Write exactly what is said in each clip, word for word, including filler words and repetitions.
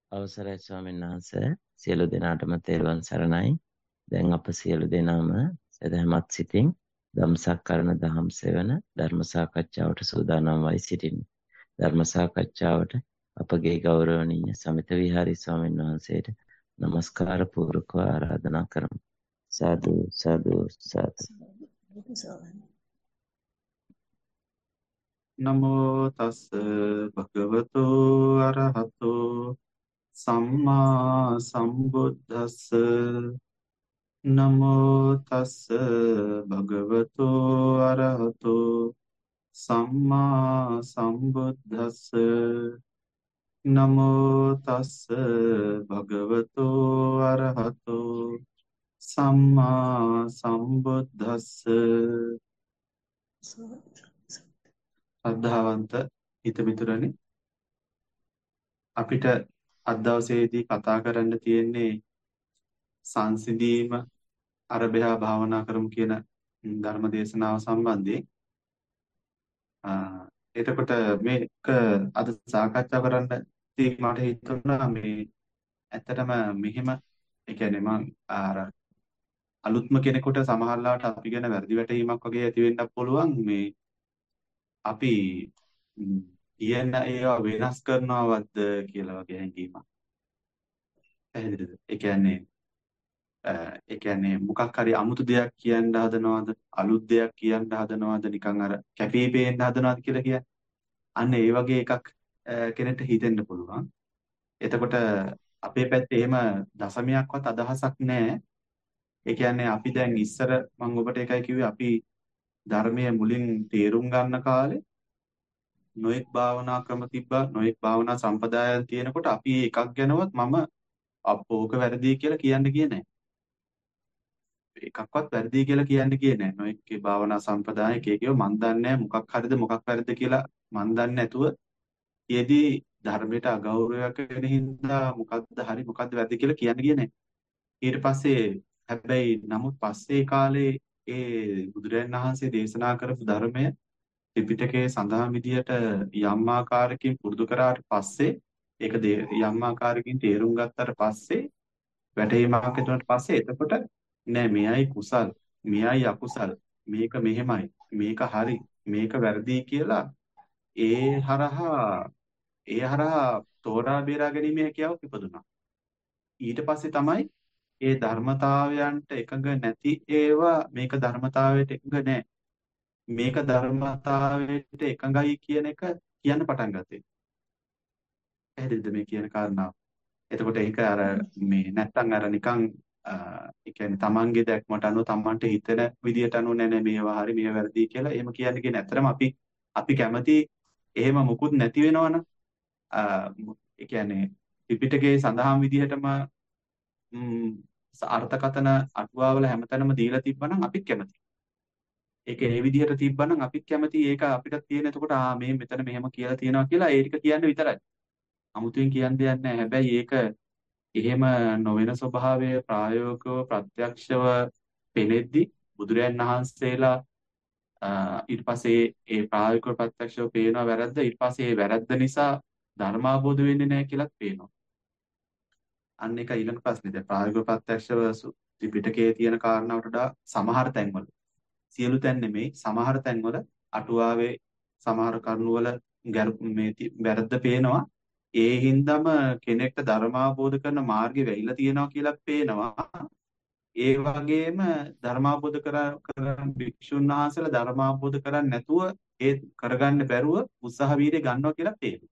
අවසරයි ස්වාමීන් වහන්සේ සියලු දෙනාටම තෙරුවන් සරණයි. දැන් අප සියලු දෙනාම සදහමත් සිතින් ධම්සක් කරන දහම් සෙවන ධර්ම සාකච්ඡාවට සූදානම් වයි සිටින්නේ. ධර්ම සාකච්ඡාවට අපගේ ගෞරවනීය සමිත විහාරී ස්වාමීන් වහන්සේට নমස්කාර පූර්වකව ආරාධනා කරමු. සාදු සාදු සාදු. නමෝ තස් භගවතු අරහතෝ සම්මා සම්බුද්දස්ස නමෝ තස් භගවතු අරහතෝ සම්මා සම්බුද්දස්ස නමෝ තස් භගවතු අරහතෝ සම්මා සම්බුද්දස්ස ශ්‍රද්ධාවන්ත හිතමිතුරනි අපිට අද දවසේදී කතා කරන්න තියෙන්නේ සංසිඳීම අරබයා භාවනා කරමු කියන ධර්ම දේශනාව සම්බන්ධයෙන්. එතකොට මේක අද සාකච්ඡා කරන්න ඉතින් මට හිතුණා මේ ඇත්තටම මෙහෙම ඒ කියන්නේ මම අර අලුත්ම කෙනෙකුට සමහරලාට අපි ගැන වැරදි වැටහීමක් වගේ ඇති වෙන්නත් පුළුවන් මේ අපි කියන ඒවා වෙනස් කරනවද කියලා වගේ හැඟීමක්. පැහැදිලිද? ඒ කියන්නේ ඒ කියන්නේ මොකක් හරි අමුතු දෙයක් කියන්න හදනවද අලුත් දෙයක් කියන්න හදනවද නිකන් අර කැපී පේන්න හදනවද කියලා කියන්නේ. අන්න ඒ වගේ එකක් කෙනෙක්ට හිතෙන්න පුළුවන්. එතකොට අපේ පැත්තේ එහෙම දශමයක්වත් අදහසක් නැහැ. ඒ කියන්නේ අපි දැන් ඉස්සර මම ඔබට එකයි කිව්වේ අපි ධර්මයේ මුලින් තේරුම් ගන්න කාලේ නොඑක් භාවනා ක්‍රම තිබ්බා නොඑක් භාවනා සම්ප්‍රදායන් තියෙනකොට අපි එකක් ගැනවත් මම අපෝක වැරදි කියලා කියන්න ගියේ නැහැ. එකක්වත් වැරදි කියලා කියන්න ගියේ නැහැ. නොඑක් භාවනා සම්ප්‍රදාය එක එකව මන් දන්නේ මොකක් හරිද මොකක් වැරදිද කියලා මන් දන්නේ නැතුව ඊයේදී ධර්මයට අගෞරවයක් වෙන හින්දා මොකක්ද හරි මොකක්ද වැරදි කියලා කියන්න ගියේ නැහැ. ඊට පස්සේ හැබැයි නමුත් පස්සේ කාලේ ඒ බුදුරජාණන් වහන්සේ දේශනා කරපු ධර්මය ත්‍රිපිටකයේ සඳහන් විදියට යම් ආකාරයකින් පුරුදු කරාට පස්සේ ඒක යම් ආකාරයකින් තේරුම් ගත්තට පස්සේ වැටහීමක් ඇති වුණාට පස්සේ එතකොට නෑ මෙයයි කුසල් මෙයයි අකුසල් මේක මෙහෙමයි මේක හරි මේක වැරදි කියලා ඒ හරහා ඒ හරහා තෝරා බේරා ගැනීමේ හැකියාවක් ඉපදුනා. ඊට පස්සේ තමයි ඒ ධර්මතාවයන්ට එකඟ නැති ඒවා මේක ධර්මතාවයට එකඟ නෑ මේක ධර්මතාවයට එකඟයි කියන එක කියන්න පටන් ගත්තේ. පැහැදිලිද මේ කියන කාරණාව? එතකොට ඒක අර මේ නැත්තම් අර නිකන් ඒ කියන්නේ තමන්ගේ දැක්මට අනුව තමන්ට හිතෙන විදියට අනුව නෑ නෑ මේවා හරි මේවා වැරදි කියලා එහෙම කියන්නේ කියන්නේ ඇත්තටම අපි අපි කැමති එහෙම මුකුත් නැති වෙනවනම් ඒ කියන්නේ ත්‍රිපිටකයේ සඳහන් විදිහටම අර්ථකථන අටුවාවල හැමතැනම දීලා තිබ්බනම් අපිත් කැමතියි. ඒක ඒ විදිහට තිබ්බනම් අපිත් කැමතියි ඒක අපිට තියෙන එතකොට ආ මේ මෙතන මෙහෙම කියලා තියෙනවා කියලා ඒ ටික කියන්න විතරයි. 아무තෙන් කියන්න දෙයක් නැහැ. හැබැයි ඒක එහෙම නොවන ස්වභාවය ප්‍රායෝගිකව ප්‍රත්‍යක්ෂව පෙනෙද්දි බුදුරයන් වහන්සේලා ඊට පස්සේ ඒ ප්‍රායෝගිකව ප්‍රත්‍යක්ෂව පේනවා වැරද්ද ඊට පස්සේ ඒ වැරද්ද නිසා ධර්මාබෝධ වෙන්නේ නැහැ කියලාත් පේනවා. අන්න එක ඊළඟ ප්‍රශ්නේ. දැන් ප්‍රායෝගික ප්‍රත්‍යක්ෂව ත්‍රිපිටකයේ තියෙන කාරණාවට වඩා සමහර තැන්වල සියලු තැන් නෙමෙයි සමහර තැන්වල අටුවාවේ සමහර කරුණවල මේ වැරද්ද පේනවා. ඒ හින්දාම කෙනෙක්ට ධර්මාබෝධ කරන මාර්ගය වැහිලා තියෙනවා කියලා පේනවා. ඒ වගේම ධර්මාබෝධ කරන භික්ෂුන් වහන්සේලා ධර්මාබෝධ කරන්නේ නැතුව ඒ කරගන්න බැරුව උත්සාහ වීර්ය ගන්නවා කියලා පේනවා.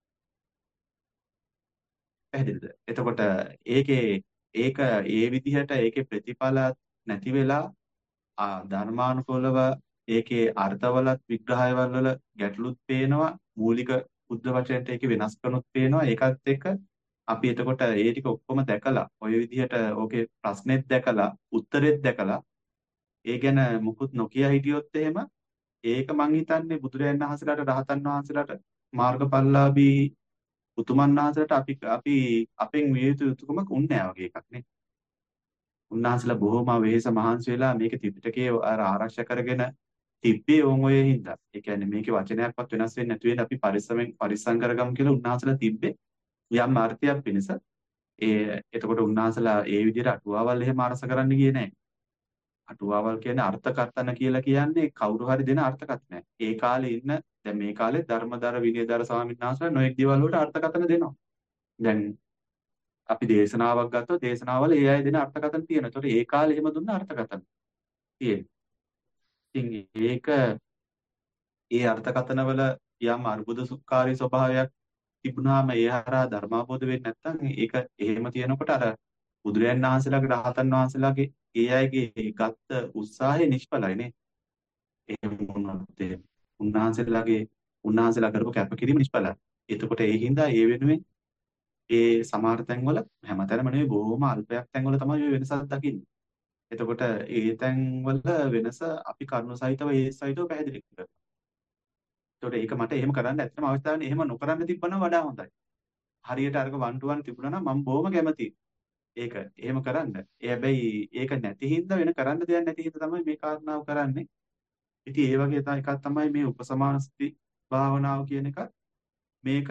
පැහැදිලිද? එතකොට ඒකේ ඒක ඒ විදිහට ඒකේ ප්‍රතිඵල නැති වෙලා ධර්මානුකූලව ඒකේ අර්ථවලත් විග්‍රහයවල වල ගැටලුත් පේනවා. මූලික බුද්ධ වචනයට ඒක වෙනස්කමක් පේනවා. ඒකත් එක්ක අපි එතකොට ඒ ටික ඔක්කොම දැකලා ඔය විදිහට ඕකේ ප්‍රශ්නෙත් දැකලා උත්තරෙත් දැකලා ඒ ගැන මුකුත් නොකිය හිටියොත් එහෙම ඒක මං හිතන්නේ බුදුරජාණන් වහන්සේලාට රහතන් වහන්සේලාට මාර්ගඵලලාභී උතුමන් වහන්සේලාට අපි අපි අපෙන් විය යුතු යුතුකමක් උන්නේ නැහැ වගේ එකක් නේ. උන්වහන්සේලා බොහොම වෙහෙස මහන්සි වෙලා මේක ත්‍රිපිටකයේ අර ආරක්ෂා කරගෙන තිබ්බේ ඕන් ඔය හින්දා. ඒ කියන්නේ මේකේ වචනයක්වත් වෙනස් වෙන්නේ නැති වෙන්න අපි පරිස්සමෙන් පරිස්සම් කරගමු කියලා උන්වහන්සේලා තිබ්බේ. යම් අර්ථයක් පිණිස ඒ එතකොට උන්වහන්සේලා ඒ විදිහට අටුවාවල් එහෙම අරස කරන්න ගියේ නැහැ. අටුවාවල් කියන්නේ අර්ථකථන කියලා කියන්නේ කවුරු හරි දෙන අර්ථකථනයක්. ඒ කාලේ ඉන්න දැන් මේ කාලේ ධර්මදර විනයදර ස්වාමීන් වහන්සේලා නොඑක් දේවල් වලට අර්ථකථන දෙනවා. දැන් අපි දේශනාවක් ගත්තොත් දේශනාවල ඒ අය දෙන අර්ථකථන තියෙනවා. ඒතකොට ඒ කාලේ එහෙම දුන්න අර්ථකථන තියෙනවා. ඉතින් ඒක ඒ අර්ථකථනවල යම් අර්බුදකාරී ස්වභාවයක් තිබුණාම ඒ හරහා ධර්මාබෝධ වෙන්නේ නැත්නම් ඒක එහෙම තියෙනකොට අර බුදුරයන් වහන්සේලාගේ රහතන් වහන්සේලාගේ ඒ අයගේ ගත්ත උත්සාහය නිෂ්ඵලයි නේ. එහෙම වුණොත් එහෙම. උන්වහන්සේලාගේ උන්වහන්සේලා කරපු කැපකිරීම නිෂ්ඵලයි. එතකොට ඒ හින්දා ඒ වෙනුවෙන් ඒ සමහර තැන්වල හැමතැනම නෙවෙයි බොහොම අල්පයක් තැන්වල තමයි ඔය වෙනසක් දකින්නේ. එතකොට ඒ තැන්වල වෙනස අපි කරුණු සහිතව ඒ සහිතව පැහැදිලි කරනවා. එතකොට ඒක මට එහෙම කරන්න ඇත්තම අවස්ථාවක් නේ. එහෙම නොකරන්න තිබ්බනම් වඩා හොඳයි. හරියට අරක වන් ටු වන් තිබුණා නම් මම බොහොම කැමතියි. ඒක එහෙම කරන්න. ඒ හැබැයි ඒක නැති හින්දා වෙන කරන්න දෙයක් නැති හින්දා තමයි මේ කාරණාව කරන්නේ. ඉතින් ඒ වගේ තමයි එකක් තමයි මේ උපසමානස්ති භාවනාව කියන එක. මේක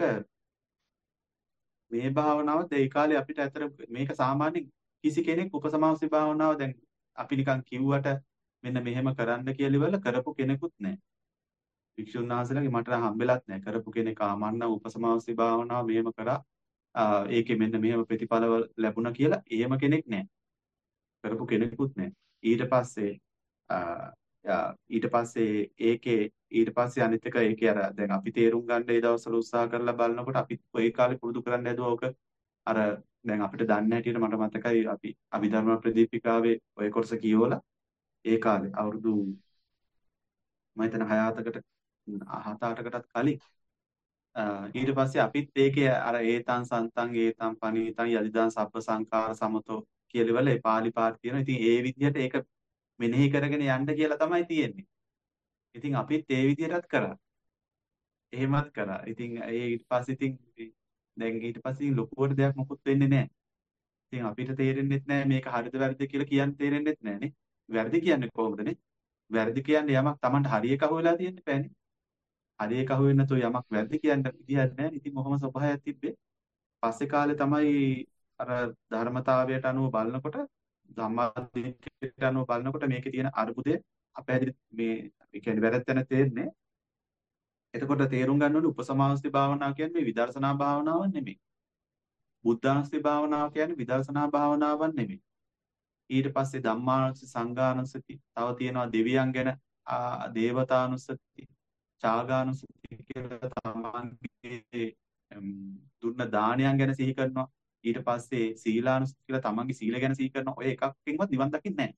මේ භාවනාවත් ඒ කාලේ අපිට ඇතර මේක සාමාන්‍ය කිසි කෙනෙක් උපසමානස්ති භාවනාව දැන් අපි නිකන් කිව්වට මෙන්න මෙහෙම කරන්න කියලා ඉවරලා කරපු කෙනෙකුත් නැහැ. වික්ෂුන් වහන්සේලාගේ මට හම්බෙලත් නැහැ. කරපු කෙනෙක් ආමන්න උපසමානස්ති භාවනාව මෙහෙම කරා. ඒකේ මෙන්න මෙහෙම ප්‍රතිඵල ලැබුණා කියලා එහෙම කෙනෙක් නැහැ. කරපු කෙනෙකුත් නැහැ. ඊට පස්සේ ඊට පස්සේ ඒකේ ඊට පස්සේ අනිත් එක ඒකේ අර දැන් අපි තේරුම් ගන්න ඒ දවස්වල උත්සාහ කරලා බලනකොට අපි ඒ කාලේ පුරුදු කරන්න හැදුවා ඕක අර දැන් අපිට දන්නේ හැටියට මට මතකයි අපි අභිධර්ම ප්‍රදීපිකාවේ ඔය කොටස කියවලා ඒ කාලේ අවුරුදු මම හිතන හය අතකට හත අටකටත් කලින් ඊට පස්සේ අපිත් ඒකේ අර ඒතං සන්තං ඒතං පනීතං යදිදං සබ්බ සංඛාර සමතෝ කියලා වල ඒ පාලි පාඨ තියෙනවා. ඉතින් ඒ විදිහට ඒක මෙනෙහි කරගෙන යන්න කියලා තමයි තියෙන්නේ. ඉතින් අපිත් ඒ විදිහටත් කරා. එහෙමත් කරා. ඉතින් ඒ ඊට පස්සේ ඉතින් දැන් ඊට පස්සේ ලොකුවට දෙයක් මොකුත් වෙන්නේ නැහැ. ඉතින් අපිට තේරෙන්නෙත් නැහැ මේක හරිද වැරදිද කියලා කියන්න තේරෙන්නෙත් නැහනේ. වැරදි කියන්නේ කොහොමදනේ? වැරදි කියන්නේ යමක් Tamanට හරි එක අහුවෙලා තියෙන්න බෑනේ. හරි එක අහුවෙන්නේ නැතුව යමක් වැරදි කියන්න විදිහක් නැහැ. ඉතින් මොහොම ස්වභාවයක් තිබ්බේ. පස්සේ කාලේ තමයි අර ධර්මතාවයට අනුව බලනකොට ධම්මාදිට්ඨියට අනුව බලනකොට මේකේ තියෙන අරුබුදය අපහැදිලි මේ ඒ කියන්නේ වැරද්ද නැ තේරෙන්නේ. එතකොට තේරුම් ගන්න ඕනේ උපසමානස්ති භාවනාව කියන්නේ මේ විදර්ශනා භාවනාවක් නෙමෙයි. බුද්ධානුස්සති භාවනාව කියන්නේ විදර්ශනා භාවනාවක් නෙමෙයි. ඊට පස්සේ ධම්මානුස්සති සංඝානුස්සති තව තියෙනවා දෙවියන් ගැන දේවතානුස්සති චාගානුස්සති කියලා තමන්ගේ දුන්න දානයන් ගැන සිහි කරනවා. ඊට පස්සේ සීලානුස්සති කියලා තමන්ගේ සීල ගැන සිහි කරනවා. ඔය එකකින්වත් නිවන් දකින්නේ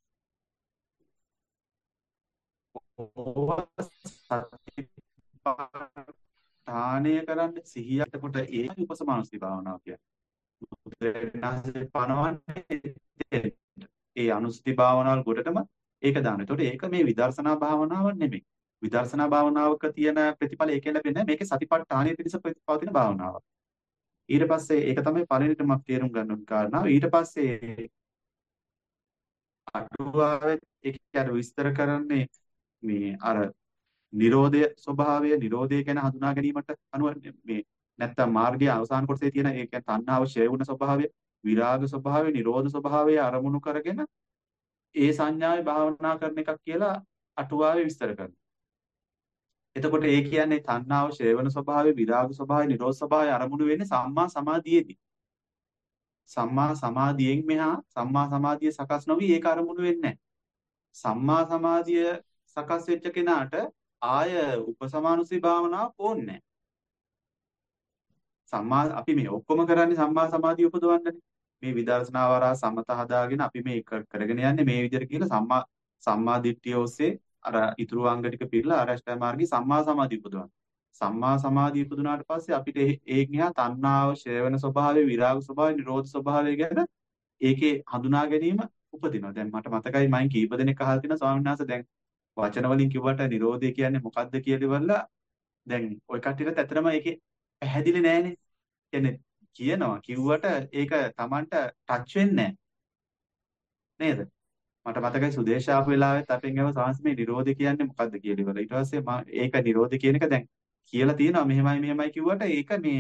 නැහැ. දානය කරන්න සිහියට කොට ඒ උපසමානස්ති භාවනාව කියන්නේ. පනවන්නේ ඒ අනුස්ති භාවනාවල් ගොඩටම ඒක දාන. ඒතකොට ඒක මේ විදර්ශනා භාවනාවක් නෙමෙයි. විදර්ශනා භාවනාවක තියෙන ප්‍රතිඵල ඒකෙන් ලැබෙන්නේ මේකේ සතිපට්ඨානයේ පිණිස පවතින භාවනාවක්. ඊට පස්සේ ඒක තමයි පළවෙනිටම තේරුම් ගන්න ඕන කාරණාව. ඊට පස්සේ අටුවාවේ ඒක කියන්නේ විස්තර කරන්නේ මේ අර නිරෝධය ස්වභාවය නිරෝධය ගැන හඳුනා ගැනීමට අනුව මේ නැත්තම් මාර්ගයේ අවසාන කොටසේ තියෙන ඒ කියන්නේ තණ්හාව ඡය වුණ ස්වභාවය විරාග ස්වභාවය නිරෝධ ස්වභාවය අරමුණු කරගෙන ඒ සංඥාවේ භාවනා කරන එකක් කියලා අටුවාවේ විස්තර කරනවා. එතකොට ඒ කියන්නේ තණ්හාව ඡය වන ස්වභාවය විරාග ස්වභාවය නිරෝධ ස්වභාවය අරමුණු වෙන්නේ සම්මා සමාධියේදී. සම්මා සමාධියෙන් මෙහා සම්මා සමාධිය සකස් නොවි ඒක අරමුණු වෙන්නේ නැහැ. සම්මා සමාධිය සකස් වෙච්ච කෙනාට ආය උපසමානුස්සති භාවනාව ඕනේ නැහැ. සම්මා අපි මේ ඔක්කොම කරන්නේ සම්මා සමාධිය උපදවන්නනේ. මේ විදර්ශනාව වරා සමත හදාගෙන අපි මේ කරගෙන යන්නේ මේ විදිහට කියලා සම්මා සම්මා දිට්ඨිය ඔස්සේ අර ඊතුරු අංග ටික පිළිලා ආරෂ්ඨ මාර්ගී සම්මා සමාධිය උපදවන්න. සම්මා සමාධිය උපදුනාට පස්සේ අපිට ඒක නිහා තණ්හාව ඡය වෙන ස්වභාවය විරාග ස්වභාවය නිරෝධ ස්වභාවය ගැන ඒකේ හඳුනා ගැනීම උපදිනවා. දැන් මට මතකයි මම කීප දෙනෙක් අහලා තියෙනවා ස්වාමීන් වහන්සේ දැන් වචන වලින් කිව්වට නිරෝධය කියන්නේ මොකක්ද කියලා ඉවරලා දැන් ওই කට්ටියට ඇත්තටම ඒකේ පැහැදිලි නෑනේ. කියන්නේ කියනවා කිව්වට ඒක Tamanට ටච් වෙන්නේ නේද? මට මතකයි සුදේශාපු වෙලාවෙත් අපෙන් ගව සාංශ මේ නිරෝධය කියන්නේ මොකක්ද කියලා ඉවරලා. ඊට පස්සේ මම ඒක නිරෝධය කියන එක දැන් කියලා තියෙනවා මෙහෙමයි මෙහෙමයි කිව්වට ඒක මේ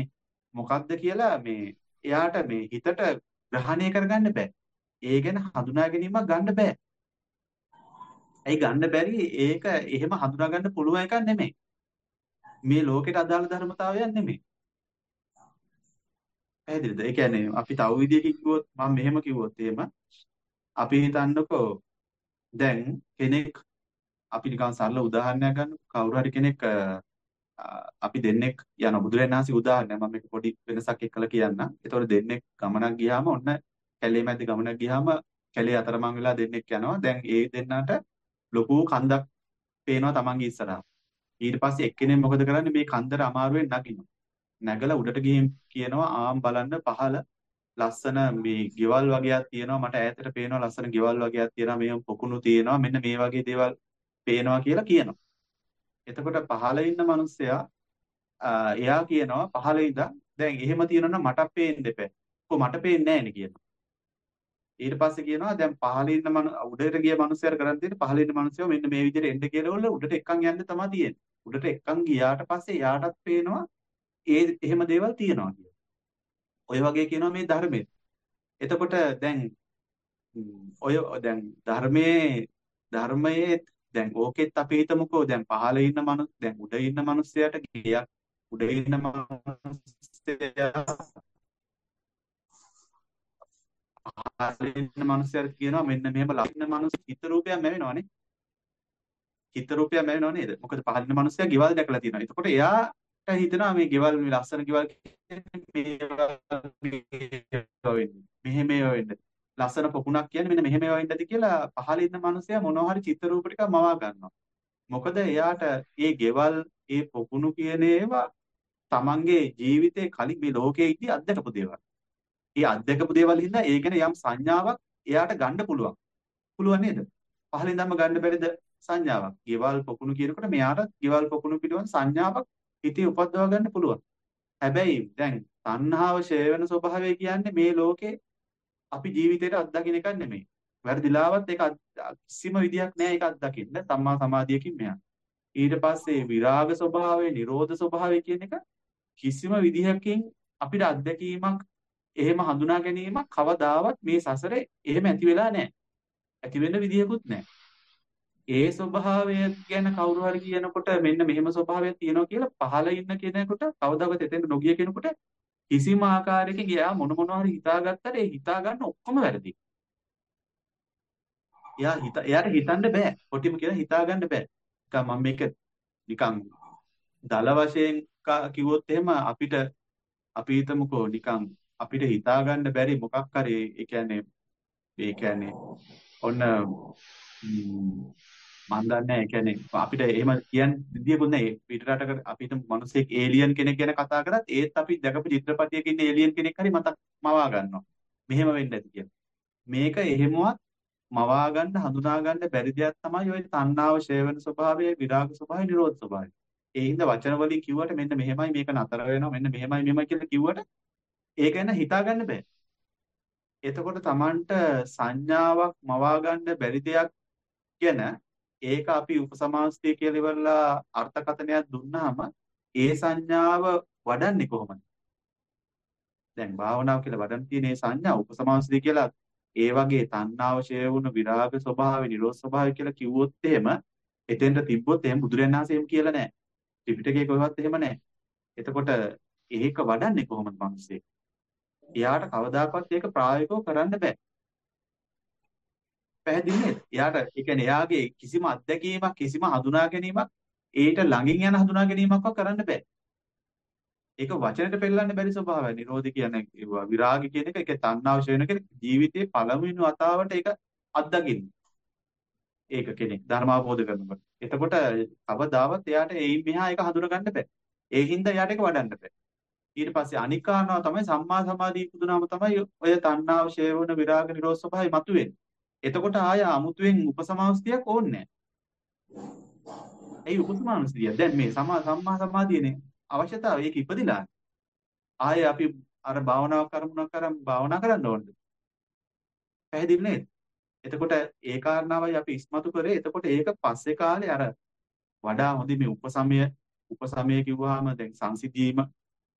මොකක්ද කියලා මේ එයාට මේ හිතට ග්‍රහණය කරගන්න බෑ. ඒ ගැන හඳුනා ගැනීමක් ගන්න බෑ. ඇයි ගන්න බැරි? ඒක එහෙම හඳුනා ගන්න පුළුවන් එකක් නෙමෙයි. මේ ලෝකෙට අදාළ ධර්මතාවයක් නෙමෙයි. පැහැදිලිද? ඒ කියන්නේ අපි තව විදියකින් කිව්වොත් මම මෙහෙම කිව්වොත් එහෙම අපි හිතන්නකෝ දැන් කෙනෙක් අපි නිකන් සරල උදාහරණයක් ගන්න කවුරු හරි කෙනෙක් අ, අපි දෙන්නෙක් යන බුදුරජාණන් වහන්සේ උදාහරණයක් මම මේක පොඩි වෙනසක් එක්කලා කියන්නම්. ඒතකොට දෙන්නෙක් ගමනක් ගියාම ඔන්න කැලේ මැද්ද ගමනක් ගියාම කැලේ අතරමං වෙලා දෙන්නෙක් යනවා. දැන් ඒ දෙන්නාට ලොකු කන්දක් පේනවා තමන්ගේ ඉස්සරහා. ඊට පස්සේ එක්කෙනෙක් මොකද කරන්නේ මේ කන්දර අමාරුවෙන් නගිනවා. නැගලා උඩට ගිහින් කියනවා ආම් බලන්න පහළ ලස්සන මේ ගෙවල් වගේක් තියෙනවා මට ඈතට පේනවා ලස්සන ගෙවල් වගේක් තියෙනවා මේ පොකුණු තියෙනවා මෙන්න මේ වගේ දේවල් පේනවා කියලා කියනවා. එතකොට පහළ ඉන්න මිනිස්සයා අ, එයා කියනවා පහළ ඉඳන් දැන් එහෙම තියෙනවා නම් මට පේන්න දෙපෑ. කො මට පේන්නේ නැහැ නේ කියනවා. ඊට පස්සේ කියනවා දැන් පහළ ඉන්න මනු උඩට ගිය මිනිස්සයාට කරන් දෙන්නේ පහළ ඉන්න මිනිස්සයෝ මෙන්න මේ විදිහට එන්න කියලා වල උඩට එක්කන් යන්න තමයි තියෙන්නේ. උඩට එක්කන් ගියාට පස්සේ එයාටත් පේනවා ඒ එහෙම දේවල් තියෙනවා කියලා. ඔය වගේ කියනවා මේ ධර්මයේ. එතකොට දැන් ම්, ඔය දැන් ධර්මයේ ධර්මයේ දැන් ඕකෙත් අපි හිතමුකෝ දැන් පහළ ඉන්න මනු දැන් උඩ ඉන්න මිනිස්සයාට ගියක් උඩ ඉන්න මිනිස්සයා පහළ ඉන්න මිනිස්සයාට කියනවා මෙන්න මෙහෙම ලක්ෂණ මිනිස් චිත්ත රූපයක් ලැබෙනවනේ. චිත්ත රූපයක් ලැබෙනව නේද? මොකද පහළ ඉන්න මිනිස්සයා ගෙවල් දැකලා තියෙනවා. එතකොට එයාට හිතෙනවා මේ ගෙවල් මේ ලස්සන ගෙවල් මේවා වෙන්නේ. මෙහෙම ඒවා වෙන්නේ. ලස්සන පොකුණක් කියන්නේ මෙන්න මෙහෙම ඒවා වෙන්නද කියලා පහළ ඉන්න මිනිස්සයා මොනවා හරි චිත්ත රූප ටිකක් මවා ගන්නවා. මොකද එයාට මේ ගෙවල්, මේ පොකුණු කියන ඒවා තමන්ගේ ජීවිතේ කලින් මේ ලෝකයේ ඉඳි අත්දකපු දේවල්. ඒ අත්දකපු දේවල් හින්දා ඒ ගැන යම් සංඥාවක් එයාට ගන්න පුළුවන්. පුළුවන් නේද? පහළ ඉඳන්ම ගන්න බැරිද සංඥාවක්? ගෙවල් පොකුණු කියනකොට මෙයාට ගෙවල් පොකුණු පිළිබඳ සංඥාවක් හිතේ උපද්දවා ගන්න පුළුවන්. හැබැයි දැන් තණ්හාව ෂය වෙන ස්වභාවය කියන්නේ මේ ලෝකේ අපි ජීවිතේට අත්දකින්න එකක් නෙමෙයි. වැරදිලාවත් ඒක අත්- කිසිම විදියක් නෑ ඒක අත්දකින්න සම්මා සමාධියකින් මෙහා. ඊට පස්සේ විරාග ස්වභාවය, නිරෝධ ස්වභාවය කියන එක කිසිම විදිහකින් අපිට අත්දැකීමක් එහෙම හඳුනා ගැනීමක් කවදාවත් මේ සසරේ එහෙම ඇති වෙලා නැහැ. ඇති වෙන්න විදියකුත් නැහැ. ඒ ස්වභාවය ගැන කවුරු හරි කියනකොට මෙන්න මෙහෙම ස්වභාවයක් තියෙනවා කියලා පහළ ඉන්න කෙනෙකුට කවදාවත් එතෙන්ට නොගිය කෙනෙකුට කිසිම ආකාරයකින් එයා මොන මොනවා හරි හිතාගත්තට ඒ හිතා ගන්න ඔක්කොම වැරදි. එයා හිත එයාට හිතන්න බෑ. කොටිම කියලා හිතා ගන්න බෑ. නිකන් මම මේක නිකන් දල වශයෙන් ක- කිව්වොත් එහෙම අපිට අපි හිතමුකෝ නිකන් අපිට හිතා ගන්න බැරි මොකක් හරි ඒ කියන්නේ ඒ කියන්නේ ඔන්න මම දන්නේ ඒ කියන්නේ අපිට එහෙම කියන්න විදියකුත් නැහැ. පිට රටක අපි හිතමු මිනිස්සෙක් ඒලියන් කෙනෙක් ගැන කතා කරත් ඒත් අපි දැකපු චිත්‍රපටයක ඉන්න ඒලියන් කෙනෙක් හරි මතක් මවා ගන්නවා. මෙහෙම වෙන්නේ නැති කියලා. මේක එහෙමවත් මවා ගන්න හඳුනා ගන්න බැරි දෙයක් තමයි ওই තණ්හාව ෂය වෙන ස්වභාවය, විරාග ස්වභාවය, නිරෝධ ස්වභාවය. ඒ හින්දා වචන වලින් කිව්වට මෙන්න මෙහෙමයි මේක නතර වෙනවා මෙන්න මෙහෙමයි මෙහෙමයි කියලා කිව්වට ඒක ගැන හිතා ගන්න බෑ. එතකොට Tamanට සංඥාවක් මවා ගන්න බැරි දෙයක් ගැන ඒක අපි උපසමාස්තිය කියලා ඉවරලා අර්ථකථනයක් දුන්නාම ඒ සංඥාව වඩන්නේ කොහොමද? දැන් භාවනාව කියලා වඩන් තියෙන ඒ සංඥා උපසමාස්තිය කියලා ඒ වගේ තණ්හාව ෂය වුණු විරාග ස්වභාවය, නිරෝධ ස්වභාවය කියලා කිව්වොත් එහෙම එතෙන්ට තිබ්බොත් එහෙම බුදුරජාණන් වහන්සේ එහෙම කියලා නැහැ. ත්‍රිපිටකයේ කොහෙවත් එහෙම නැහැ. එතකොට ඒක වඩන්නේ කොහොමද මිනිස්සේ? එයාට කවදාකවත් ඒක ප්‍රායෝගිකව කරන්න බෑ. පැහැදිලි නේද? එයාට ඒ කියන්නේ එයාගේ කිසිම අත්දැකීමක් කිසිම හඳුනා ගැනීමක් ඒට ළඟින් යන හඳුනා ගැනීමක්වත් කරන්න බෑ. ඒක වචනෙට පෙන්නන්න බැරි ස්වභාවය. නිරෝධි කියන්නේ ඒවා විරාගි කියන එක ඒක තණ්හාව ෂය වෙන කෙනෙක් ජීවිතේ පළමුවෙනි වතාවට ඒක අත්දකින්න. ඒක කෙනෙක් ධර්ම අවබෝධ කරනකොට. එතකොට කවදාවත් එයාට එයින් මෙහා ඒක හඳුනා ගන්න බෑ. ඒ හින්දා එයාට ඒක වඩන්න බෑ. ඊට පස්සේ අනික් කාරණාව තමයි සම්මා සමාධිය ඉපදුනාම තමයි ඔය තණ්හාව ෂය වෙන විරාග නිරෝධ ස්වභාවය මතුවෙන්නේ. එතකොට ආය අමුතුවෙන් උපසමාවස්තියක් ඕනේ නැහැ. ඒ උපසමාවස්තිය දැන් මේ සමා සම්මා සමාධියනේ අවශ්‍යතාවය ඒක ඉපදිලා. ආයේ අපි අර භාවනාව කරමුණක් කරන් භාවනා කරන්න ඕනද? පැහැදිලි නේද? එතකොට ඒ කාරණාවයි අපි ඉස්මතු කරේ. එතකොට ඒක පස්සේ කාලේ අර වඩා හොඳින් මේ උපසමය උපසමය කිව්වහම දැන් සංසිඳීම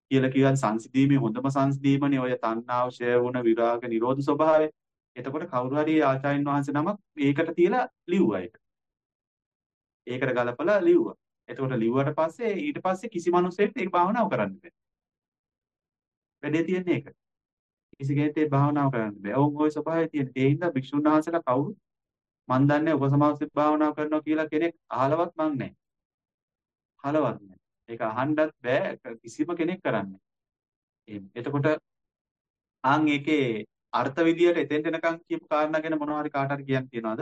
කියලා කියවන් සංසිඳීමේ හොඳම සංසිඳීමනේ ඔය තණ්හාව, ෂය වුණ විරාග නිරෝධ ස්වභාවය. එතකොට කවුරු හරි ආචාර්යන් වහන්සේ නමක් ඒකට තියලා ලිව්වා ඒක. ඒකට ගලපලා ලිව්වා. එතකොට ලිව්වට පස්සේ ඊට පස්සේ කිසි මිනිසෙක් ඒක භාවනාව කරන්න බෑ. වැඩේ තියෙන්නේ ඒක. කිසි කෙනෙක් ඒ භාවනාව කරන්න බෑ. ඔවුන් ওই ස්වභාවය තියෙන. ඒ හින්දා භික්ෂුන් වහන්සේලා කවුරු මන් දන්නේ උපසමාසී භාවනාව කරනවා කියලා කෙනෙක් අහලවත් මන් නැහැ. අහලවත් නැහැ. ඒක අහන්නත් බෑ කිසිම කෙනෙක් කරන්නේ. එහෙම. එතකොට ආන් ඒකේ අර්ථ විදියට එතෙන්ට එනකන් කියපු කාරණා ගැන මොනවා හරි කාට හරි කියන්න තියනවද?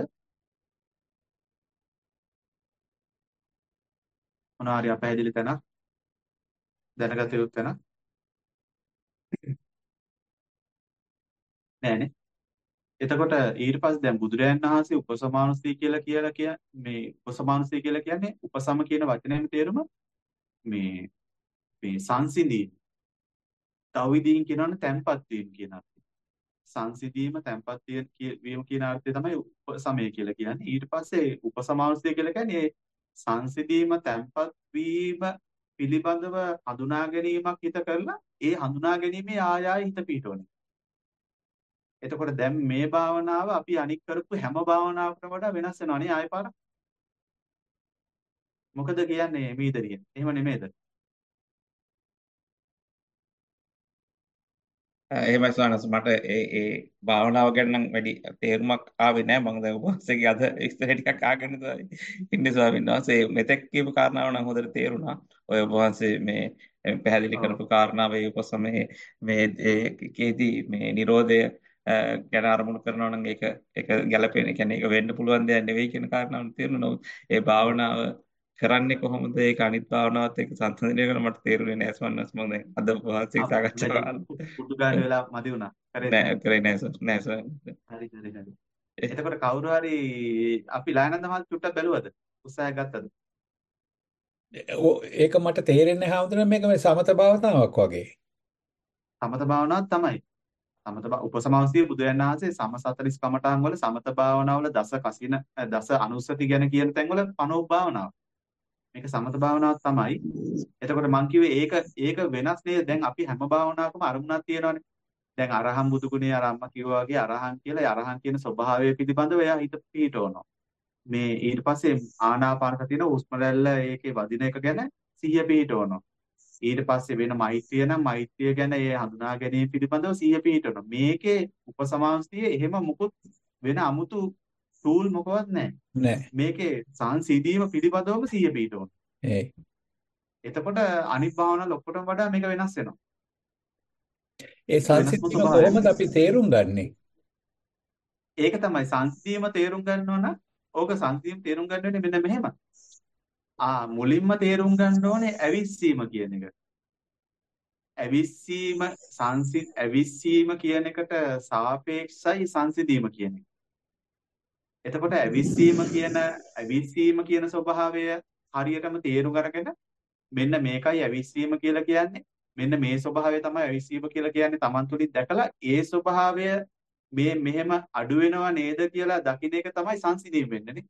මොනවා හරි අපහැදිලි තැනක් දැනගත යුතු තැනක් නෑනේ. එතකොට ඊට පස්සේ දැන් බුදුරයන් වහන්සේ උපසමානුස්සී කියලා කියලා කිය මේ උපසමානුස්සී කියලා කියන්නේ උපසම කියන වචනේම තේරුම මේ මේ සංසිඳීම. තව විදිහින් කියනවනේ තැම්පත් වීම කියන අර්ථය. සංසිඳීම තැම්පත් වීම කියන අර්ථය තමයි උපසමය කියලා කියන්නේ. ඊට පස්සේ උපසමානුස්සී කියලා කියන්නේ සංසිඳීම තැම්පත් වීම පිළිබඳව හඳුනා ගැනීමක් හිත කරලා ඒ හඳුනා ගැනීමේ ආය ආය හිත පිහිටවන. එතකොට දැන් මේ භාවනාව අපි අනික් කරපු හැම භාවනාවකටම වඩා වෙනස් වෙනවා නේ ආයෙ පාරක්. මොකද කියන්නේ මීදරිය? එහෙම නෙමෙයිද? එහෙමයි ස්වාමීනි මට ඒ ඒ භාවනාව ගැන නම් වැඩි තේරුමක් ආවේ නැහැ මම දැන් උපවාසයේ අද ඉස්සර ටිකක් ආගෙන ඉන්නේ ස්වාමීන් වහන්සේ මෙතෙක් කියපු කාරණාව නම් හොඳට තේරුණා ඔය උපවාසයේ මේ පැහැදිලි ඔව්. කරපු කාරණාව ඒ උපසමයේ මේ ඒකේදී මේ Nirodha ගැන අරමුණු කරනවා නම් ඒක ඒක ගැළපෙන කියන්නේ ඒක වෙන්න පුළුවන් දෙයක් නෙවෙයි කියන කාරණාව තේරුණා ඒ ඔව්. භාවනාව කරන්නේ කොහොමද ඒක අනිත් භාවනාවත් එක්ක සංසන්දනය කරන මට තේරුනේ නැහැ ස්වාමීන් වහන්සේ මම දැන් අද උපවාසයේ අප සාකච්ඡා වැඩි කරලා කුඩු ගන්න වෙලා මදි වුණා. කරේත් නෑ නැහැ. කරේ නෑ සර් නෑ සර් හරි හරි හරි. එතකොට කවුරු හරි අපි ලයනන්ද මහත් චුට්ටක් බැලුවද? උත්සාහය ගත්තද? ඔ- ඒක මට තේරෙන්නේ හැමදෙරම මේක මේ සමත භාවනාවක් වගේ. සමත භාවනාවක් තමයි. සමත භා- උපසමාවස්තිය බුදුරජාණන් වහන්සේ සම සතලිස් කමඨාන් වල සමත භාවනාවල දස කසින දස අනුස්සති ගැන කියන තැන්වල පනෝප භාවනාව. මේක සමත භාවනාවක් තමයි. එතකොට මං කිව්වේ ඒක ඒක වෙනස් නේද? දැන් අපි හැම භාවනාවකම අරමුණක් තියෙනවානේ. දැන් අරහම් බුදු ගුණේ අර අම්මා කිව්වා වගේ අරහන් කියලා ඒ අරහන් කියන ස්වභාවය පිළිබඳව එයා හිත පිහිටවනවා. මේ ඊට පස්සේ ආනාපාන සතියන හුස්ම රැල්ල ඒකේ වදින එක ගැන සිහිය පිහිටවනවා. ඊට පස්සේ වෙන මෛත්‍රිය නම් මෛත්‍රිය ගැන ඒ හඳුනා ගැනීම පිළිබඳව සිහිය පිහිටවනවා. මේකේ උපසමාංශයේ එහෙම මුකුත් වෙන අමුතු ටූල් මොකවත් නැහැ. නෑ. මේකේ සංසිඳීම පිළිබඳවම සිහිය පිහිටවනවා. ඒ එතකොට අනිත් භාවනාවල ඔක්කොටම වඩා මේක වෙනස් වෙනවා. ඒ වෙනස්ම සංසිද්ධිම ස්වභාවයක්. කොහොමද අපි තේරුම් ගන්නෙ? ඒක තමයි සංසිඳීම තේරුම් ගන්නවා නම් ඕක සංසිඳීම තේරුම් ගන්න වෙන්නේ මෙන්න මෙහෙම. ආ මුලින්ම තේරුම් ගන්න ඕනේ ඇවිස්සීම කියන එක. ඇවිස්සීම සංසි ඇවිස්සීම කියන එකට සාපේක්ෂයි සංසිඳීම කියන එක. එතකොට ඇවිස්සීම කියන ඇවිස්සීම කියන ස්වභාවය හරියටම තේරුම් අරගෙන මෙන්න මේකයි ඇවිස්සීම කියලා කියන්නේ. මෙන්න මේ ස්වභාවය තමයි ඇවිස්සීම කියලා කියන්නේ. Taman තුලින් දැකලා ඒ ස්වභාවය මේ මෙහෙම අඩු වෙනව නේද කියලා දකින්න එක තමයි සංසිඳීම වෙන්නේ නේ.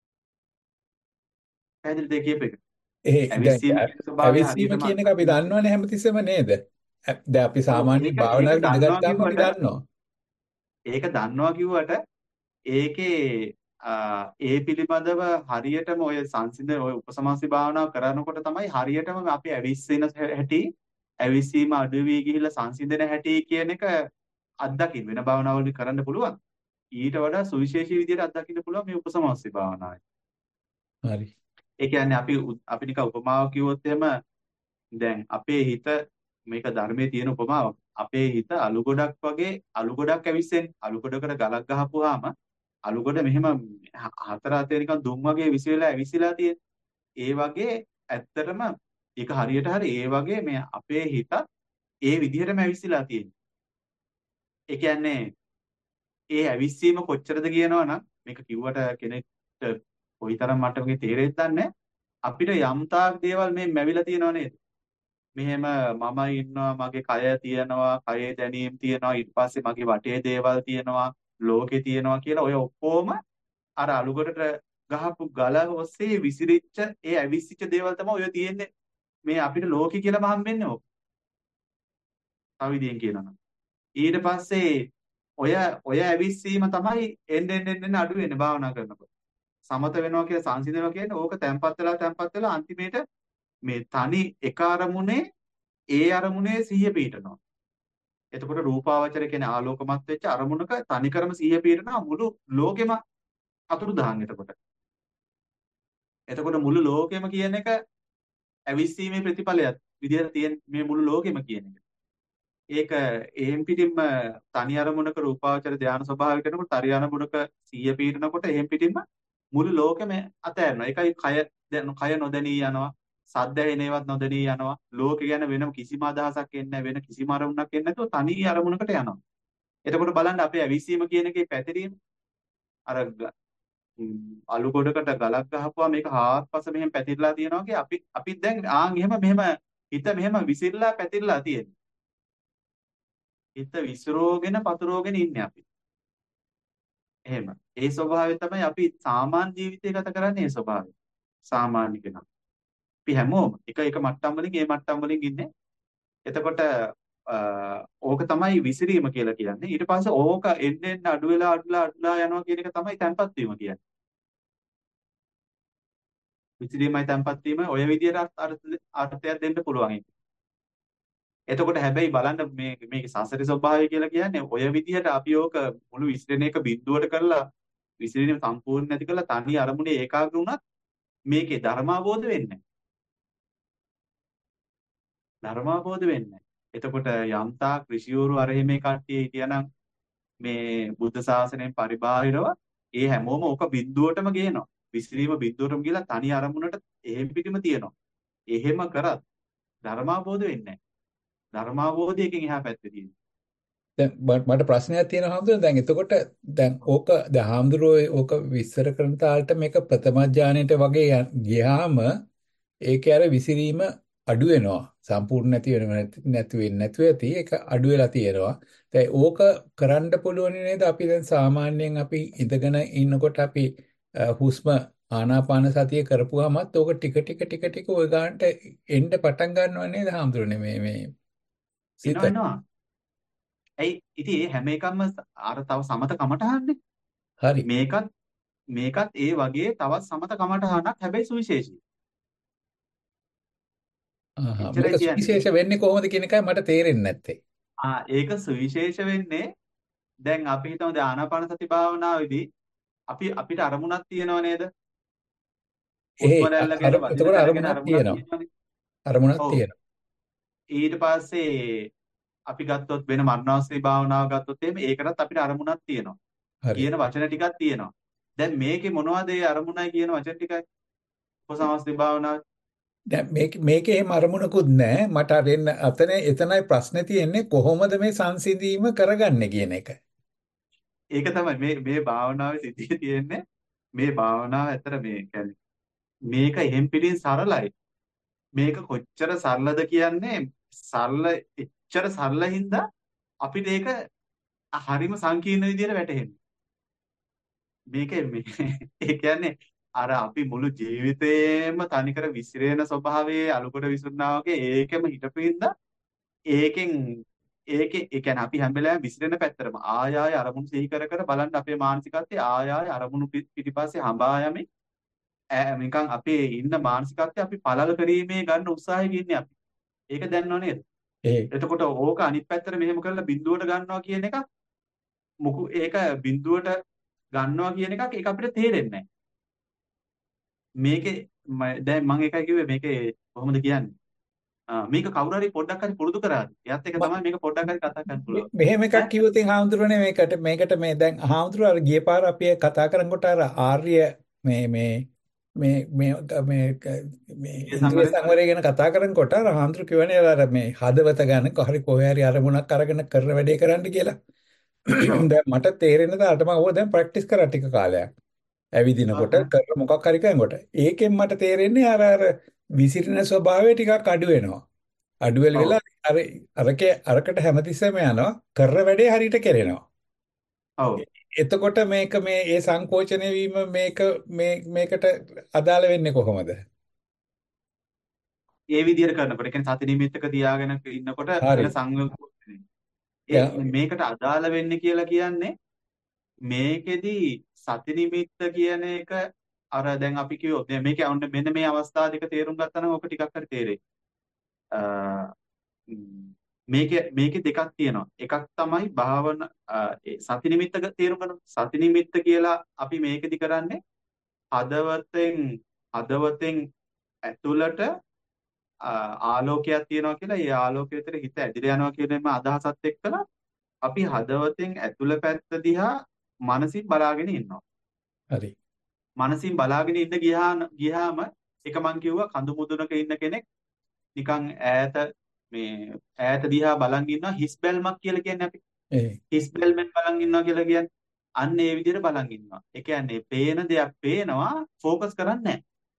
පැහැදිලිද කියප එක? ඒ දැන් ඇවිස්සීම කියන ස්වභාවය ඇවිස්සීම හරියටම කියන එක අපි දන්නවනේ හැමතිස්සෙම නේද? ඇ- දැන් අපි ඔව් සාමාන්‍ය ඒක ඒක භාවනාවකට දන්නවා ඉඳගත්තාම අපි කිව්වට දන්නවා. ඒක දන්නවා කිව්වට ඒකේ ආ, ඒ පිළිබඳව හරියටම ඔය සංසිඳ ඔය උපසමාසි භාවනාව කරනකොට තමයි හරියටම අපි ඇවිස්සෙන හැටි ඇවිස්සීම අඩු වී ගිහිල්ලා සංසිඳන හැටි කියන එක අත්දකින්න වෙන භාවනාවලදී කරන්න පුළුවන්. ඊට වඩා සුවිශේෂී විදිහට අත්දකින්න පුළුවන් මේ උපසමාසි භාවනාවයි. හරි. ඒ කියන්නේ අපි උ- අපි නිකන් උපමාවක් කිව්වොත් එහෙම දැන් අපේ හිත මේක ධර්මයේ තියෙන උපමාවක්. අපේ හිත අලු ගොඩක් වගේ අලු ගොඩක් ඇවිස්සෙන්නේ. අලු ගොඩකට ගලක් ගහපුවාම අලු ගොඩ මෙහෙම හ- හතර අතේ නිකන් දුම් වගේ විසිරලා ඇවිසිලා තියෙන. ඒ වගේ ඇත්තටම ඒක හරියට හරි ඒ වගේ මේ අපේ හිත ඒ විදිහටම ඇවිසිලා තියෙන. ඒ කියන්නේ ඒ ඇවිස්සීම කොච්චරද කියනවනම් මේක කිව්වට කෙනෙක්ට කොයිතරම් මට්ටමක තේරෙයිද දන්නේ නැහැ. අපිට යම් තාක් දේවල් මේ මැවිලා තියෙනව නේද? මෙහෙම මම ඉන්නවා මගේ කය තියෙනවා කයේ දැනීම් තියෙනවා ඊට පස්සේ මගේ වටේ දේවල් තියෙනවා ලෝකේ තියෙනවා කියලා ඔය ඔක්කොම අර අලුගොඩට ගහපු ගල ඔස්සේ විසිරිච්ච ඒ ඇවිස්සිච්ච දේවල් තමයි ඔය තියෙන්නේ මේ අපිට ලෝකේ කියලාම හම්බෙන්නේ ඕක. තව විදිහෙන් කියනවා නම්. ඊට පස්සේ ඔය ඔය ඇවිස්සීම තමයි එන්න එන්න එන්න අඩු වෙන්නේ භාවනා කරනකොට. සමත වෙනවා කියලා සංසිඳනවා කියන්නේ ඕක තැම්පත් වෙලා තැම්පත් වෙලා අන්තිමේට මේ තනි එක අරමුණේ ඒ අරමුණේ සිහිය පිහිටනවා. එතකොට රූපාවචර කියන්නේ ආලෝකමත් වෙච්ච අරමුණක තනිකරම සිහිය පිහිටනවා මුළු ලෝකෙම අතුරුදහන් එතකොට. එතකොට මුළු ලෝකෙම කියන එක ඇවිස්සීමේ ප්‍රතිඵලයක් විදිහට තියෙන මේ මුළු ලෝකෙම කියන එක. ඒක එහෙම් පිටින්ම තනි අරමුණක රූපාවචර ධානය ස්වභාවය කරනකොට තනි අරමුණක සිහිය පිහිටනකොට එහෙම් පිටින්ම මුළු ලෝකෙම අතහැරනවා. ඒකයි කය දැන් කය නොදැනී යනවා. සද්ද ඇහෙනේවත් නොදැනී යනවා. ලෝකේ ගැන වෙනම කිසිම අදහසක් එන්නේ වෙන කිසිම අරමුණක් එන්නේ නැතුව තනි අරමුණකට යනවා. එතකොට බලන්න අපේ ඇවිස්සීම කියන එකේ පැතිරීම අර අලු ගොඩකට ගලක් ගහපුවා මේක හාත්පස මෙහෙම පැතිරලා තියෙනවා වගේ අපි අපිත් දැන් ආන් එහෙම මෙහෙම හිත මෙහෙම විසිරලා පැතිරලා තියෙන්නේ. හිත විසිරෝගෙන පතුරෝගෙන ඉන්නේ අපි. එහෙම. ඒ ස්වභාවය තමයි අපි සාමාන්‍ය ජීවිතය ගත කරන්නේ ඒ ස්වභාවය. සාමාන්‍ය කෙනා. අපි හැමෝම එක එක මට්ටම් වලින් ඒ මට්ටම් වලින් ඉන්නේ. එතකොට ඕක තමයි විසිරීම කියලා කියන්නේ. ඊට පස්සේ ඕක එන්න එන්න අඩු වෙලා අඩු වෙලා අඩු වෙලා යනවා කියන එක තමයි තැම්පත් වීම කියන්නේ. විසිරීමයි තැම්පත් වීම ඔය විදිහට අර්ථයක් දෙන්න පුළුවන් ඒක. එතකොට හැබැයි බලන්න මේ මේක සසරේ ස්වභාවය කියලා කියන්නේ ඔය විදිහට අපි ඕක මුළු විසිරෙන එක බිඳුවට කරලා විසිරීම සම්පූර්ණ නැති කරලා තනි අරමුණේ ඒකාග්‍ර වුණත් මේකේ ධර්මාවබෝධ වෙන්නේ නැහැ. ධර්මාවබෝධ වෙන්නේ නැහැ. එතකොට යම්තා ඍෂිවරු අර මේ කට්ටිය හිටියනම් මේ බුද්ධ ශාසනයෙන් පරිබාහිරව ඒ හැමෝම ඕක බිඳුවටම ගේනවා. විසිරීම බිඳුවටම ගිහලා තනි අරමුණට එහෙම් පිටිම තියනවා. එහෙම කරත් ධර්මාවබෝධ වෙන්නේ නැහැ. ධර්මාවබෝධයකින් එහා පැත්තේ තියෙනවා. දැන් මට මට ප්‍රශ්නයක් තියෙනවා හාමුදුරනේ. දැන් එතකොට දැන් ඕක දැන් හාමුදුරුවෝ ඕක විස්තර කරන තාලට මේක ප්‍රථම ඥාණයට වගේ යන්- ගියාම ඒකේ අර විසිරීම අඩු වෙනවා. සම්පූර්ණ නැති වෙනව නැති නැති වෙන්නේ නැතුව ඇති. ඒක අඩු වෙලා තියෙනවා. දැන් ඕක කරන්න පුළුවන් නේද? අපි දැන් සාමාන්‍යයෙන් අපි ඉඳගෙන ඉන්නකොට අපි අ, හුස්ම ආනාපාන සතිය කරපුවාමත් ඕක ටික ටික ටික ටික ඔය ගන්නට එන්න පටන් ගන්නව නේද හාමුදුරනේ මේ මේ සිත. එනවා එනවා. ඇයි ඉතින් ඒ හැම එකක්ම අර තව සමත කමටහන්නේ. හරි. මේකත් මේකත් ඒ වගේ තවත් සමත කමටහනක් හැබැයි සුවිශේෂී. ආහා එච්චරයි මේක කියන්නේ. සුවිශේෂ වෙන්නේ කොහොමද කියන එකයි මට තේරෙන්නේ නැත්තේ. ආ ඒක සුවිශේෂ වෙන්නේ දැන් අපි හිතමු දැන් ආනාපාන සති භාවනාවේදී අපි අපිට අරමුණක් තියෙනව නේද? ඒ හුස්ම අ- රැල්ල අර ගැන වදින එතකොට තැන ගැන අරමුණක් අරමුණක් තියෙනවා. තියෙනවනේ. අරමුණක් ඔව්. තියෙනවා. ඊට පස්සේ අපි ගත්තොත් වෙන මරණාසී භාවනාව ගත්තොත් එහෙම ඒකටත් අපිට අරමුණක් තියෙනවා. හරි. කියන වචන ටිකක් තියෙනවා. දැන් මේකේ මොනවද ඒ අරමුණයි කියන වචන ටිකයි? උපසමස්ති භාවනාව. දැන් මේක මේකේ එහෙම අරමුණකුත් නැහැ. මට අර එන්න අතන එතනයි ප්‍රශ්නේ තියෙන්නේ කොහොමද මේ සංසිඳීම කරගන්නේ කියන එක. ඒක තමයි මේ මේ භාවනාවේ සිද්ධිය තියෙන්නේ. මේ භාවනාව ඇතර මේ කියන්නේ මේක එහෙම් පිටින් සරලයි. මේක කොච්චර සරලද කියන්නේ සරල එච්චර සරල හින්දා අපිට ඒක හරිම සංකීර්ණ විදියට වැටහෙනවා. මේක මේ ඒ කියන්නේ අර අපි මුළු ජීවිතේම තනිකර විසිරෙන ස්වභාවයේ අලුකොට විසිරනා වගේ ඒකෙම හිටපින්ද ඒකෙන් ඒකේ ඒ කියන්නේ අපි හැම වෙලාවෙම විසිරෙන පැත්තරම ආය ආය අරමුණු සිහි කර කර බලන්න අපේ මානසිකත්වයේ ආය ආය අරමුණු පි- පිටිපස්සේ හඹා යමින් ඈ නිකන් අපේ ඉන්න මානසිකත්වයේ අපි පළල කිරීමේ ගන්න උත්සාහයක ඉන්නේ අපි. ඒක දැනනව නේද? ඒ එතකොට ඕක අනිත් පැත්තට මෙහෙම කරලා බිඳුවට ගන්නවා කියන එක මුකු ඒක බිඳුවට ගන්නවා කියන එකක් ඒක අපිට තේරෙන්නේ නැහැ. මේකේ ම- දැන් මම එකයි කිව්වේ මේකේ කොහොමද කියන්නේ? ආ මේක කවුරු හරි පොඩ්ඩක් හරි පුරුදු කරාද? එයාත් එක තමයි මේක පොඩ්ඩක් හරි කතා කරන්න මෙ- පුළුවන්. මෙහෙම එකක් ඈ කිව්වොත් හාමුදුරනේ මේකට මේකට මේ දැන් හාමුදුරුවෝ අර ගිය පාර අපි කතා කරනකොට අර ආර්ය මේ මේ මේ මේ මේ ක- මේ ඒ ඉන්ද්‍රිය සංවරය සංවරය ගැන කතා කරනකොට අර හාමුදුරුවෝ කියවනේ අර මේ හදවත ගන්න කොහරි කොහේ හරි අරමුණක් අරගෙන කරන වැඩේ කරන්න කියලා. ඔව්. දැන් මට තේරෙන දාට මම ඕක දැන් ප්‍රැක්ටිස් කරා ටික කාලයක්. ඇවිදිනකොට ආහ්. කරලා මොකක් හරි කරනකොට ඒකෙන් මට තේරෙන්නේ අර අර විසිරෙන ස්වභාවය ටිකක් අඩු වෙනවා. අඩු වෙල ඔව්. වෙලා අර අරකේ අරකට හැමතිස්සෙම යනවා කරන වැඩේ හරියට කරනවා. ඔව්. එතකොට මේක මේ ඒ සංකෝචනය වීම මේක මේ මේකට අදාළ වෙන්නේ කොහොමද? ඒ විදිහට කරනකොට ඒ කියන්නේ සති නිමිත්තක තියාගෙන ඉන්නකොට හරි. වෙන සංයෝජන ඒ දැන් මේකට අදාළ වෙන්නේ කියලා කියන්නේ මේකෙදි සති නිමිත්ත කියන එක අර දැන් අපි කිව්වොත් දැන් මේක ඔන්න මෙන්න මේ අවස්ථා දෙක තේරුම් ගත්තා නම් ඔක ටිකක් හරි තේරෙයි. අ, ම්, මේකේ මේකේ දෙකක් තියෙනවා. එකක් තමයි භාවන අ, ඒ සති නිමිත්ත තේරුම් ගන්න. සති නිමිත්ත කියලා අපි මේකෙදි කරන්නේ හදවතෙන් හදවතෙන් ඇතුළට අ, ආලෝකයක් තියෙනවා කියලා ඒ ආලෝකය විතර හිත ඇදිලා යනවා කියන මේ අදහසත් එක්කලා අපි හදවතෙන් ඇතුළ පැත්ත දිහා මනසින් බලාගෙන ඉන්නවා. හරි. මනසින් බලාගෙන ඉන්න ගියාම ගියාම එක මං කිව්වා කඳු මුදුනක ඉන්න කෙනෙක් නිකන් ඈත මේ ඈත දිහා බලන් ඉන්නවා හිස් බැල්මක් කියලා කියන්නේ අපි. ඒ හිස් බැල්මෙන් බලන් ඉන්නවා කියලා කියන්නේ අන්න ඒ විදිහට බලන් ඉන්නවා. ඒ කියන්නේ පේන දෙයක් පේනවා ફોકસ කරන්නේ නැහැ.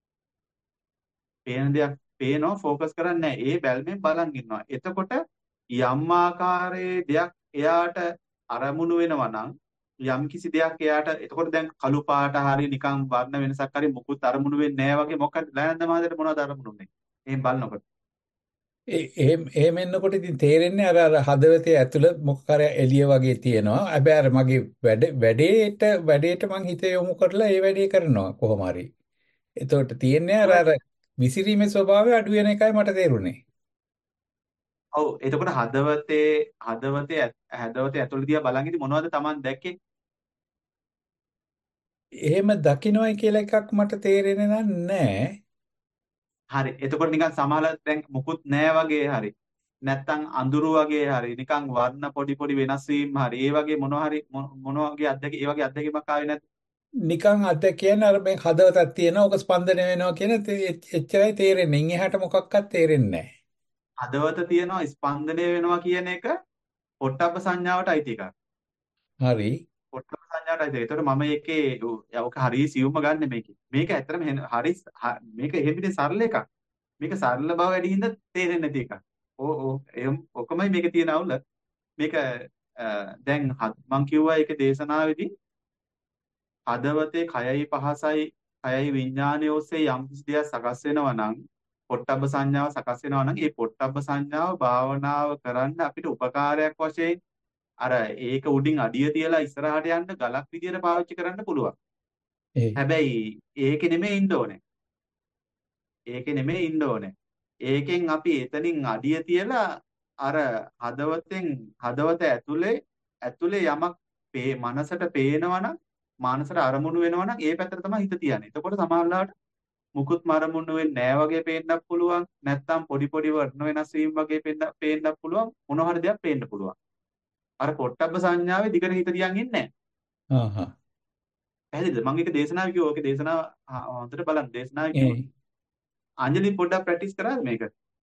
පේන දෙයක් පේනවා ફોકસ කරන්නේ නැහැ. ඒ බැල්මෙන් බලන් ඉන්නවා. එතකොට යම් ආකාරයේ දෙයක් එයාට අරමුණු වෙනවා නම් යම් කිසි දෙයක් එයාට එතකොට දැන් කළු පාට හරි නිකන් වර්ණ වෙනසක් හරි මුකුත් අරමුණු වෙන්නේ නැහැ වගේ මොකක්ද දයන්ද මහදේට මොනවද අරමුණු වෙන්නේ? එහෙන් බලනකොට. ඒ එහෙම එහෙම එන්නකොට ඉතින් තේරෙන්නේ අර අර හදවතේ ඇතුළ මොකක් කර එළිය වගේ තියෙනවා. හැබැයි අර මගේ වැඩ වැඩේට වැඩේට මං හිත යොමු කරලා ඒ වැඩේ කරනවා කොහොම හරි. එතකොට තියෙන්නේ අර අර විසිරීමේ ස්වභාවය අඩු වෙන එකයි මට තේරුනේ. ඔව් එතකොට හදවතේ හදවතේ ඇ- හදවතේ ඇතුළේ දිහා බලන් ඉදි මොනවද Taman දැක්කේ? එහෙම දකින්නයි කියලා එකක් මට තේරෙන්නේ නැහැ. හරි. එතකොට නිකන් සමහර දැන් මුකුත් නැහැ වගේ හරි. නැත්තම් අඳුරු වගේ හරි. නිකන් වර්ණ පොඩි පොඩි වෙනස් වීම හරි. ඒ වගේ මොනවා හරි මොන මොන වගේ අත්දැකීම් ඒ වගේ අත්දැකීමක් ආවේ නැද්ද? නිකන් අද කියන්නේ අර මේ හදවතක් තියෙනවා ඕක ස්පන්දනය වෙනවා කියන තේ- එච්චරයි තේරෙන්නේ. ඉන් එහාට මොකක්වත් තේරෙන්නේ හදවත තියෙනවා ස්පන්දනය වෙනවා කියන එක පොට්ටබ්බ සංඥාවට අයිති එකක්. නැහැ. හරි. පොට්ටබ්බ සංඥාවට අයිති. ඒතකොට මම ඒකේ ඔක හරිය සියුම්ම ගන්න මේකේ. මේක ඇත්තටම හෙන- හරි හ- මේක එහෙමිට සරල එකක්. මේක සරල බව වැඩි හින්දා තේරෙන්නේ නැති එකක්. ඕ ඕ එම් ඔකමයි මේකේ තියෙන අවුල. මේක අ, දැන් හත්- මං කිව්වා ඒකේ දේශනාවේදී හදවතේ කයයි පහසයි කයයි විඥානය ඔස්සේ යම් කිසි දෙයක් සකස් වෙනවා නම් පොට්ටබ්බ සංඥාව සකස් වෙනවා නම් ඒ පොට්ටබ්බ සංඥාව භාවනාව කරන්න අපිට උපකාරයක් වශයෙන් අර ඒක උඩින් අඩිය තියලා ඉස්සරහට යන්න ගලක් විදියට පාවිච්චි කරන්න පුළුවන්. ඒ හැබැයි ඒකේ නෙමෙයි ඉන්න ඕනේ. ඒකේ නෙමෙයි ඉන්න ඕනේ. ඒකෙන් අපි එතනින් අඩිය තියලා අර හදවතෙන් හදවත ඇතුලේ ඇතුලේ යමක් පේ මනසට පේනවා නම් මානසට අරමුණු වෙනවා නම් ඒ පැත්තට තමයි හිත තියන්නේ. එතකොට සමහරවිට මුකුත් අරමුණු වෙන්නේ නැහැ වගේ පේන්නත් පුළුවන්. නැත්තම් පොඩි පොඩි වර්ණ වෙනස් වීම වගේ පේන්න පේන්නත් පුළුවන්. මොන හරි දෙයක් පේන්න පුළුවන්. අර පොට්ටබ්බ සංඥාවේ දිගට හිත තියන් ඉන්නේ නැහැ. ආ හා. පැහැදිලිද? මම ඒක දේශනාවේ කිව්වා. ඕකේ දේශනාව ආ, හොඳට බලන්න දේශනාවේ ඒ කිව්වා. අංජලි පොඩ්ඩක් ප්‍රැක්ටිස් කරාද මේක?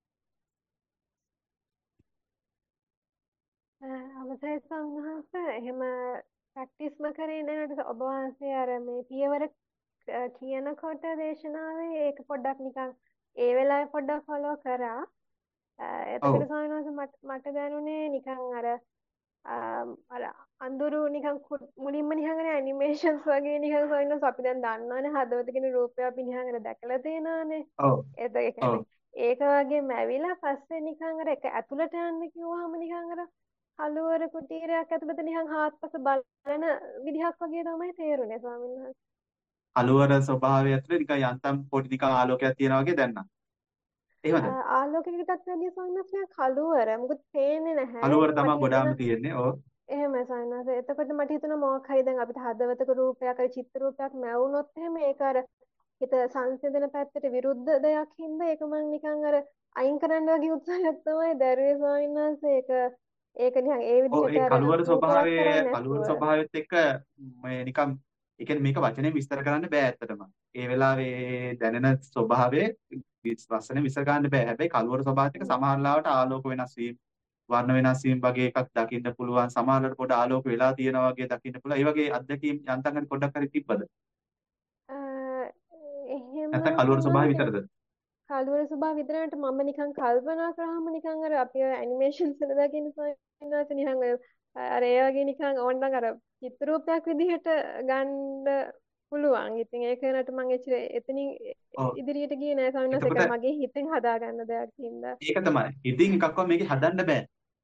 අවසරයි ස්වාමීන් වහන්සේ එහෙම ප්‍රැක්ටිස්ම කරේ නේද ඔබ වහන්සේ අර මේ පියවර අ, කියනකොට දේශනාවේ ඒක පොඩ්ඩක් නිකන් ඒ වෙලාවේ පොඩ්ඩක් ෆලෝ කරා. අ, ඔව්. එතකොට ස්වාමීන් වහන්සේ මට මට දැනුනේ නිකන් අර ආම්, අර අඳුරු නිකන් කු- මුලින්ම නිකන් අර ඇනිමේෂන්ස් වගේ නිකන් ස්වාමීන් වහන්සේ අපි දැන් දන්නවනේ හදවත කියන රූපය අපි නිකන් අර දැකලා තියෙනවානේ. ඔව්. ඒත් ඒ ඔව්. කියන්නේ ඒක වගේම ඇවිල්ලා පස්සේ නිකන් අර එක ඇතුළට යන්න කිව්වහම නිකන් අර කළුවර කුටීරයක් ඇතුළත නිකන් හාත්පස බලන විදිහක් වගේ තමයි තේරුනේ ස්වාමීන් වහන්සේ. අලුවර ස්වභාවය ඇතුලේ නිකන් යන්තම් පොඩි නිකන් ආලෝකයක් තියෙනවා වගේ දැනනවා. එහෙමද? ආ, ආලෝකයකටත් වැඩිය ස්වාමීන් වහන්සේ නිකන් කළුවර මොකද පේන්නේ නැහැ. අලුවර ඒක තමයි මට ගොඩාම හිතෙන තියෙන්නේ. ඔව්. එහෙමයි ස්වාමීන් වහන්සේ. එතකොට මට හිතුණා මොකක් හරි දැන් අපිට හදවතක රූපයක් හරි චිත්‍ර රූපයක් මැවුනොත් එහෙම ඒක අර හිත සංසිඳන පැත්තට විරුද්ධ දෙයක් හින්දා ඒක මං නිකන් අර අයින් කරන්න වගේ උත්සාහයක් තමයි දැරුවේ ස්වාමීන් වහන්සේ. ඒක ඒක නිකන් ඒ ඔව් විදිහට ඒ අර කලුවර රූපවත් ස්වභාවය කරන්නේ කලුවර නැතුව. ස්වභාවයත් එක්ක මේ නිකන් ඒ කියන්නේ මේක වචනෙන් විස්තර කරන්න බෑ ඇත්තටම. ඒ වෙලාවේ දැනෙන ස්වභාවය වචනෙන් විස්තර කරන්න බෑ. හැබැයි කලුවර ස්වභාවයත් එක්ක සමහර ලාවට ආලෝක වෙනස් වීම, වර්ණ වෙනස් වීම වගේ එකක් දකින්න පුළුවන්. සමහරවිට පොඩ ආලෝක වෙලා තියෙනවා වගේ දකින්න පුළුවන්. ඒ වගේ අත්දැකීම් යන්තම් හරි පොඩ්ඩක් හරි තිබ්බද? අ, එහෙම නැත්නම් කලුවර ස්වභාවය ස්වාමීන් විතරද? කළුවර ස්වභාව විතරට මම නිකන් කල්පනා කරාම නිකන් අර අපි ඇනිමේෂන්ස් වල දකින්න සයින්ස් නිකන් ඔය අර ඒ වගේ නිකන් ඕනනම් අර චිත්‍ර රූපයක් විදිහට ගන්න පුළුවන්. ඉතින් ඒක නට මම එච්චර එතනින් ඔව්. ඉදිරියට ගියේ නෑ ස්වාමීන් වහන්සේ. ඒක එතකොට මගේ හිතෙන් හදාගන්න දෙයක් හින්දා. ඒක තමයි. ඉතින් එකක්වත් මේකේ හදන්න බෑ.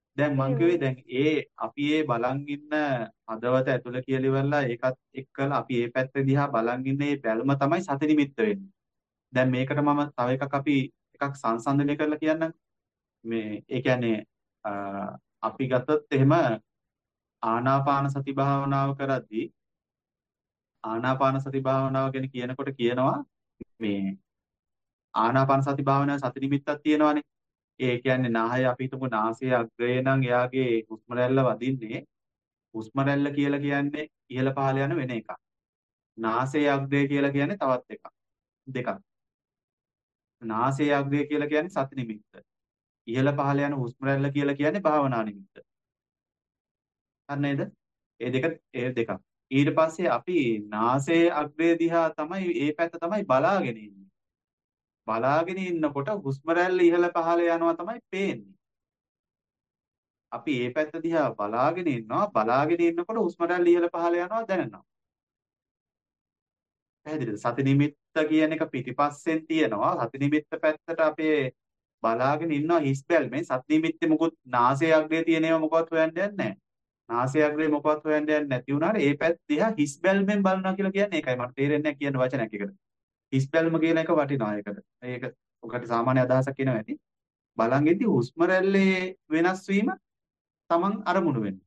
දැන් මං එහෙමයි. කිව්වේ දැන් ඒ අපි ඒ බලන් ඉන්න හදවත ඇතුළ කියලා ඉවරලා ඒකත් එක්කලා අපි ඒ පැත්ත දිහා බලන් ඉන්න ඒ බැල්ම තමයි සති නිමිත්ත වෙන්නේ. දැන් මේකට මම තව එකක් අපි එකක් සංසන්දනය කරලා කියන්නම්. මේ ඒ කියන්නේ අ, අපි ගත්තොත් එහෙම ආනාපාන සති භාවනාව කරද්දී ආනාපාන සති භාවනාව ගැන කියනකොට කියනවා මේ ආනාපාන සති භාවනාවේ සති නිමිත්තක් තියෙනවානේ. ඒ කියන්නේ නාහය අපි හිතමු නාසයේ අග්‍රේ නම් එයාගේ හුස්ම රැල්ල වදින්නේ හුස්ම රැල්ල කියලා කියන්නේ ඉහළ පහළ යන වෙන එකක්. නාසයේ අග්‍රය කියලා කියන්නේ තවත් එකක්. දෙකක්. නාසයේ අග්‍රය කියලා කියන්නේ සති නිමිත්ත. ඉහළ පහළ යන හුස්ම රැල්ල කියලා කියන්නේ භාවනා නිමිත්ත. හරි නේද? ඒ දෙක ඒ දෙකක්. ඊට පස්සේ අපි නාසයේ අග්‍රය දිහා තමයි ඒ පැත්ත තමයි බලාගෙන ඉන්නේ. බලාගෙන ඉන්නකොට හුස්ම රැල්ල ඉහළ පහළ යනවා තමයි පේන්නේ. අපි ඒ පැත්ත දිහා බලාගෙන ඉන්නවා බලාගෙන ඉන්නකොට හුස්ම රැල්ල ඉහළ පහළ යනවා දැනෙනවා. පැහැදිලිද? සති නිමිත්ත කියන එක පිටිපස්සෙන් තියෙනවා. සති නිමිත්ත පැත්තට අපේ බලාගෙන ඉන්නවා හිස් බැල්මෙන්. සති නිමිත්තේ මොකොත් නාසයේ අග්‍රේ තියෙන ඒවා මොකවත් හොයන්න යන්නේ නැහැ. නාසයේ අග්‍රේ මොකවත් හොයන්න යන්නේ නැති වුණාට ඒ පැත්ත දිහා හිස් බැල්මෙන් බලනවා කියලා කියන්නේ ඒකයි. මට තේරෙන්නේ නැහැ කියන වචනයක් එකට. හිස් බැල්ම කියන එක වටිනවා ඒකට. ඒක ඔකට සාමාන්‍ය අදහසක් කියනවා ඇති. බලන් ඉද්දි හුස්ම රැල්ලේ වෙනස් වීම තමන් අරමුණු වෙන්නේ.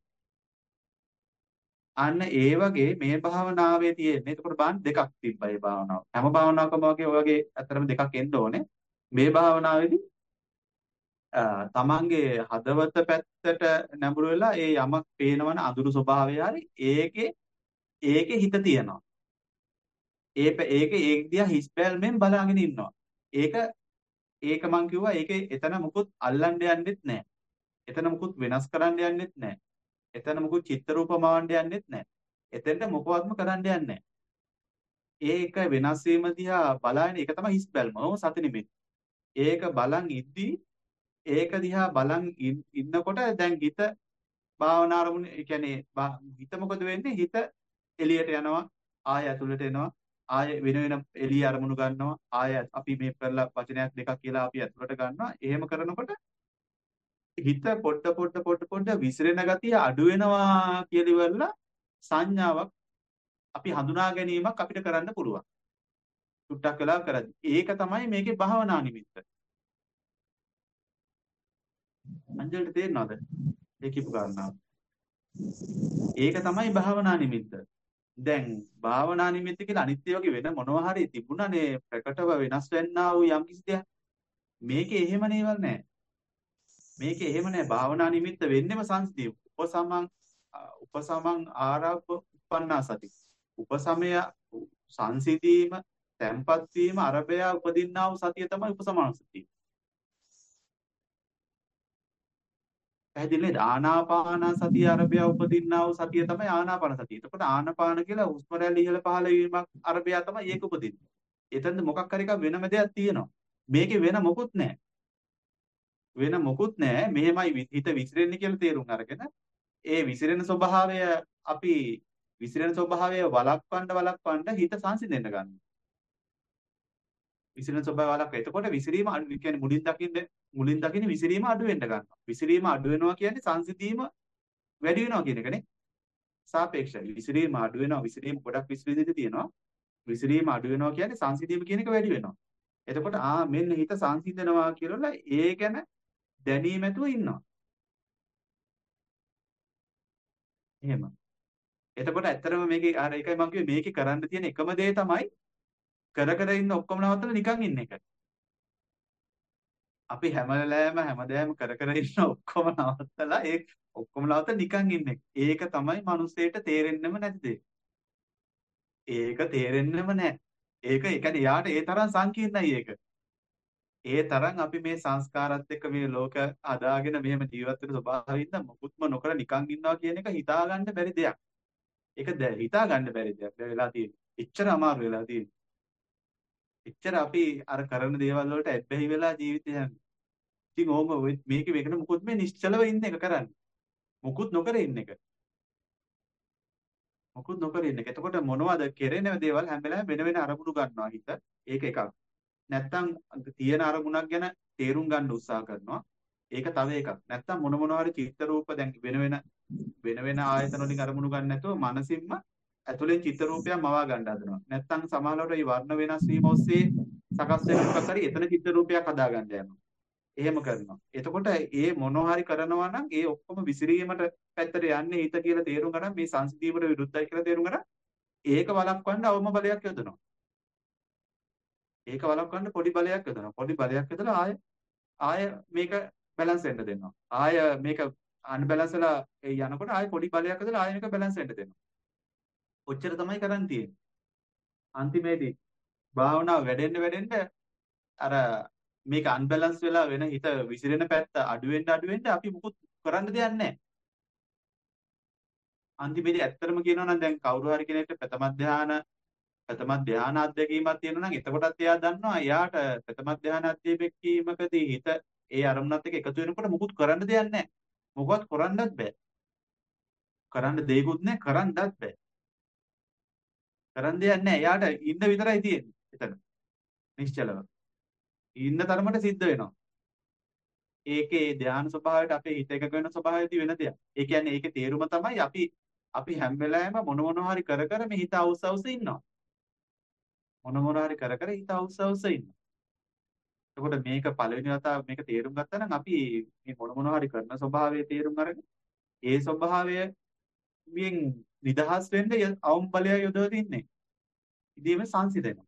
අන්න ඒ වගේ මේ භාවනාවේ තියෙන්නේ. එතකොට බලන්න දෙකක් තිබ්බා මේ භාවනාව. හැම භාවනාවකම වගේ ඔය වගේ අතරම දෙකක් එන්න ඕනේ. මේ භාවනාවේදී අ, තමන්ගේ හදවත පැත්තට නැඹුරු වෙලා ඒ යමක් පේනවන අඳුරු ස්වභාවය හරි ඒකේ ඒකේ හිත තියනවා. ඒ ප- ඒකේ ඒක දිහා හිස් බැල්මෙන් බලාගෙන ඉන්නවා. ඒක ඒක මං කිව්වා ඒකේ එතන මුකුත් අල්ලන්න යන්නෙත් නැහැ. එතන මුකුත් වෙනස් කරන්න යන්නෙත් නැහැ. එතන මුකුත් චිත්ත රූප මවන්න යන්නෙත් නැහැ. එතෙන්ට මොකවත්ම කරන්න යන්නේ නැහැ. ඒක වෙනස් වීම දිහා බලන එක තමයි හිස් බැල්ම. ඕම සති නිමිත්ත. ඒක බලන් ඉද්දී ඒක දිහා බලන් ඉන්- ඉන්නකොට දැන් හිත භාවනා අරමුණ ඒ කියන්නේ බා- හිත මොකද වෙන්නේ? හිත එළියට යනවා, ආය ඇතුළට එනවා, ආය වෙන වෙන එළිය අරමුණු ගන්නවා, ආය අපි මේ කරලා වචනයක් දෙකක් කියලා අපි ඇතුළට ගන්නවා. එහෙම කරනකොට හිත පොඩ පොඩ පොඩ පොඩ විසිරෙන ගතිය අඩු වෙනවා කියලා ඉවරලා සංඥාවක් අපි හඳුනා ගැනීමක් අපිට කරන්න පුළුවන්. සුට්ටක් වෙලා කරද්දී. ඒක තමයි මේකේ භාවනා නිමිත්ත. අංජලිට තේරෙනවද? ඒ කියපු කාරණාව. ඒක තමයි භාවනා නිමිත්ත. දැන් භාවනා නිමිත්ත කියලා අනිත්‍ය වගේ වෙන මොනවා හරි තිබුණානේ ප්‍රකටව වෙනස් වෙන්නා වූ යම් කිසි දෙයක්. මේකේ එහෙම නේවල් නැහැ. මේකේ එහෙම නැහැ. භාවනා නිමිත්ත වෙන්නෙම සංසිතිය. උපසමං උපසමං ආරම්භ උපන්නා සති. උපසමය සංසිතීම, තැම්පත් වීම, අරබය උපදින්නා වූ සතිය තමයි උපසමන සතිය. පැහැදිලි නේද? ආනාපාන සතිය අරබය උපදින්නා වූ සතිය තමයි ආනාපාන සතිය. එතකොට ආනාපාන කියලා හුස්ම රැලි ඉහළ පහළ වීමක් අරබය තමයි ඒක උපදින්නේ. එතනද මොකක් හරි එකක් වෙනම දෙයක් තියෙනවා. මේකේ වෙන මොකුත් නැහැ. වෙන මොකුත් නැහැ. මෙහෙමයි වි- හිත විසිරෙන්නේ කියලා තේරුම් අරගෙන ඒ විසිරෙන ස්වභාවය අපි විසිරෙන ස්වභාවය වළක්වන්න වළක්වන්න හිත සංසිඳෙන්න ගන්නවා. විසිරෙන ස්වභාවය වළක්ව. එතකොට විසිරීම අඩු කියන්නේ මුලින් දකින්න මුලින් දකින්න විසිරීම අඩු වෙන්න ගන්නවා. විසිරීම අඩු වෙනවා කියන්නේ සංසිඳීම වැඩි වෙනවා කියන එකනේ. සාපේක්ෂයි. විසිරීම අඩු වෙනවා. විසිරීම ගොඩක් විසිරීම තියෙනවා. විසිරීම අඩු වෙනවා කියන්නේ සංසිඳීම කියන එක වැඩි වෙනවා. එතකොට ආ මෙන්න හිත සංසිඳනවා කියලා ඒ ගැන දැනීම ඇතුව ඉන්නවා. එහෙම. එතකොට ඇත්තටම මේකේ අර ඒකයි මම කිව්වේ මේකේ කරන්න තියෙන එකම දේ තමයි කර කර ඉන්න ඔක්කොම නවත්තලා නිකන් ඉන්න එක. අපි හැම වෙලාවෙම හැමදාම කර කර ඉන්න ඔක්කොම නවත්තලා ඒ ඔක්කොම නවත්තලා නිකන් ඉන්න එක. ඒක තමයි මිනිස්සෙට තේරෙන්නෙම නැති දේ. ඒක තේරෙන්නෙම නැහැ. ඒක ඒ කියන්නේ යාට ඒ තරම් සංකීර්ණයි ඒක. ඒ තරම් අපි මේ සංස්කාරات එක්ක මේ ලෝක හදාගෙන මෙහෙම ජීවත් වෙන ස්වභාවයෙන් මොකුත්ම නොකර නිකන් ඉන්නවා කියන එක හිතා ගන්න බැරි දෙයක්. ඒක දැ- හිතා ගන්න බැරි දෙයක් වෙලා තියෙන්නේ. එච්චර අමාරු වෙලා තියෙන්නේ. එච්චර අපි අර කරන දේවල් වලට ඇබ්බැහි වෙලා ජීවිතය යන්නේ. ඉතින් ඕම ඔය- මේක මේකට මුකුත් මේ නිශ්චලව ඉන්න එක කරන්නේ. මුකුත් නොකර ඉන්න එක. මුකුත් නොකර ඉන්න එක. එතකොට මොනවද කෙරෙන දේවල් හැම වෙලාවෙම වෙන වෙන අරමුණු ගන්නවා හිත. ඒක එකක්. නැත්තම් තියෙන අරමුණක් ගැන තේරුම් ගන්න උත්සාහ කරනවා. ඒක තව එකක්. නැත්තම් මොන මොනවා හරි චිත්ත රූප දැන් වෙන වෙන වෙන වෙන ආයතන වලින් අරමුණු ගන්න නැතුව මනසින්ම ඇතුලෙන් චිත්ත රූපයක් මවා ගන්න හදනවා. නැත්තම් සමහරවිට මේ වර්ණ වෙනස් වීම ඔස්සේ සකස් වෙන මොකක් හරි එතන චිත්ත රූපයක් හදා ගන්න යනවා. එහෙම කරනවා. එතකොට ඒ මොනවා හරි කරනවා නම් ඒ ඔක්කොම විසිරීමට පැත්තට යන්නේ හිත කියලා තේරුම් ගන්න මේ සංසිඳීමට විරුද්ධයි කියලා තේරුම් ගන්න ඒක වළක්වන්න අවම බලයක් යොදනවා. ඒක වළක්වන්න පොඩි බලයක් යොදනවා. පොඩි බලයක් යොදලා ආය ආය මේක බැලන්ස් වෙන්න දෙනවා. ආය මේක අන්බැලන්ස් වෙලා ඒ යනකොට ආය පොඩි බලයක් යොදලා ආය මේක බැලන්ස් වෙන්න දෙනවා. ඔච්චර තමයි කරන් තියෙන්නේ. අන්තිමේදී භාවනාව වැඩෙන්න වැඩෙන්න අර මේක අන්බැලන්ස් වෙලා වෙන හිත විසිරෙන පැත්ත අඩු වෙන්න අඩු වෙන්න අපි මුකුත් කරන්න දෙයක් නැහැ. අන්තිමේදී ඇත්තටම කියනවා නම් දැන් කවුරු හරි කෙනෙක්ට ප්‍රථම ධාන ප්‍රථම ධාන අධ්‍යක්ීමක් තියෙනවා නම් එතකොටත් එයා දන්නවා එයාට ප්‍රථම ධාන අධ්‍යක්ීමකදී හිත ඒ අරමුණත් එක්ක එකතු වෙනකොට මුකුත් කරන්න දෙයක් නැහැ. මොකවත් කරන්නත් බෑ. කරන්න දෙයක්වත් නැහැ කරන්නත් බෑ. කරන්න දෙයක් නැහැ. එයාට ඉන්න විතරයි තියෙන්නේ එතන. නිශ්චලව. ඉන්න තරමට සිද්ධ වෙනවා. ඒකේ ධාන ස්වභාවයට අපේ හිත එකක වෙන ස්වභාවයදී වෙන දෙයක්. ඒ කියන්නේ ඒකේ තේරුම තමයි අපි අපි හැම වෙලාවෙම මොන මොනවා හරි කර කර මේ හිත අවුස් අවුස් ඉන්නවා. මොන මොනවා හරි කර කර හිත අවුස් අවුස් ඉන්නවා. එතකොට මේක පළවෙනි වතාව මේක තේරුම් ගත්තා නම් අපි මේ මොන මොනවා හරි කරන ස්වභාවයේ තේරුම් අරගෙන ඒ ස්වභාවයෙන් නිදහස් වෙන්න අවම බලය යොදවලා තින්නේ. ඉදීම සංසිඳෙනවා.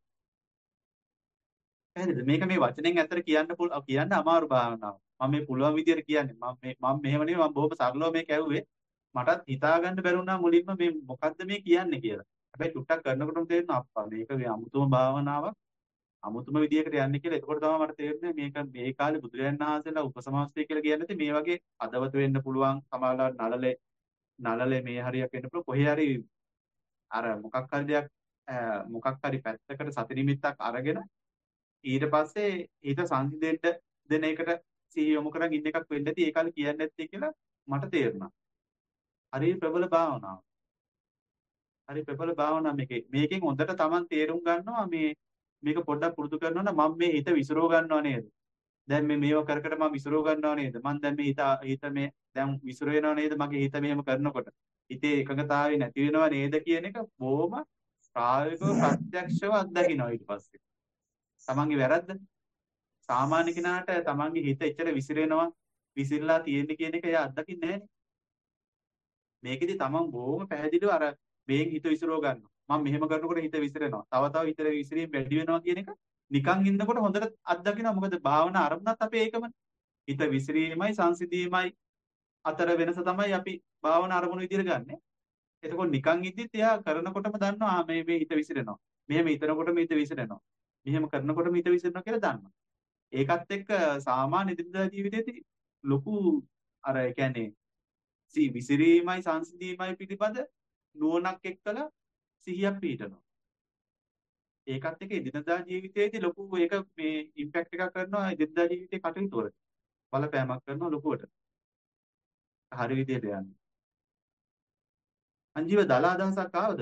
පැහැදිලිද? මේක මේ වචනෙන් ඇත්තට කියන්න පුළුවන් කියන්න අමාරු භාවනාවක්. මම මේ පුළුවන් විදියට කියන්නේ මම මේ මම මෙහෙම නෙවෙයි මම බොහොම සරලව මේක ඇහුවේ. මටත් හිතා ගන්න බැරුණා මුලින්ම මේ මොකද්ද මේ කියන්නේ කියලා. හැබැයි ටුට්ටක් කරනකොටම තේරෙනවා අප්පා මේක මේ අමුතුම භාවනාවක්. අමුතුම විදියකට යන්නේ කියලා. එතකොට තමයි මට තේරුනේ මේක මේ කාලේ බුදුරජාණන් වහන්සේලා උපසමස්තය කියලා කියන්නේ මේ වගේ අදවත වෙන්න පුළුවන් සමාලාවට නළලේ නළලේ මේ හරියක් වෙන්න පුළුවන් කොහේ හරි අර මොකක් හරි දෙයක් මොකක් හරි පැත්තකට සති නිමිත්තක් අරගෙන ඊට පස්සේ හිත සංසිඳෙන්න දෙන එකට සිහිය යොමු කරන් ඉන්න එකක් වෙන්න ඇති ඒ කාලේ කියන්නේ නැත්තේ කියලා මට තේරුණා. හරි ප්‍රබල භාවනාව. හරි ප්‍රබල භාවනාව මේකේ. මේකෙන් හොඳට Taman තේරුම් ගන්නවා මේ මේක පොඩ්ඩක් පුරුදු කරනවා නම් මම මේ හිත විසිරව ගන්නව නේද? දැන් මේ මේව කර කර මම විසිරව ගන්නව නේද? මම දැන් මේ හිත හිත මේ දැන් විසිර වෙනව නේද? මගේ හිත මෙහෙම කරනකොට. හිතේ එකඟතාවය නැති වෙනව නේද කියන එක බොහොම ප්‍රායෝගිකව ප්‍රත්‍යක්ෂව අත්දකින්නවා ඊට පස්සේ. තමන්ගේ වැරද්ද සාමාන්‍ය කෙනාට තමන්ගේ හිත එච්චර විසිරෙනවා විසිරලා තියෙන්නේ කියන එක එයා අත්දකින්නේ නැහැනේ. මේකෙදි තමන් බොහොම පැහැදිලිව අර මේන් හිත විසිරව ගන්නවා. මම මෙහෙම කරනකොට හිත විසිරෙනවා. තව තව හිත විසිරීම වැඩි වෙනවා කියන එක නිකන් ඉන්නකොට හොඳට අත්දකිනවා. මොකද භාවනා අරමුණත් අපේ ඒකමනේ. හිත විසිරීමයි සංසිඳීමයි අතර වෙනස තමයි අපි භාවනා අරමුණු විදිහට ගන්නෙ. එතකොට නිකන් ඉද්දිත් එයා කරනකොටම දන්නවා මේ මේ හිත විසිරෙනවා. මෙහෙම හිතනකොටම හිත විසිරෙනවා. මෙහෙම කරනකොටම හිත විසිරෙනවා කියලා දන්නවා. ඒකත් එක්ක සාමාන්‍ය ඉදිරියදා ජීවිතේදී ලොකු අර ඒ කියන්නේ සී විසිරීමයි සංසිඳීමයි පිළිබඳ නුවණක් එක්කලා සිහියක් පිහිටනවා. ඒකත් එක්ක ඉදිරියදා ජීවිතයේදී ලොකු ඒක මේ ඉම්පැක්ට් එකක් කරනවා ඉදිරියදා ජීවිතේ කටයුතු වල. බලපෑමක් කරනවා ලොකුවට. හරි විදියට යන්නේ. අංජීව දල අදහසක් ආවද?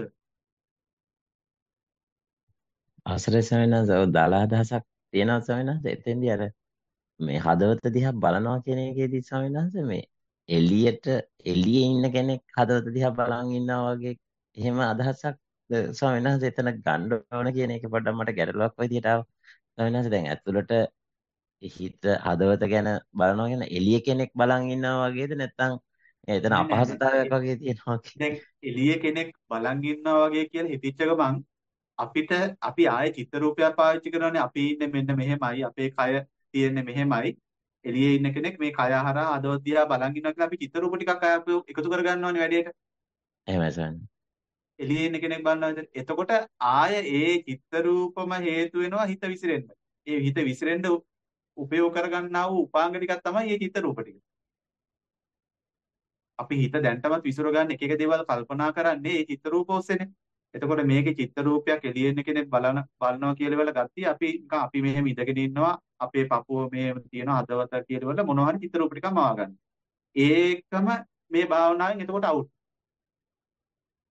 ආශ්‍රය සවිනාස දාලා අදහසක් තියෙනවා සවිනාස එතෙන්දී අර මේ හදවත දිහා බලනවා කියන එකේදී සවිනාස මේ එළියට එළියේ ඉන්න කෙනෙක් හදවත දිහා බලන් ඉන්නවා වගේ එහෙම අදහසක් සවිනාස එතන ගන්න ඕන කියන එක පොඩ්ඩක් මට ගැටලුවක් විදියට ආවා සවිනාස දැන් ඇතුළට හිත හදවත ගැන බලනවා කියන එළිය කෙනෙක් බලන් ඉන්නවා වගේද නැත්නම් එතන නෑ නෑ නෑ. අපහසුතාවයක් වගේ තියෙනවා දැන් එළියේ කෙනෙක් බලන් ඉන්නවා වගේ කියලා හිතච්ච ගමන් අපිට අපි ආයේ චිත්ත රූපයක් පාවිච්චි කරනවානේ අපි ඉන්නේ මෙන්න මෙහෙමයි අපේ කය තියෙන්නේ මෙහෙමයි එළියේ ඉන්න කෙනෙක් මේ කය හරහා හදවත දිහා බලන් ඉන්නවා කියලා අපි චිත්ත රූප ටිකක් ආය අපි එකතු කර ගන්නවානේ වැඩේට එහෙමයි සවිනාස එළියේ ඉන්න කෙනෙක් බලනවා එතකොට ආය ඒ චිත්ත රූපම හේතු වෙනවා හිත විසිරෙන්න ඒ හිත විසිරෙන්න උපයෝග කරගන්නා වූ උපාංග ටිකක් තමයි මේ චිත්ත රූප ටික අපි හිත දැන්ටමත් විසිර ගන්න එක එක දේවල් කල්පනා කරන්නේ මේ චිත්ත රූප ඔස්සේනේ එතකොට මේකේ චිත්ත රූපයක් එළියේ ඉන්න කෙනෙක් බලන බලනවා කියලා වල ගත්තා අපි නිකන් අපි මෙහෙම ඉඳගෙන ඉන්නවා අපේ පපුව මෙහෙම තියෙනවා හදවත කියලා වල මොනවා හරි චිත්ත රූප ටිකක් මවා ගන්න. ඒකම මේ භාවනාවෙන් එතකොට අවුට්.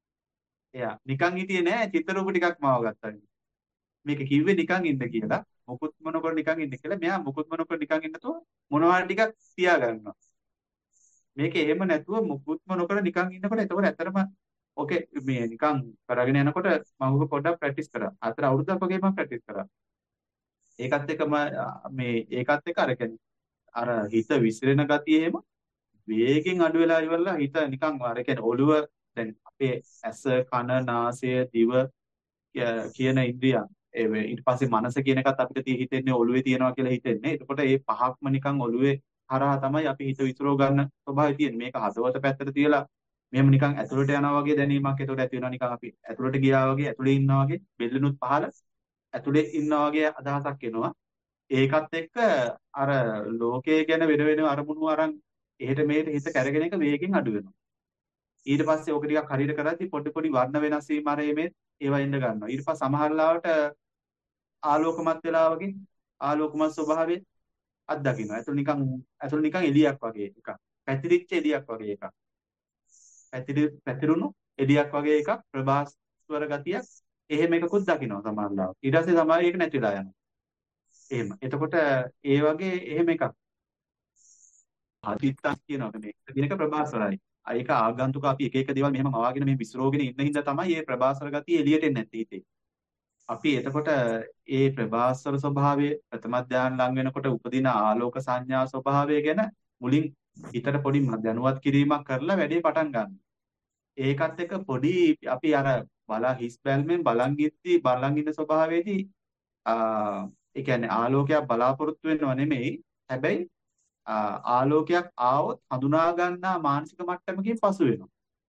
එයා නිකන් හිටියේ නෑ චිත්ත රූප ටිකක් මවා ගත්තා. මේක කිව්වේ නිකන් ඉන්න කියලා. මුකුත්ම නොකර නිකන් ඉන්න කියලා. මෙයා මුකුත්ම නොකර නිකන් ඉන්නතෝ මොනවා හරි ටිකක් තියා ගන්නවා. මේක එහෙම නැතුව මුකුත්ම නොකර නිකන් ඉන්නකොට එතකොට ඇත්තටම ඕකේ මේ නිකන් කරගෙන යනකොට මම ඔක පොඩ්ඩක් ප්‍රැක්ටිස් කරා. අතර අවුරුද්දක් වගේ මම ප්‍රැක්ටිස් කරා. ඒකත් එක්කම මේ ඒකත් එක්ක අර කියන්නේ අර හිත විසිරෙන ගතිය එහෙම වේගෙන් අඩු වෙලා ඉවරලා හිත නිකන් අර කියන්නේ ඔළුව දැන් අපේ ඇස කන නාසය දිව කියන ඉන්ද්‍රියන් ඒ ඊට පස්සේ මනස කියන එකත් අපිට tie හිතෙන්නේ ඔළුවේ තියනවා කියලා හිතෙන්නේ. එතකොට මේ පහක්ම නිකන් ඔළුවේ හරහා තමයි අපි හිත විසිරව ගන්න ස්වභාවය තියෙන්නේ. මේක හදවත පැත්තට තියලා මෙහෙම නිකන් ඇතුළට යනවා වගේ දැනීමක් එතකොට ඇති වෙනවා. නිකන් අපි ඇතුළට ගියා වගේ ඇතුළේ ඉන්නවා වගේ බෙල්ලනුත් පහළ ඇතුළේ ඉන්නවා වගේ අදහසක් එනවා. ඒකත් එක්ක අර ලෝකයේ ගැන වෙන වෙන අරමුණු අරන් එහෙට මෙහෙට හිත කැරගෙන එක වේගෙන් අඩු වෙනවා. ඊට පස්සේ ඕක ටිකක් හරියට කරද්දි පොඩි පොඩි වර්ණ වෙනස් වීම අර මේ ඒවා ඉන්න ගන්නවා. ඊට පස්සේ සමහර ලාවට ආලෝකමත් වෙලා වගේ ආලෝකමත් ස්වභාවය අත්දකින්න. ඇතුළ නිකන් ඇතුළ නිකන් එළියක් වගේ එකක්. පැතිරිච්ච එළියක් වගේ එකක්. පැතිරි පැතිරුණු එළියක් වගේ එකක් ප්‍රභාස්වර ගතියක් එහෙම එකකුත් දකින්න සමහර ලාවට. ඊට පස්සේ සමහර ඒක නැතිලා යනවා. එහෙම. එතකොට ඒ වගේ එහෙම එකක්. අතීතක් කියනවා මේ දිනක ප්‍රභාස්වරයි. ඒක ආගන්තුක අපි එක එක දේවල් මෙහෙම මවාගෙන මෙහෙම විසිරෝගෙන ඉන්න හින්දා තමයි මේ ප්‍රභාස්වර ගතිය එළියට එන්නේ නැත්තේ හිතේ. අපි එතකොට ඒ ප්‍රභාස්වර ස්වභාවය ප්‍රථම ධ්‍යාන ලඟ වෙනකොට උපදින ආලෝක සංඥා ස්වභාවය ගැන මුලින් හිතට පොඩි දැනුවත් කිරීමක් කරලා වැඩේ පටන් ගන්න. ඒකත් එක්ක පොඩි අපි අර බලා හිස් බැල්මෙන් බලන් ඉද්දි බලන් ඉන්න ස්වභාවයේදී ආ ඒ කියන්නේ ආලෝකයක් බලාපොරොත්තු වෙනව නෙමෙයි. හැබැයි ආලෝකයක් ආවොත් හඳුනා ගන්නා මානසික මට්ටමකින් පසු වෙනවා.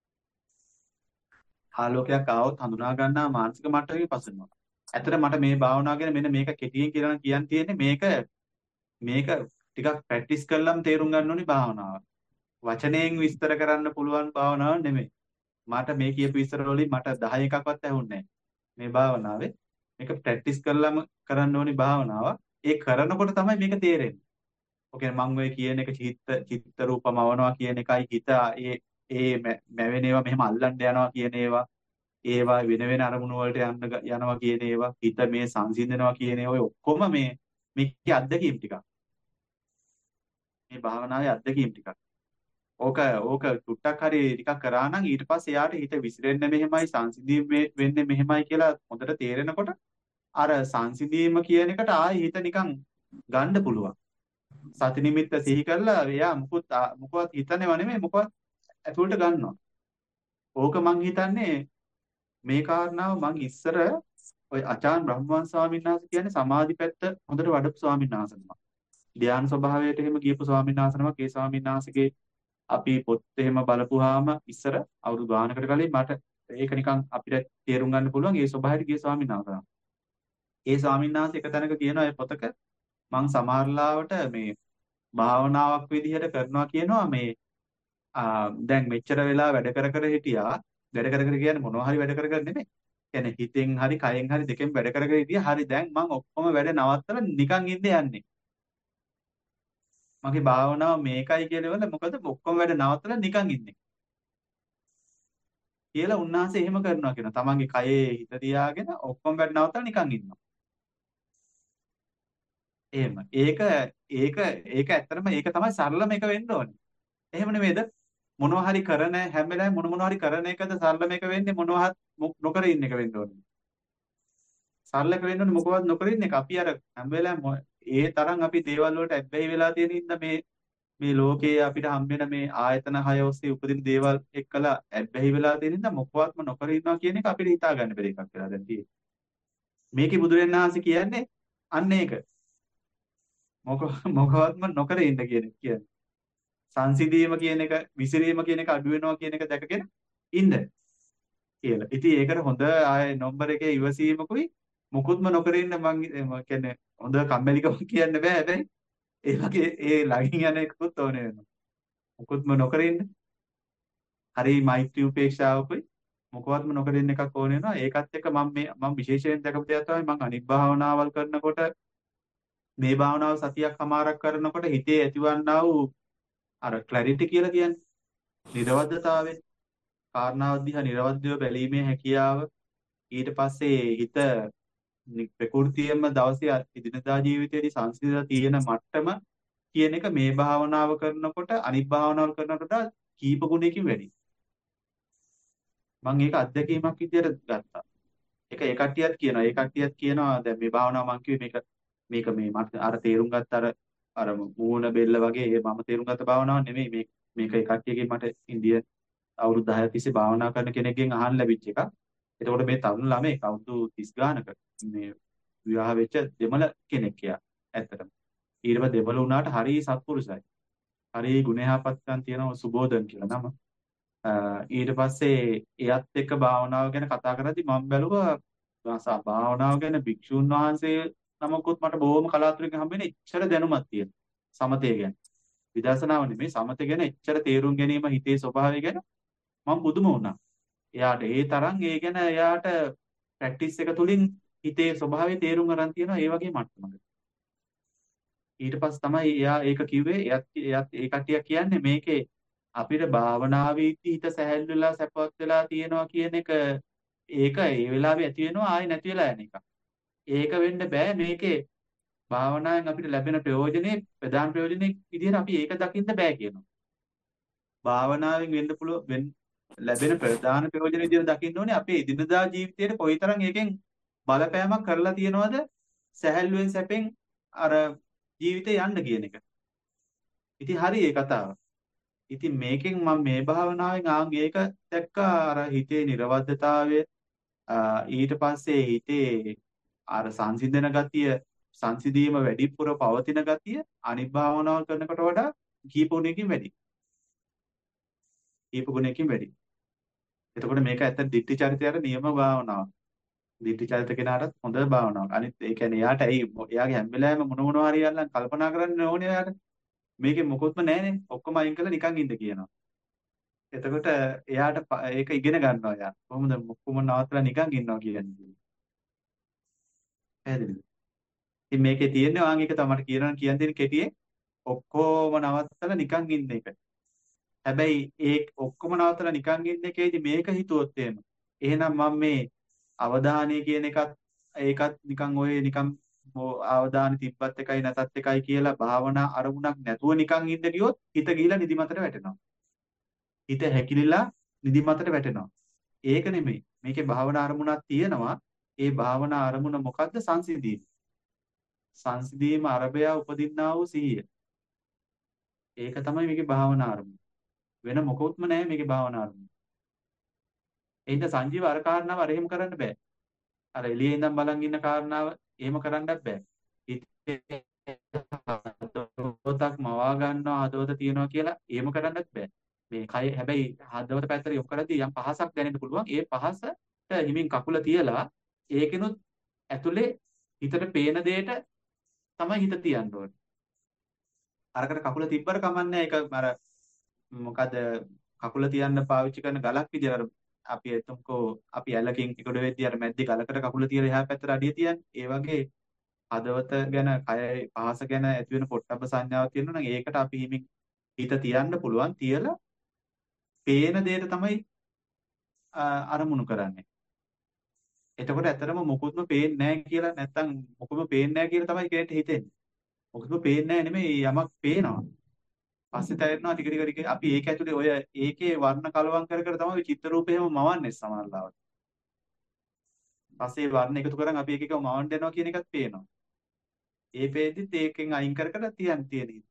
ආලෝකයක් ආවොත් හඳුනා ගන්නා මානසික මට්ටමකින් පසු වෙනවා. ඇත්තට මට මේ භාවනාව ගැන මෙන්න මේක කෙටියෙන් කියලා කියන්න තියෙන්නේ මේක මේක ටිකක් ප්‍රැක්ටිස් කළාම තේරුම් ගන්න ඕනි භාවනාව. වචනයෙන් විස්තර කරන්න පුළුවන් භාවනාවක් නෙමෙයි. මට මේ කියපු විස්තර වලින් මට දහ එකක්වත් ඇහුන්නේ මේ භාවනාවේ. මේක ප්‍රැක්ටිස් කළාම කරන්න ඕනි භාවනාව. ඒ කරනකොට තමයි මේක තේරෙන්නේ. ඔකේ මම ඔය කියන එක චිත්ත චිත්ත රූපමවනවා කියන එකයි හිත ඒ ඒ මැවෙන ඒවා මෙහෙම අල්ලන්න යනවා කියන ඒවා ඒවා වෙන වෙන අරමුණු වලට යන්න යනවා කියන ඒවා හිත මේ සංසිඳනවා කියන ඒවා ඔය ඔක්කොම මේ මේකේ අත්දැකීම් ටිකක්. මේ භාවනාවේ අත්දැකීම් ටිකක්. ඕක ඕක ටුට්ටක් හරි ටිකක් කරා නම් ඊට පස්සේ යාට හිත විසිරෙන්න මෙහෙමයි සංසිඳීම වෙන්නේ මෙහෙමයි කියලා හොඳට තේරෙනකොට අර සංසිඳීම කියන එකට ආයි හිත නිකන් ගන්න පුළුවන්. සති නිමිත්ත සිහි කරලා එයා මුකුත් මුකවත් හිතන්නේව නෙමෙයි මුකවත් ඇතුළට ගන්නවා. ඕක මං හිතන්නේ මේ කාරණාව මං ඉස්සර ඔය ආචාර්ය බ්‍රහ්මවංශ ස්වාමීන් වහන්සේ කියන්නේ සමාධි පැත්ත හොඳට වඩපු ස්වාමීන් වහන්සේ නමක්. ධ්‍යාන ස්වභාවයට එහෙම ගියපු ස්වාමීන් වහන්සේ නමක්. ඒ ස්වාමීන් වහන්සේගේ අපි පොත් එහෙම බලපුවාම ඉස්සර අවුරුදු ගානකට කලින් මට ඒක නිකන් අපිට තේරුම් ගන්න පුළුවන් ඒ ස්වභාවයට ගිය ස්වාමීන් වහන්සේ. ඒ ස්වාමීන් වහන්සේ එක තැනක කියනවා ඒ පොතක මං සමහරලාවට මේ භාවනාවක් විදිහට කරනවා කියනවා මේ දැන් මෙච්චර වෙලා වැඩ කර කර හිටියා වැඩ කර කර කියන්නේ මොනවා හරි වැඩ කර කර නෙමෙයි. කියන්නේ හිතෙන් හරි කයෙන් හරි දෙකෙන් වැඩ කර කර හිටියා. හරි දැන් මං ඔක්කොම වැඩ නවත්තලා නිකන් ඉන්න යන්නේ. මගේ භාවනාව මේකයි කියලාවල මොකද ඔක්කොම වැඩ නවත්තලා නිකන් ඉන්නේ. කියලා උන්වහන්සේ එහෙම කරනවා කියනවා. තමන්ගේ කයේ හිත තියාගෙන ඔක්කොම වැඩ නවත්තලා නිකන් ඉන්නවා. එහෙම. ඒක ඒක ඒක ඇත්තටම ඒක තමයි සරලම එක වෙන්න ඕනේ. එහෙම නෙමෙයිද? මොනවා හරි කරන හැම වෙලාවෙම මොන මොනවා හරි කරන එකද සරලම එක වෙන්නේ මොනවත් නොකර ඉන්න එක වෙන්න ඕනේ. සරල එක වෙන්න ඕනේ මොකවත් නොකර ඉන්න එක. අපි අර හැම වෙලාවෙම ඒ තරම් අපි දේවල් වලට ඇබ්බැහි වෙලා තියෙන ඉන්න මේ මේ ලෝකයේ අපිට හම්බෙන මේ ආයතන හය ඔස්සේ උපදින දේවල් එක්කලා ඇබ්බැහි වෙලා තියෙන ඉන්න මොකවත්ම නොකර ඉන්නවා කියන එක අපිට හිතා ගන්න බැරි එකක් වෙලා දැන් තියෙන්නේ. මේකේ බුදුරජාණන් වහන්සේ කියන්නේ අන්න ඒක. මොක මොකවත්ම නොකර ඉන්න කියන එක කියන්නේ. සංසිඳීම කියන එක, විසිරීම කියන එක අඩු වෙනවා කියන එක දැකගෙන ඉන්න කියලා. ඉතින් ඒකට හොඳ ආයේ නම්බර එකේ ඉවසීමකුයි මුකුත්ම නොකර ඉන්න මම කියන්නේ හොඳ කම්මැලිකම කියන්න බෑ. හැබැයි ඒ වගේ ඒ ළඟින් යන එකකුත් ඕනේ වෙනවා. මුකුත්ම නොකර ඉන්න. හරි මෛත්‍රී උපේක්ෂාවකුයි මොකවත්ම නොකර ඉන්න එකක් ඕනේ වෙනවා. ඒකත් එක්ක මම මේ මම විශේෂයෙන් දැකපු දෙයක් තමයි මම අනිත් භාවනාවල් කරනකොට මේ භාවනාව සතියක් හමාරක් කරනකොට හිතේ ඇතිවන්නා වූ අර ක්ලැරිටි කියලා කියන්නේ නිර්වද්‍යතාවය කාරණාව දිහා නිර්වද්‍යව බැලීමේ හැකියාව ඊට පස්සේ හිත නි- ප්‍රകൃතියෙම දවසේ එදිනදා ජීවිතයේදී සංසිඳලා තියෙන මට්ටම කියන එක මේ භාවනාව කරනකොට අනිත් භාවනාවල් කරනකොට වඩා කීප ගුණයකින් වැඩි. මම ඒක අත්දැකීමක් විදියට ගත්තා. ඒක ඒ කට්ටියත් කියනවා. ඒ කට්ටියත් කියනවා දැන් මේ භාවනාව මම කිව්වේ මේක මේක මේ මට අර තේරුම් ගත්ත අර අර මූණ බෙල්ල වගේ ඒ මම තේරුම් ගත්ත භාවනාවක් නෙමෙයි මේක මේක ඒ කට්ටියකින් මට ඉන්දියන් අවුරුදු දහයක් තිස්සේ භාවනා කරන කෙනෙක්ගෙන් අහන්න ලැබිච්ච එකක්. එතකොට මේ තරුණ ළමෙක් අවුරුදු තිස් ගානක මේ විවාහ වෙච්ච දෙමළ කෙනෙක් එයා. ඇත්තටම. ඊට පස්සේ දෙමළ වුණාට හරිය සත්පුරුෂයි. හරිය ගුණයහපත්කම් තියෙනවා සුබෝධන් කියලා නම. අ, ඊට පස්සේ එයත් එක්ක භාවනාව ගැන කතා කරද්දි මම බැලුවා සා- භාවනාව ගැන භික්ෂුන් වහන්සේ නමකුත් මට බොහොම කලාතුරකින් හම්බෙන්නේ එච්චර දැනුමක් තියෙන. සමතය ගැන. විදර්ශනාව නෙමෙයි සමතය ගැන එච්චර තේරුම් ගැනීම හිතේ ස්වභාවය ගැන මම පුදුම වුණා. එයාට ඒ තරම් ඒ ගැන එයාට ප්‍රැක්ටිස් එක තුලින් හිතේ ස්වභාවය තේරුම් ගන්න තියෙනවා ඒ වගේ මට්ටමක. ඊට පස්සේ තමයි එයා ඒක කිව්වේ එයත් එයත් ඒ කට්ටිය කියන්නේ මේකේ අපිට භාවනාවේදී හිත සැහැල්ලු වෙලා සැපවත් වෙලා තියෙනවා කියන එක ඒක ඒ වෙලාවේ ඇති වෙනවා ආයෙ නැති වෙලා යන එක. ඒක වෙන්න බෑ මේකේ භාවනාවෙන් අපිට ලැබෙන ප්‍රයෝජනේ ප්‍රධාන ප්‍රයෝජනේ විදිහට අපි ඒක දකින්න බෑ කියනවා. භාවනාවෙන් වෙන්න පුළුවන් වෙන්න ලැබෙන ප්‍රධාන ප්‍රයෝජන විදිහට දකින්න ඕනේ අපේ එදිනදා ජීවිතයේ කොයිතරම් ඒකෙන් බලපෑමක් කරලා තියෙනවද සැහැල්ලුවෙන් සැපෙන් අර ජීවිතේ යන්න කියන එක. ඉතින් හරි ඒ කතාව. ඉතින් මේකෙන් මම මේ භාවනාවෙන් ආන් ඒක දැක්කා අර හිතේ නිර්වද්‍යතාවය ඊට පස්සේ හිතේ අර සංසිඳන ගතිය සංසිඳීම වැඩිපුර පවතින ගතිය අනිත් භාවනාවල් කරනකොට වඩා කීප ගුණයකින් වැඩි. කීප ගුණයකින් වැඩි. එතකොට මේක ඇත්ත දිට්ඨි චරිතයට නියම භාවනාවක්. දිට්ඨි චරිත කෙනාටත් හොඳ භාවනාවක්. අනිත් ඒ කියන්නේ එයාට ඇයි එයාගේ හැම වෙලාවෙම මොන මොනවා හරි යල්ලන් කල්පනා කරන්න ඕනේ එයාට. මේකේ මොකොත්ම නැහැනේ. ඔක්කොම අයින් කරලා නිකන් ඉන්න කියනවා. එතකොට එයාට ප- ඒක ඉගෙන ගන්නවා එයා. කොහොමද ඔක්කොම නවත්තලා නිකන් ඉන්නවා කියන්නේ. පැහැදිලිද? ඉතින් මේකේ තියෙන්නේ වාන් එක තමයි මට කියනවා කියන් දෙන කෙටියේ ඔක්කොම නවත්තලා නිකන් ඉන්න එක. හැබැයි ඒ ඔක්කොම නවත්තලා නිකන් ඉන්න එකේදී මේක හිතුවොත් එහෙම එහෙනම් මම මේ අවධානය කියන එකත් ඒකත් නිකන් ඔය නිකන් මො- අවධානය තිබ්බත් එකයි නැතත් එකයි කියලා භාවනා අරමුණක් නැතුව නිකන් ඉන්න ගියොත් හිත ගිහිලා නිදිමතට වැටෙනවා. හිත හැකිලිලා නිදිමතට වැටෙනවා. ඒක නෙමෙයි. මේකේ භාවනා අරමුණක් තියෙනවා. ඒ භාවනා අරමුණ මොකද්ද? සංසිඳීම. සංසිඳීම අරබය උපදින්නා වූ සිහිය. ඒක තමයි මේකේ භාවනා අරමුණ. වෙන මොකොත්ම නැහැ මේකේ භාවනා අරමුණ. ඒ හින්දා සංජීව අර කාරණාව අර එහෙම කරන්න බෑ. අර එළියේ ඉඳන් බලන් ඉන්න කාරණාව එහෙම කරන්නත් බෑ. හිතේ හදවතක් මවා ගන්නවා හදවත තියනවා කියලා එහෙම කරන්නත් බෑ. මේ කය හැබැයි හදවත පැත්තට යොමු කරද්දී යම් පහසක් දැනෙන්න පුළුවන්. ඒ පහසට හිමින් කකුල තියලා ඒකිනුත් ඇතුලේ හිතට පේන දෙයට තමයි හිත තියන්න ඕනේ. අරකට කකුල තිබ්බට කමන්නේ ඒක අර මොකද කකුල තියන්න පාවිච්චි කරන ගලක් විදියට අර අපි එතකො අපි ඇලකින් එකඩ වෙද්දී අර මැද්දේ ගලකට කකුල තියලා එහා පැත්තට අඩිය තියන්නේ. ඒ වගේ හදවත ගැන කයයි පහස ගැන ඇති වෙන පොට්ටබ්බ සංඥාවක් තියෙනවා නම් ඒකට අපි හිමින් හිත තියන්න පුළුවන්. තියලා පේන දෙයට තමයි අ, අරමුණු කරන්නේ. එතකොට ඇත්තටම මොකුත්ම පේන්නේ නැහැ කියලා නැත්තම් මොකුම පේන්නේ නැහැ කියලා තමයි කෙනෙක්ට හිතෙන්නේ. මොකුත්ම පේන්නේ නැහැ නෙමෙයි යමක් පේනවා. පස්සේ තේරෙනවා ටික ටික ටික අපි ඒක ඇතුලේ ඔය ඒකේ වර්ණ කලවම් කර කර තමයි චිත්‍ර රූපේම මවන්නේ සමහරවිට. පස්සේ වර්ණ එකතු කරන් අපි එක එක මවන්න යනවා කියන එකත් පේනවා. ඒ පේද්දිත් ඒකෙන් අයින් කර කර තියන් තියෙන.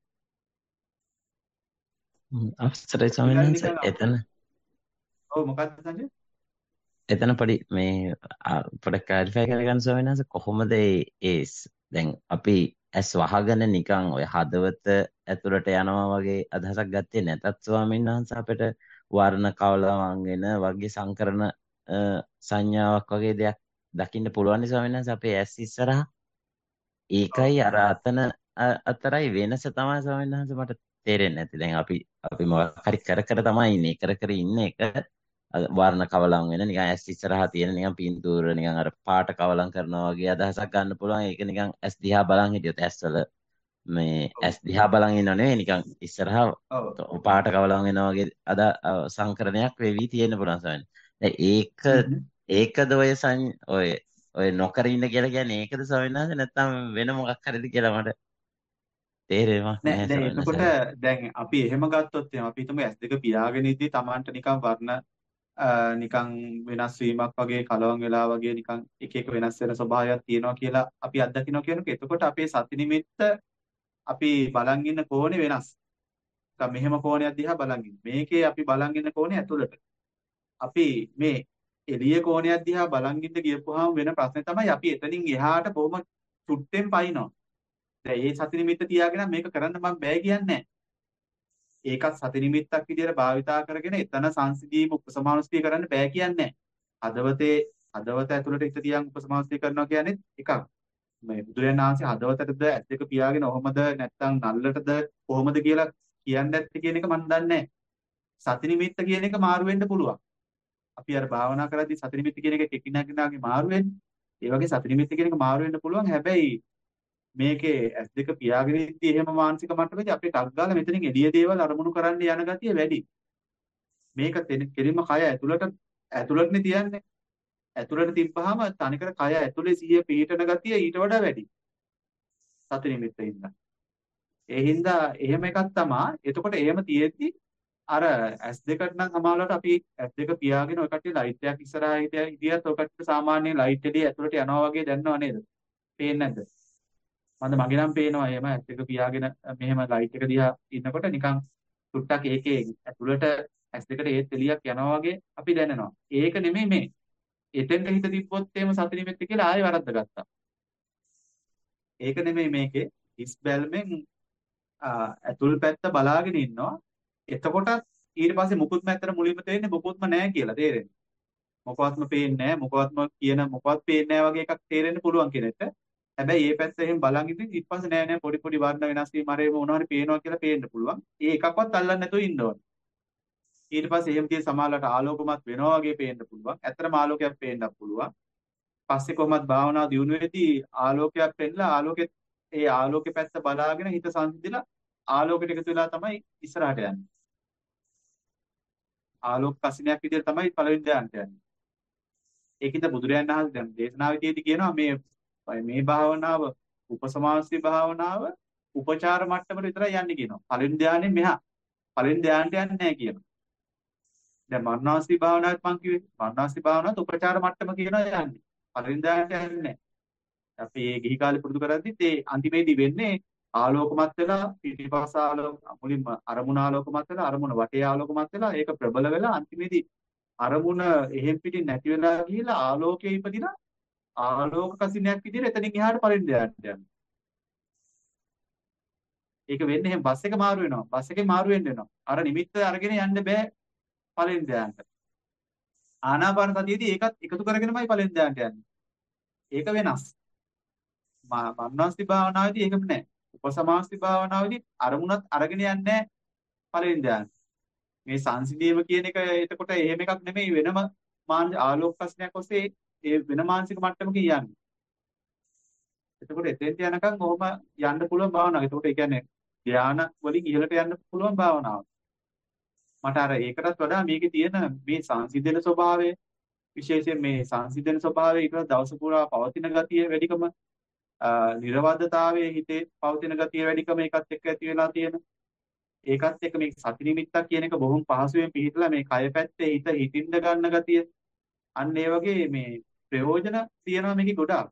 හ්ම්, අවසරයි ස්වාමීන් නිකන් වහන්සේ. නිකන් එතන ඔව් මොකද්ද සංජය? එතන පොඩි මේ ආ, පොඩක් ක්ලාරිෆයි කරගන්න ස්වාමීන් වහන්සේ කොහොමද ඒ ඒ ස්- දැන් අපි ඇස් වහගෙන නිකන් ඔය හදවත ඇතුළට යනවා වගේ අදහසක් ගත්තේ නැතත් ස්වාමීන් වහන්සේ අපිට වර්ණ කවලම් වෙන වගේ සංකරණ අ, සංඥාවක් වගේ දෙයක් දකින්න පුළුවන් නේ ස්වාමීන් වහන්සේ අපේ ඇස් ඉස්සරහා. ඔව් ඒකයි අර අතන අ- අතරයි වෙනස තමයි ස්වාමීන් වහන්සේ මට තේරෙන්නේ නැති. දැන් අපි අපි මොකක් හරි කර කර තමයි ඉන්නේ. කර කර ඉන්න එක අ, වර්ණ කවලම් වෙන නිකන් ඇස් ඉස්සරහා තියෙන නිකන් පින්තූර නිකන් අර පාට කවලම් කරනවා වගේ අදහසක් ගන්න පුළුවන්. ඒක නිකන් ඇස් දිහා බලන් හිටියොත් ඇස්වල මේ ඔව් ඇස් දිහා බලන් ඉන්නව නෙවෙයි නිකන් ඉස්සරහා ඔව් ත- පාට කවලම් වෙනවා වගේ අද අ, සංකරණයක් වෙවි තියෙන්න පුළුවන් ස්වාමීන්. දැන් ඒක හ්ම් හ්ම්. ඒකද ඔය සං ඔය ඔය නොකර ඉන්න කියලා කියන්නේ ඒකද ස්වාමීන් වහන්සේ නැත්නම් වෙන මොකක් හරිද කියලා මට තේරෙන්නේ නෑ නැහැ දැන් ස්වාමීන් එතකොට වහන්සේ. දැන් අපි එහෙම ගත්තොත් එහෙනම් අපි හිතමු ඇස් දෙක පියාගෙන ඉද්දි Tamanට නිකන් වර්ණ අ, නිකන් වෙනස් වීමක් වගේ කලවම් වෙලා වගේ නිකන් එක එක වෙනස් වෙන ස්වභාවයක් තියෙනවා කියලා අපි අත්දකින්න කියනකොට එතකොට අපේ සති නිමිත්ත අපි බලන් ඉන්න කෝණේ වෙනස්. නිකන් මෙහෙම කෝණයක් දිහා බලන් ඉන්න. මේකේ අපි බලන් ඉන්න කෝණේ ඇතුළට. අපි මේ එළිය කෝණයක් දිහා බලන් ඉන්න ගියපුවාම වෙන ප්‍රශ්නේ තමයි අපි එතනින් එහාට බොහොම චුට්ටෙන් පයින්නවා. දැන් ඒ සති නිමිත්ත තියාගෙන මේක කරන්න මම බෑ කියන්නේ ඒකත් සති නිමිත්තක් විදියට භාවිතා කරගෙන එතන සංසිඳීම උපසමානුස්තිය කරන්න බෑ කියන්නේ හදවතේ හදවත ඇතුළට හිත තියන් උපසමානුස්තිය කරනවා කියන්නේ එකක්. මේ බුදුරජාණන් වහන්සේ හදවතටද ඇස් දෙක පියාගෙන ඔහමද නැත්නම් නල්ලටද කොහොමද කියලා කියන්නේ නැත්තේ කියන එක මම දන්නේ සති නිමිත්ත කියන එක මාරු වෙන්න පුළුවන්. අපි අර භාවනා කරද්දී සති නිමිත්ත කියන එක කෙකිනකිනාගේ මාරු වෙන්නේ. ඒ වගේ සති නිමිත්ත කියන එක මාරු වෙන්න පුළුවන්. හැබැයි මේකේ ඇස් දෙක පියාගෙන ඉද්දි එහෙම මානසික මට්ටමේදී අපේ ටක් ගාලා මෙතනින් එළිය දේවල් අරමුණු කරන්න යන ගතිය වැඩි. මේක කෙලින්ම කය ඇතුළට ඇතුළටනේ තියන්නේ. ඇතුළට තිබ්බහම තනිකර කය ඇතුලේ සිහිය පිහිටන ගතිය ඊට වඩා වැඩි. සති නිමිත්තේ ඉඳලා. ඒ හින්දා එහෙම එකක් තමයි. එතකොට එහෙම තියෙද්දි අර ඇස් දෙකට නම් සමානලට අපි ඇස් දෙක පියාගෙන ඔය කට්ටිය ලයිට් එකක් ඉස්සරහා හිටියත් ඔය කට්ටිය සාමාන්‍ය ලයිට් එළිය ඇතුළට යනවා වගේ දැනනව නේද? පේන්නේ නැද්ද? මන්ද මගේ නම් පේනවා එහෙම ඇස් දෙක පියාගෙන මෙහෙම ලයිට් එක දිහා ඉන්නකොට නිකන් ටුට්ටක් ඒකේ ඇතුළට ඇස් දෙකට ඒත් එළියක් යනවා වගේ අපි දැනනවා. ඒක නෙමෙයි මේ. එතෙන්ට හිත තිබ්බොත් එහෙම සති නිමිත්ත කියලා ආයෙ වරද්ද ගත්තා. ඒක නෙමෙයි මේකේ. හිස් බැල්මෙන් ඇතුල් පැත්ත බලාගෙන ඉන්නවා. එතකොට ඊට පස්සේ මුකුත්ම ඇත්තට මුලින්ම තේරෙන්නේ මුකුත්ම නැහැ කියලා තේරෙන්නේ. මොකවත්ම පේන්නේ නැහැ, මොකවත්ම කියන මොකවත් පේන්නේ නැහැ වගේ එකක් තේරෙන්න පුළුවන් කෙනෙක්ට. හැබැයි මේ පැත්ත එහෙම බලන් ඉතින් ඊට පස්සේ නෑ නෑ පොඩි පොඩි වර්ණ වෙනස් වීම හරි මොනවා හරි පේනවා කියලා පේන්න පුළුවන්. ඒ එකක්වත් අල්ලන්නේ නැතුව ඉන්න ඕනේ. ඊට පස්සේ එහෙම තියෙන සමාලලට ආලෝකමත් වෙනවා වගේ පේන්න පුළුවන්. ඇත්තටම ආලෝකයක් පේන්නත් පුළුවන්. පස්සේ කොහොමද භාවනාව දියුණු වෙදී ආලෝකයක් පෙන්නලා ආලෝකෙත් ඒ ආලෝකේ පැත්ත බලාගෙන හිත සංසිඳිලා ආලෝකයට එකතු වෙලා තමයි ඉස්සරහට යන්නේ. ආලෝක කසිනයක් විදිහට තමයි පළවෙනි ධ්‍යානට යන්නේ. ඒකින්ද බුදුරයන් වහන්සේ දැන් දේශනාවේදී කියනවා මේ මේ භාවනාව උපසමාසී භාවනාව උපචාර මට්ටමට විතරයි යන්නේ කියනවා. පළවෙනි ධ්‍යානෙන් මෙහා පළවෙනි ධ්‍යානට යන්නේ නැහැ කියනවා. දැන් මරණාසී භාවනාවත් මං කිව්වේ මරණාසී භාවනාවත් උපචාර මට්ටම කියනවා යන්නේ. පළවෙනි ධ්‍යානට යන්නේ නැහැ. අපි මේ ගිහි කාලේ පුරුදු කරද්දිත් ඒ අන්තිමේදී වෙන්නේ ආලෝකමත් වෙලා පිටිපස්ස ආලෝක මුලින්ම අරමුණ ආලෝකමත් වෙලා අරමුණ වටේ ආලෝකමත් වෙලා ඒක ප්‍රබල වෙලා අන්තිමේදී අරමුණ එහෙම් පිටින් නැති වෙලා ගිහිලා ආලෝකයේ ඉපදිලා ආලෝක කසිනයක් විදිහට එතනින් එහාට පරිණ දෙයක් යනවා. ඒක වෙන්නේ එහෙනම් බස් එක මාරු වෙනවා. බස් එකේ මාරු වෙන්න වෙනවා. අර නිමිත්ත අරගෙන යන්න බෑ පළවෙනි ධ්‍යානට. ආනාපාන සතියේදී ඒකත් එකතු කරගෙනමයි පළවෙනි ධ්‍යානට යන්නේ. ඒක වෙනස්. මරණාසති භාවනාවේදී ඒකම නෑ. උපසමාසති භාවනාවේදී අරමුණත් අරගෙන යන්නේ නෑ පළවෙනි ධ්‍යාන. මේ සංසිඳීම කියන එක එතකොට එහෙම එකක් නෙමෙයි වෙනම මාන ආලෝක ප්‍රශ්නයක් ඔස්සේ ඒ වෙන මානසික මට්ටමක යන්නේ. එතකොට එතෙන්ට යනකම් කොහොම යන්න පුළුවන් භාවනාවක්. එතකොට ඒ කියන්නේ ධානා වලින් ඉහළට යන්න පුළුවන් භාවනාවක්. මට අර ඒකටත් වඩා මේකේ තියෙන මේ සංසිඳන ස්වභාවය විශේෂයෙන් මේ සංසිඳන ස්වභාවය ඊට දවස පුරා පවතින ගතිය වැඩිකම නිර්වද්‍යතාවයේ හිතේ පවතින ගතිය වැඩිකම ඒකත් එක්ක ඇති වෙලා තියෙන ඒකත් එක්ක මේ සති නිමිත්තක් කියන එක බොහොම පහසුවෙන් පිළිහිටලා මේ කය පැත්තේ හිත හිතින්ද ගන්න ගතිය අන්න ඒ වගේ මේ ප්‍රයෝජන තියෙනවා මේකේ ගොඩාක්.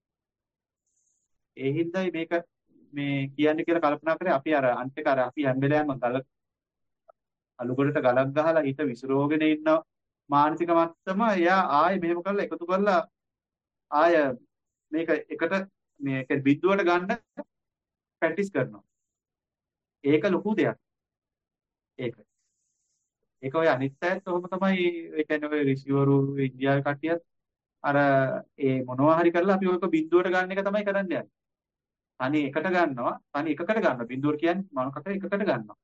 ඒ හින්දායි මේක මේ කියන්නේ කියලා කල්පනා කරේ අපි අර අන්තික අර අපි හැම වෙලාවෙම ගල අලුගොඩට ගලක් ගහලා හිත විසිරෝගෙන ඉන්න මානසික මට්ටම එයා ආයෙ මෙහෙම කරලා එකතු කරලා ආය මේක එකට මේක බිද්දුවට ගන්න ප්‍රැක්ටිස් කරනවා. ඒක ලොකු දෙයක්. ඒක. ඒක ඔය අනිත්‍යයත් කොහොම තමයි ඒ කියන්නේ ඔය රිසිවරු ඉන්දියාවේ කට්ටියත් අර ඒ මොනවා හරි කරලා අපි ඔයක බිද්දුවට ගන්න එක තමයි කරන්න යන්නේ. තනි එකට ගන්නවා. තනි එකකට ගන්නවා. බිද්දුවට කියන්නේ මොනකට එකකට ගන්නවා.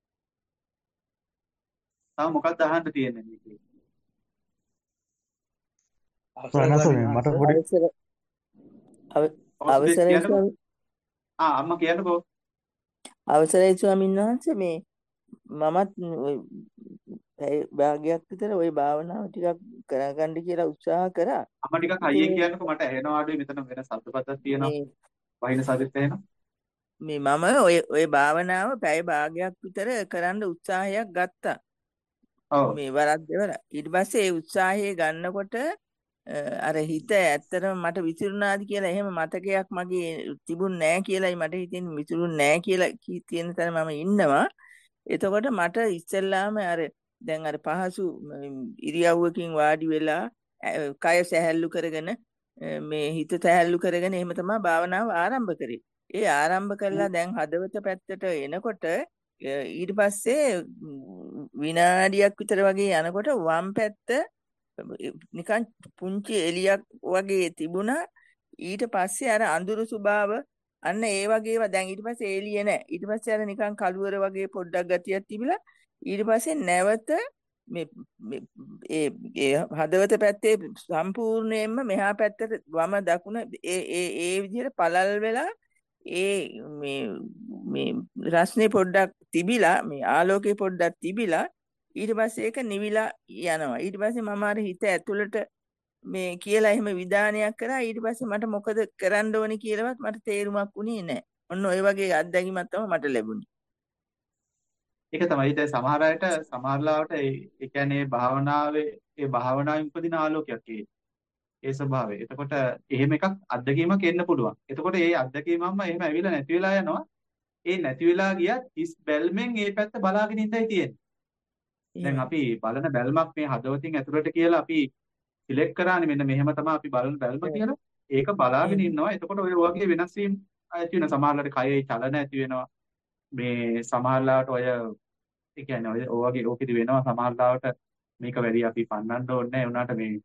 තව මොකක්ද අහන්න තියෙන්නේ මේකේ? ප්‍රණසනේ මට පොඩි අවසර අව- අවසරයි කියන්නකෝ. ස්වාමී ආ අම්මා කියන්නකෝ. අවසරයි ස්වාමීන් වහන්සේ මේ මමත් ඔය පැය භාගයක් විතර ওই භාවනාව ටිකක් කරගන්න කියලා උත්සාහ කරා. අම්මා ටිකක් ඉතින් හයියෙන් කියන්නකෝ මට ඇහෙනවා අඩුයි මෙතන වෙන සද්දපතක් තියෙනවා. මේ වහින සද්දෙත් ඇහෙනවා. මේ මම ඔය ඔය භාවනාව පැය භාගයක් විතර කරන්න උත්සාහයක් ගත්තා. ඔව්. මේ වරක් දෙවර. ඊට පස්සේ ඒ උත්සාහය ගන්නකොට අර හිත ඇත්තටම මට විසිරුණාද කියලා එහෙම මතකයක් මගේ තිබුණ නැහැ කියලායි මට හිතෙන්නේ විසිරුණ නැහැ කියලා කියන තැන මම ඉන්නවා. එතකොට මට ඉස්සෙල්ලාම අර දැන් අර පහසු ඉරියව්වකින් වාඩි වෙලා කය සැහැල්ලු කරගෙන මේ හිත සැහැල්ලු කරගෙන එහෙම තමයි භාවනාව ආරම්භ කරේ. ඒ ආරම්භ කළා දැන් හදවත පැත්තට එනකොට ඊට පස්සේ විනාඩියක් විතර වගේ යනකොට වම් පැත්ත නිකන් පුංචි එලියක් වගේ තිබුණා. ඊට පස්සේ අර අඳුරු ස්වභාව අන්න ඒ වගේ ඒවා දැන් ඊට පස්සේ එළිය නැහැ. ඊට පස්සේ අර නිකන් කළුවර වගේ පොඩ්ඩක් ගතියක් තිබිලා ඊට පස්සේ නැවත මේ ඒ ඒ හදවත පැත්තේ සම්පූර්ණයෙන්ම මෙහා පැත්තට වම දකුණ ඒ ඒ ඒ විදිහට පළල් වෙලා ඒ මේ මේ රස්නේ පොඩ්ඩක් තිබිලා මේ ආලෝකේ පොඩ්ඩක් තිබිලා ඊට පස්සේ ඒක නිවිලා යනවා. ඊට පස්සේ මම අර හිත ඇතුළට මේ කියලා එහෙම විධානයක් කරා. ඊට පස්සේ මට මොකද කරන්න ඕනේ කියලාවත් මට තේරුමක් උනේ නැහැ. ඔන්න ඔය වගේ අත්දැකීමක් තමයි මට ලැබුණේ. ඒක තමයි දැන් සමහර අයට සමහරලාවට ඒ කියන්නේ භාවනාවේ ඒ භාවනාවෙන් උපදින ආලෝකයක් ඒ ඒ ස්වභාවය. එතකොට එහෙම එකක් අත්දැකීමක් එන්න පුළුවන්. එතකොට ඒ අත්දැකීමම එහෙම ඇවිල්ලා නැති වෙලා යනවා. ඒ නැති වෙලා ගියත් හිස් බැල්මෙන් ඒ පැත්ත බලාගෙන ඉඳයි තියෙන්නේ. දැන් අපි බලන බැල්මක් මේ හදවතින් ඇතුළට කියලා අපි සිලෙක්ට් කරානේ මෙන්න මෙහෙම තමයි අපි බලන බැල්ම කියලා. ඒක බලාගෙන ඉන්නවා. එතකොට ඔය වගේ වෙනස් වීම ඇති වෙනවා. සමහරවිට කයේ චලන ඇති වෙනවා. මේ සමහරලාට ඔය ඒ කියන්නේ ඔය වගේ ඕකෙදි වෙනවා සමහරලාට මේක වැඩි අපි පන්නන්න ඕනේ නැහැ. උනාට මේ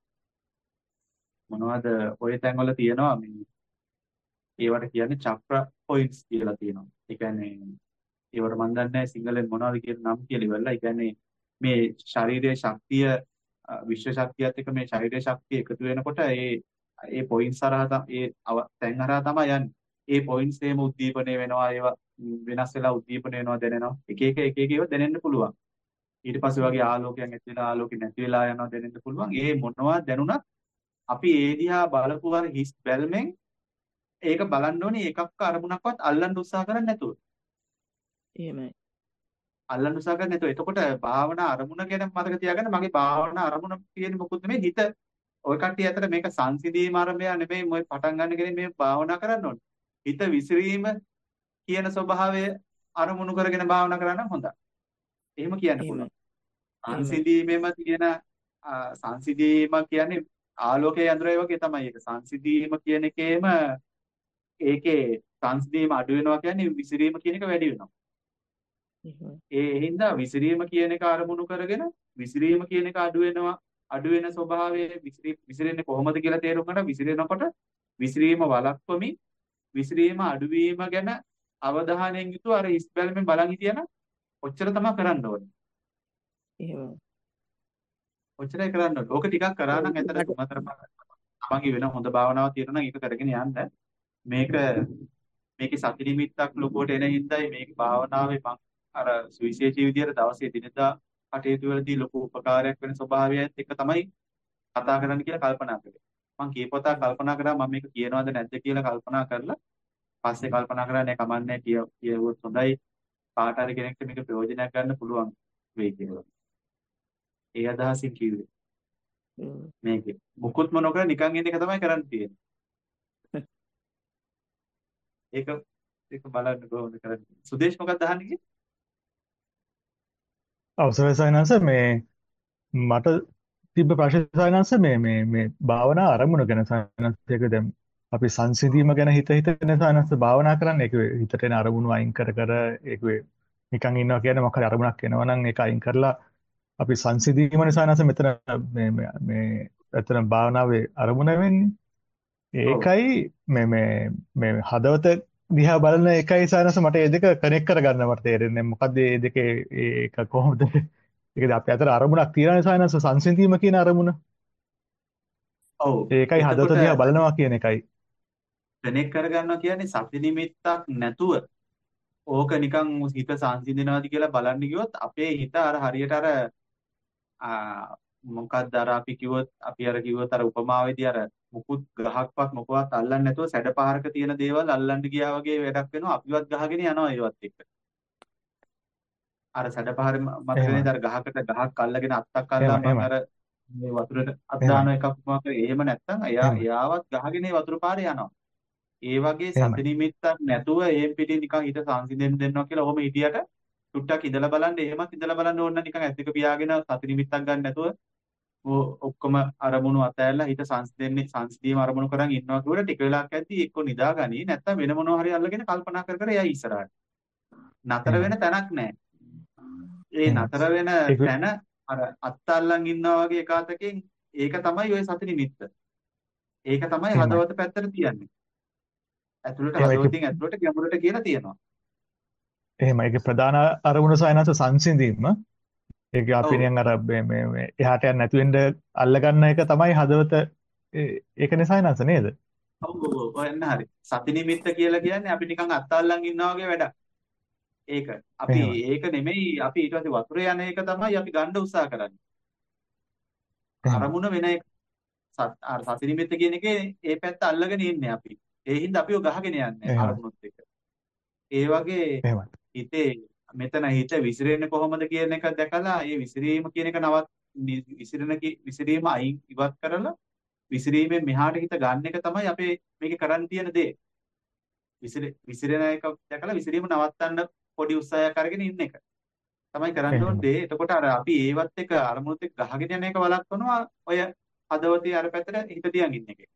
මොනවද ඔය තැන්වල තියෙනවා මේ ඒවට කියන්නේ චක්‍ර පොයින්ට්ස් කියලා තියෙනවා. ඒ කියන්නේ ඒවට මම දන්නේ නැහැ සිංහලෙන් මොනවද කියන නම් කියලා ඉවරලා. ඒ කියන්නේ මේ ශාරීරික ශක්තිය විශ්ව ශක්තියත් එක්ක මේ ශාරීරික ශක්තිය එකතු වෙනකොට ඒ ඒ පොයින්ට්ස් හරහා ඒ තැන් හරහා තමයි යන්නේ. ඒ පොයින්ට්ස් එහෙම උද්දීපනය වෙනවා ඒවා වෙනස් වෙලා උද්දීපනය වෙනවා දැනෙනවා. එක එක එක එක ඒවා දැනෙන්න පුළුවන්. ඊට පස්සේ වගේ ආලෝකයක් ඇති වෙලා ආලෝකෙ නැති වෙලා යනවා දැනෙන්න පුළුවන්. ඒ මොනවා දැනුණත් අපි ඒ දිහා බලපු අර හිස් බැල්මෙන් ඒක බලන්න ඕනේ එකක් අරමුණක්වත් අල්ලන්න උත්සාහ කරන්නේ නැතුව. එහෙමයි. අල්ලන්න උත්සාහ කරන්නේ නැතුව. එතකොට භාවනා අරමුණ ගැන මතක තියාගන්න මගේ භාවනා අරමුණ කියන්නේ මොකුත් නෙමෙයි හිත. ඔය කට්ටිය අතර මේක සංසිඳීම ආරම්භය නෙමෙයි මොයි පටන් ගන්න කෙනෙක් මේ භාවනා කරන්න ඕනේ. හිත විසිරීම කියන ස්වභාවය අරමුණු කරගෙන භාවනා කරා නම් හොඳයි. එහෙම කියන්න පුළුවන්. සංසිඳීමේම තියෙන සංසිඳීම කියන්නේ ආලෝකයේ යන්ත්‍රය වගේ තමයි ඒක. සංසිඳීම කියන එකේම ඒකේ සංසිඳීම අඩු වෙනවා කියන්නේ විසිරීම කියන එක වැඩි වෙනවා. ඒ හින්දා විසිරීම කියන එක අරමුණු කරගෙන විසිරීම කියන එක අඩු වෙනවා අඩු වෙන ස්වභාවයේ විසිරෙන්නේ කොහොමද කියලා තේරුම් ගන්න විසිරෙනකොට විසිරීම වළක්වමින් විසිරීම අඩුවීම ගැන අවධානයෙන් යුතුව අර හිස් බැලමෙන් බලන් හිටියනම් ඔච්චර තමයි කරන්න ඕනේ. එහෙම. ඔච්චරයි කරන්න ඕනේ. ඕක ටිකක් කරා නම් ඇතර තුනතර තමන්ගේ වෙන හොඳ භාවනාවක් තියෙනවා නම් ඒක කරගෙන යන්න. මේක මේකේ සති නිමිත්තක් ලොකුවට එන හින්දායි මේක භාවනාවේ මම අර සුවිශේෂී විදියට දවසේ දිනදා කටයුතු වලදී ලොකු උපකාරයක් වෙන ස්වභාවයත් එක තමයි කතා කරන්න කියලා කල්පනා කරේ. මම කීපවතා කල්පනා කරා මම මේක කියනවද නැද්ද කියලා කල්පනා කරලා පස්සේ කල්පනා කරා නෑ කමන්නේ කිය කියවුවොත් හොඳයි කාට හරි කෙනෙක්ට මේක ප්‍රයෝජනයක් ගන්න පුළුවන් වෙයි කියලා. ඒ අදහසින් කිව්වේ. මේකේ මුකුත්ම නොකර නිකන් ඉන්න එක තමයි කරන්න තියෙන්නේ. ඒක ඒක බලන්න කොහොමද කරන්නේ. සුදේශ් මොකක්ද අහන්නේ? අවසරයි සයනස මේ මට තිබ්බ ප්‍රශ්නේ සයනස මේ මේ මේ භාවනා අරමුණ ගැන සයනස එක දැන් අපි සංසිඳීම ගැන හිත හිත සයනස භාවනා කරන්න ඒක හිතට එන අරමුණු අයින් කර කර ඒක නිකන් ඉන්නවා කියන්නේ මොකක් හරි අරමුණක් එනවා නම් ඒක අයින් කරලා අපි සංසිඳීම නිසා නැස මෙතන මේ මේ ඇත්තටම භාවනාවේ අරමුණ වෙන්නේ ඒකයි මේ මේ මේ හදවත දිහා බලන එකයි සානස මට ඒ දෙක කනෙක්ට් කරගන්න මට තේරෙන්නේ මොකද්ද මේ දෙකේ ඒක කොහොමද ඒකද අපි අතර අරමුණක් තියෙන සානස සංසිඳීම කියන අරමුණ ඔව් ඒකයි හදවත දිහා බලනවා කියන එකයි කනෙක්ට් කරගන්නවා කියන්නේ සති නිමිත්තක් නැතුව ඕක නිකන් හිත සංසිඳනවාද කියලා බලන්න ගියොත් අපේ හිත අර හරියට අර ආ මොකක්ද අර අපි කිව්වොත් අපි අර කිව්වොත් අර උපමාවේදී අර මුකුත් ගහක්වත් මොකවත් අල්ලන්නේ නැතුව සැඩපහරක තියෙන දේවල් අල්ලන්න ගියා වගේ වැඩක් වෙනවා අපිවත් ගහගෙන යනවා ඒවත් එක්ක. අර සැඩපහර මතක එහෙමයි. නේද අර ගහකට ගහක් අල්ලගෙන අත්තක් එහෙමයි. අල්ලලා මම එහෙමයි. අර මේ වතුරට අත් එහෙමයි. දාන එකක් මොකක් කරේ එහෙම නැත්තම් එයා එහෙමයි. එයාවත් ගහගෙන ඒ වතුර පාරේ යනවා. ඒ වගේ එහෙමයි. සති නිමිත්තක් නැතුව එහෙම් පිටින් නිකන් හිත සංසිඳෙන්න දෙන්නවා කියලා ඔහොම හිටියට ටුට්ටක් ඉඳලා බලන්න එහෙමත් ඉඳලා බලන්න ඕන නිකන් ඇස් දෙක පියාගෙන සති නිමිත්තක් ගන්න නැතුව ඔක්කොම අරමුණු අතෑරලා හිත සංසිඳෙන්නේ සංසිඳීම අරමුණු කරන් ඉන්නවා කියුවට ටික වෙලාවක් ඇද්දි එක්ක නිදාගනි නැත්තම් වෙන මොනවා හරි අල්ලගෙන කල්පනා කර කර එයා ඉස්සරහට. නතර වෙන එහෙමයි. තැනක් නැහැ. ඒ එහෙමයි. නතර වෙන ඒක තැන අර අත්තල්ලන් ඉන්නවා වගේ එකාතකින් ඒක තමයි ওই සති නිමිත්ත. ඒක තමයි එහෙමයි. හදවත පැත්තට තියන්නේ. ඇතුළට එහෙමයි. ඒක හදවතින් ඇතුළට ගැඹුරට කියලා තියෙනවා. එහෙමයි. ඒක ප්‍රධාන අරමුණ සයනස සංසිඳීම. ඒක අපි ඔව්. නිකන් අර මේ මේ මේ එහාට යන්න නැතු වෙන්න අල්ලගන්න එක තමයි හදවත ඒ- ඒකනේ සයනස නේද? ඔව් ඔව් ඔව් ඔන්න හරි. සති නිමිත්ත කියලා කියන්නේ අපි නිකන් අත්තල්ලන් ඉන්නවා වගේ වැඩක්. ඒක අපි එහෙමයි. ඒක නෙමෙයි අපි ඊට පස්සේ වතුරේ යන එක තමයි අපි ගන්න උත්සාහ කරන්නේ. එහෙමයි. අරමුණ වෙන එක. සත් අර සති නිමිත්ත කියන එකේ ඒ පැත්ත අල්ලගෙන ඉන්නේ අපි. ඒ හින්දා අපිව ගහගෙන යන්නේ එහෙමයි. අරමුණුත් එක්ක. ඒ වගේ එහෙමයි. හිතේ මෙතන හිත විසිරෙන්නේ කොහොමද කියන එක දැකලා ඒ විසිරීම කියන එක නවත් නි- විසිරෙන කි- විසිරීම අයින් ඉවත් කරලා විසිරීමෙන් මෙහාට හිත ගන්න එක තමයි අපේ මේකේ කරන්න තියෙන දේ. විසිර විසිරෙන එක දැකලා විසිරීම නවත්තන්න පොඩි උත්සාහයක් අරගෙන ඉන්න එක. තමයි කරන්න ඕන එහෙමයි. දේ. එතකොට අර අපි ඒවත් එක්ක අරමුණුත් එක්ක ගහගෙන යන එක වළක්වනවා ඔය හදවතේ අර පැත්තට හිත තියන් ඉන්න එක.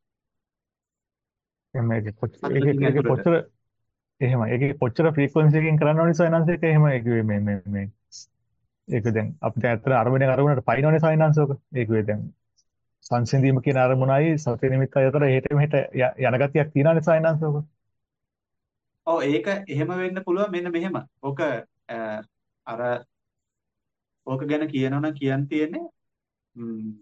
එහෙමයි. ඒක කොච්චර ඒක හදවතින් ඒක ඇතුළට. කොච්චර එහෙමයි. ඒක කොච්චර ෆ්‍රීකවන්සි එකකින් කරන්න ඕනේ සයනස එක එහෙම ඒක මේ මේ මේ ඒක දැන් අපිට ඇත්තට අරමුණේ අරමුණට පයින්නෝනේ සයනස ඔක. ඒක වේ දැන් සංසිඳීම කියන අරමුණයි සති නිමිත්ත අතර එහෙට මෙහෙට ය- යන ගතියක් තියෙනවානේ සයනස ඔක. ඔව් ඒක එහෙම වෙන්න පුළුවන් මෙන්න මෙහෙම. ඕක අ, අර ඕක ගැන කියනවා නම් කියන්න තියෙන්නේ ම්,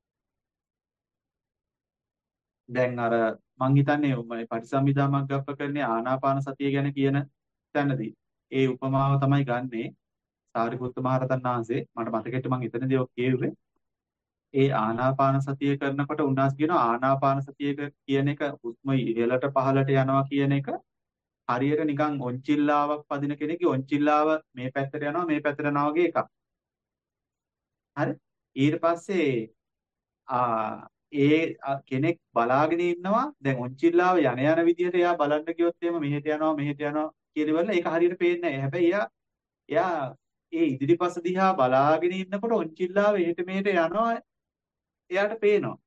දැන් අර මං හිතන්නේ මේ පටිසම්භිදා මග්ගප්පකරණේ ආනාපාන සතිය ගැන කියන තැනදී ඒ උපමාව තමයි ගන්නේ සාරිපුත්ත මහරහතන් වහන්සේ මට මතකෙට මං එතනදී ඔක් කියෙව්වේ ඒ ආනාපාන සතිය කරනකොට උන්වහන්සේ කියනවා ආනාපාන සතිය කියන එක හුස්ම ඉහළට පහළට යනවා කියන එක හරියට නිකන් ඔන්චිල්ලාවක් පදින කෙනෙක්ගේ ඔන්චිල්ලාව මේ පැත්තට යනවා මේ පැත්තට යනවා වගේ එකක්. හරි? ඊට පස්සේ ආ ඒ අ- කෙනෙක් බලාගෙන ඉන්නවා දැන් ඔන්චිල්ලාව යන යන විදිහට එයා බලන්න ගියොත් එහෙම මෙහෙට යනවා මෙහෙට යනවා කියලා ඒක හරියට පේන්නේ නැහැ. හැබැයි එයා එයා ඒ ඉදිරිපස දිහා බලාගෙන ඉන්නකොට ඔන්චිල්ලාව එහෙට මෙහෙට යනවා එයාට පේනවා.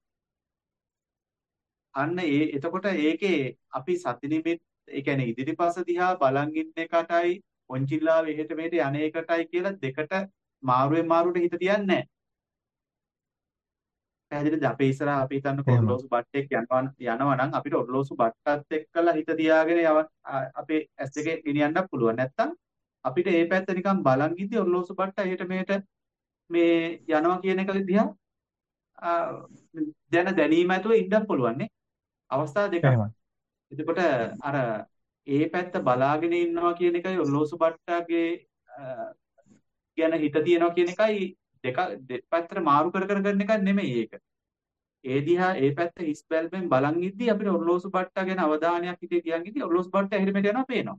අන්න ඒ එතකොට ඒකේ අපි සති නිමිත් ඒ කියන්නේ ඉදිරිපස දිහා බලන් ඉන්න එකටයි ඔන්චිල්ලාව එහෙට මෙහෙට යන එකටයි කියලා දෙකට මාරුවෙන් මාරුවට හිත තියන්නේ නැහැ. පැහැදිලිද? අපේ ඉස්සරහා අපි හිතන්නකො එහෙමයි. ඔරලෝසු බට්ටෙක් යනවා යනවා නම් අපිට ඔරලෝසු බට්ටත් එක්කලා හිත තියාගෙන යව ආ, අපේ ඇස් දෙකේ ගෙනියන්නත් පුළුවන්. නැත්තම් අපිට මේ පැත්ත නිකන් බලන් ඉද්දි ඔරලෝසු බට්ට එහෙට මෙහෙට මේ යනවා කියන එක දිහා ආ, දැන දැනීම ඇතුව ඉන්නත් පුළුවන් නේ. අවස්ථා දෙකක්. එහෙමයි. එතකොට අර ඒ පැත්ත බලාගෙන ඉන්නවා කියන එකයි ඔරලෝසු බට්ටගේ ගැන හිත තියනවා කියන එකයි දෙක දෙපැත්තට මාරු කර කර කරන එකක් නෙමෙයි ඒක. ඒ දිහා ඒ පැත්ත හිස් බැල්මෙන් බලන් ඉද්දි අපිට ඔරලෝසු බට්ටා ගැන අවධානයක් හිතේ තියන් ඉද්දි ඔරලෝසු බට්ටා එහෙට මෙහෙට යනවා පේනවා.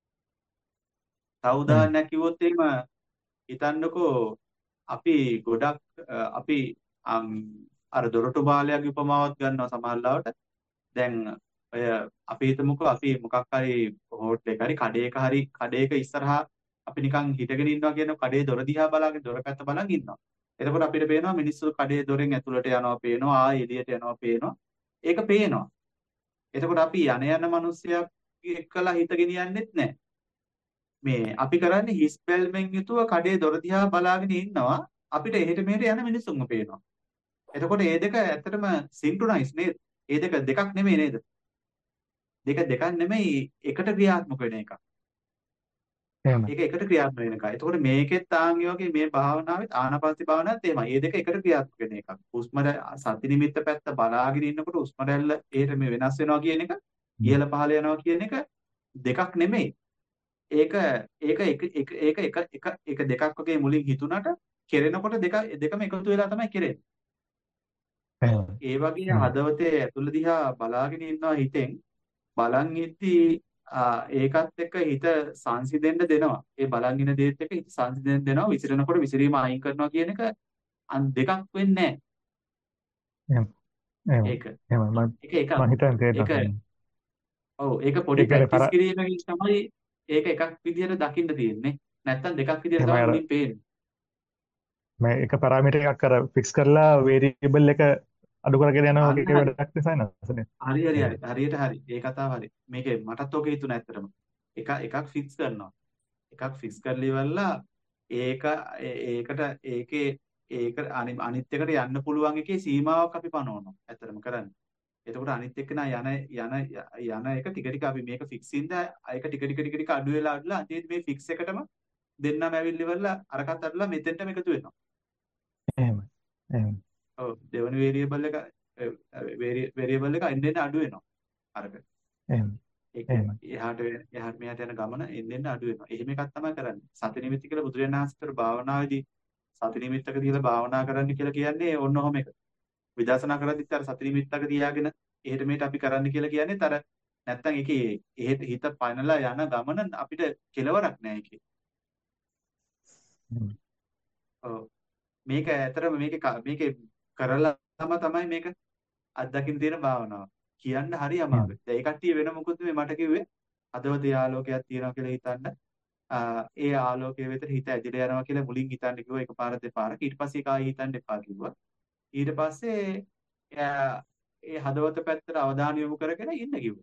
තව එහෙමයි. උදාහරණයක් කිව්වොත් එහෙම හිතන්නකෝ අපි ගොඩක් අ, අපි අම්, අර දොරටු බාලයාගේ උපමාවක් ගන්නවා සමහරවිට. දැන් ඔය අපි හිතමුකෝ අපි මොකක් හරි හෝටලයක හරි කඩේක හරි කඩේක ඉස්සරහා අපි නිකන් හිටගෙන ඉන්නවා කියන කඩේ දොර දිහා බලාගෙන දොර පැත්ත බලන් ඉන්නවා. එතකොට අපිට පේනවා මිනිස්සු කඩේ දොරෙන් ඇතුළට යනවා පේනවා ආ එළියට යනවා පේනවා. ඒක පේනවා. එතකොට අපි යන යන මිනිස්සයා එක්කලා හිත ගෙනියන්නෙත් නැහැ. මේ අපි කරන්නේ හිස් බැල්මෙන් යුතුව කඩේ දොර දිහා බලාගෙන ඉන්නවා අපිට එහෙට මෙහෙට යන මිනිස්සුන්ව පේනවා. එතකොට මේ දෙක ඇත්තටම සින්ක්‍රොනයිස් නේද? මේ දෙක දෙකක් නෙමෙයි නේද? දෙක දෙකක් නෙමෙයි එකට ක්‍රියාත්මක වෙන එකක්. එහෙමයි. ඒක එකට ක්‍රියාත්මක වෙන එකක්. එතකොට මේකෙත් ආන් ඒ වගේ මේ භාවනාවෙත් ආනාපානසති භාවනාවත් එහෙමයි. මේ දෙක එකට ක්‍රියාත්මක වෙන එකක්. හුස්ම සති නිමිත්ත පැත්ත බලාගෙන ඉන්නකොට හුස්ම රැල්ල එහෙට මේ වෙනස් වෙනවා කියන එක ඉහළ පහළ යනවා කියන එක දෙකක් නෙමෙයි. ඒක ඒක එක එක ඒක එක එක එක දෙකක් වගේ මුලින් හිතුණට කෙරෙනකොට දෙක දෙකම එකතු වෙලා තමයි කෙරෙන්නේ. එහෙම. ඒ වගේ එහෙම. හදවතේ ඇතුළ දිහා බලාගෙන ඉන්නවා හිතෙන් බලන් ඉද්දී ආ, ඒකත් එක්ක හිත සංසිඳෙන්න දෙනවා. ඒ බලන් ඉන දේත් එක්ක හිත සංසිඳෙන්න දෙනවා. විසිරෙනකොට විසිරීම අයින් කරනවා කියන එක අන් දෙකක් වෙන්නේ එහෙම. එහෙම. නැහැ. ඒක එහෙම. මම ඒක එකක්. මම හිතන්නේ තේරෙනවා ඒක ස්වාමීනි. ඔව් ඒක පොඩි ඒ කියන්නේ ප්‍රැක්ටිස් පර කිරීමකින් තමයි ඒක එකක් විදිහට දකින්න තියෙන්නේ. නැත්තම් දෙකක් විදිහට එහෙම තමයි අර මුලින් පේන්නේ. මම එක පැරාමීටර් එකක් අර ෆික්ස් කරලා වේරියබල් එක අඩු කරගෙන යනවා අන්න වගේ හරි. වැඩක් ඩිසයිනර්ස්නේ. හරි හරි එහෙම. හරි. හරියට හරි. ඒ කතාව හරි. මේකේ මටත් ඔක හිතුණා ඇත්තටම. එක එකක් ෆික්ස් කරනවා. එකක් ෆික්ස් කරලා ඉවරලා ඒක ඒ- ඒකට ඒකේ ඒක අනි- අනිත් එකට යන්න පුළුවන් එකේ සීමාවක් අපි පනවනවා. ඇත්තටම කරන්නේ. එතකොට අනිත් එක්කෙනා යන යන යන එක ටික ටික අපි මේක ෆික්ස් ඉඳ ඒක ටික ටික ටික ටික අඩු වෙලා අඩුලා අන්තිමේදී මේ ෆික්ස් එකටම දෙන්නම ඇවිල්ලි ඉවරලා අරකට අඩුලා මෙතෙන්ටම එකතු වෙනවා. එහෙම. එහෙම. ඔව් දෙවෙනි වේරියබල් එක වේරියබල් එක එන්න එන්න අඩු වෙනවා. අරක. එහෙම. ඒක එහෙම. එහාට වෙන- එහාට මෙහාට යන ගමන එන්න එන්න අඩු වෙනවා. එහෙම එකක් තමයි කරන්නේ. සති නිමිති කියලා බුදුරජාණන් වහන්සේතර භාවනාවේදී සති නිමිත්තක තියලා භාවනා කරන්න කියලා කියන්නේ ඔන්න ඔහොම එක. විදර්ශනා කරද්දිත් අර සති නිමිත්තක තියාගෙන එහෙට මෙහෙට අපි කරන්න කියලා කියන්නේත් අර නැත්තම් ඒකේ එහෙට හිත පනලා යන ගමන අපිට කෙලවරක් නෑ ඒකේ. එහෙම. ඔව්. මේක ඇත්තටම මේකේ ක- මේකේ කරලාම තමයි මේක අත්දකින්න තියෙන භාවනාව. කියන්න හරි එහෙම. අමාරුයි. දැන් ඒ කට්ටිය වෙන මොකුත් මේ මට කිව්වේ හදවතේ ආලෝකයක් තියෙනවා කියලා හිතන්න. ආ, ඒ ආලෝකයේ වෙතට හිත ඇදිලා යනවා කියලා මුලින් හිතන්න කිව්වා එකපාර දෙපාරක්. ඊට පස්සේ ඒක ආයෙ හිතන්න එපා කිව්වා. ඊට පස්සේ ආ, ඒ හදවත පැත්තට අවධානය යොමු කරගෙන ඉන්න කිව්වා.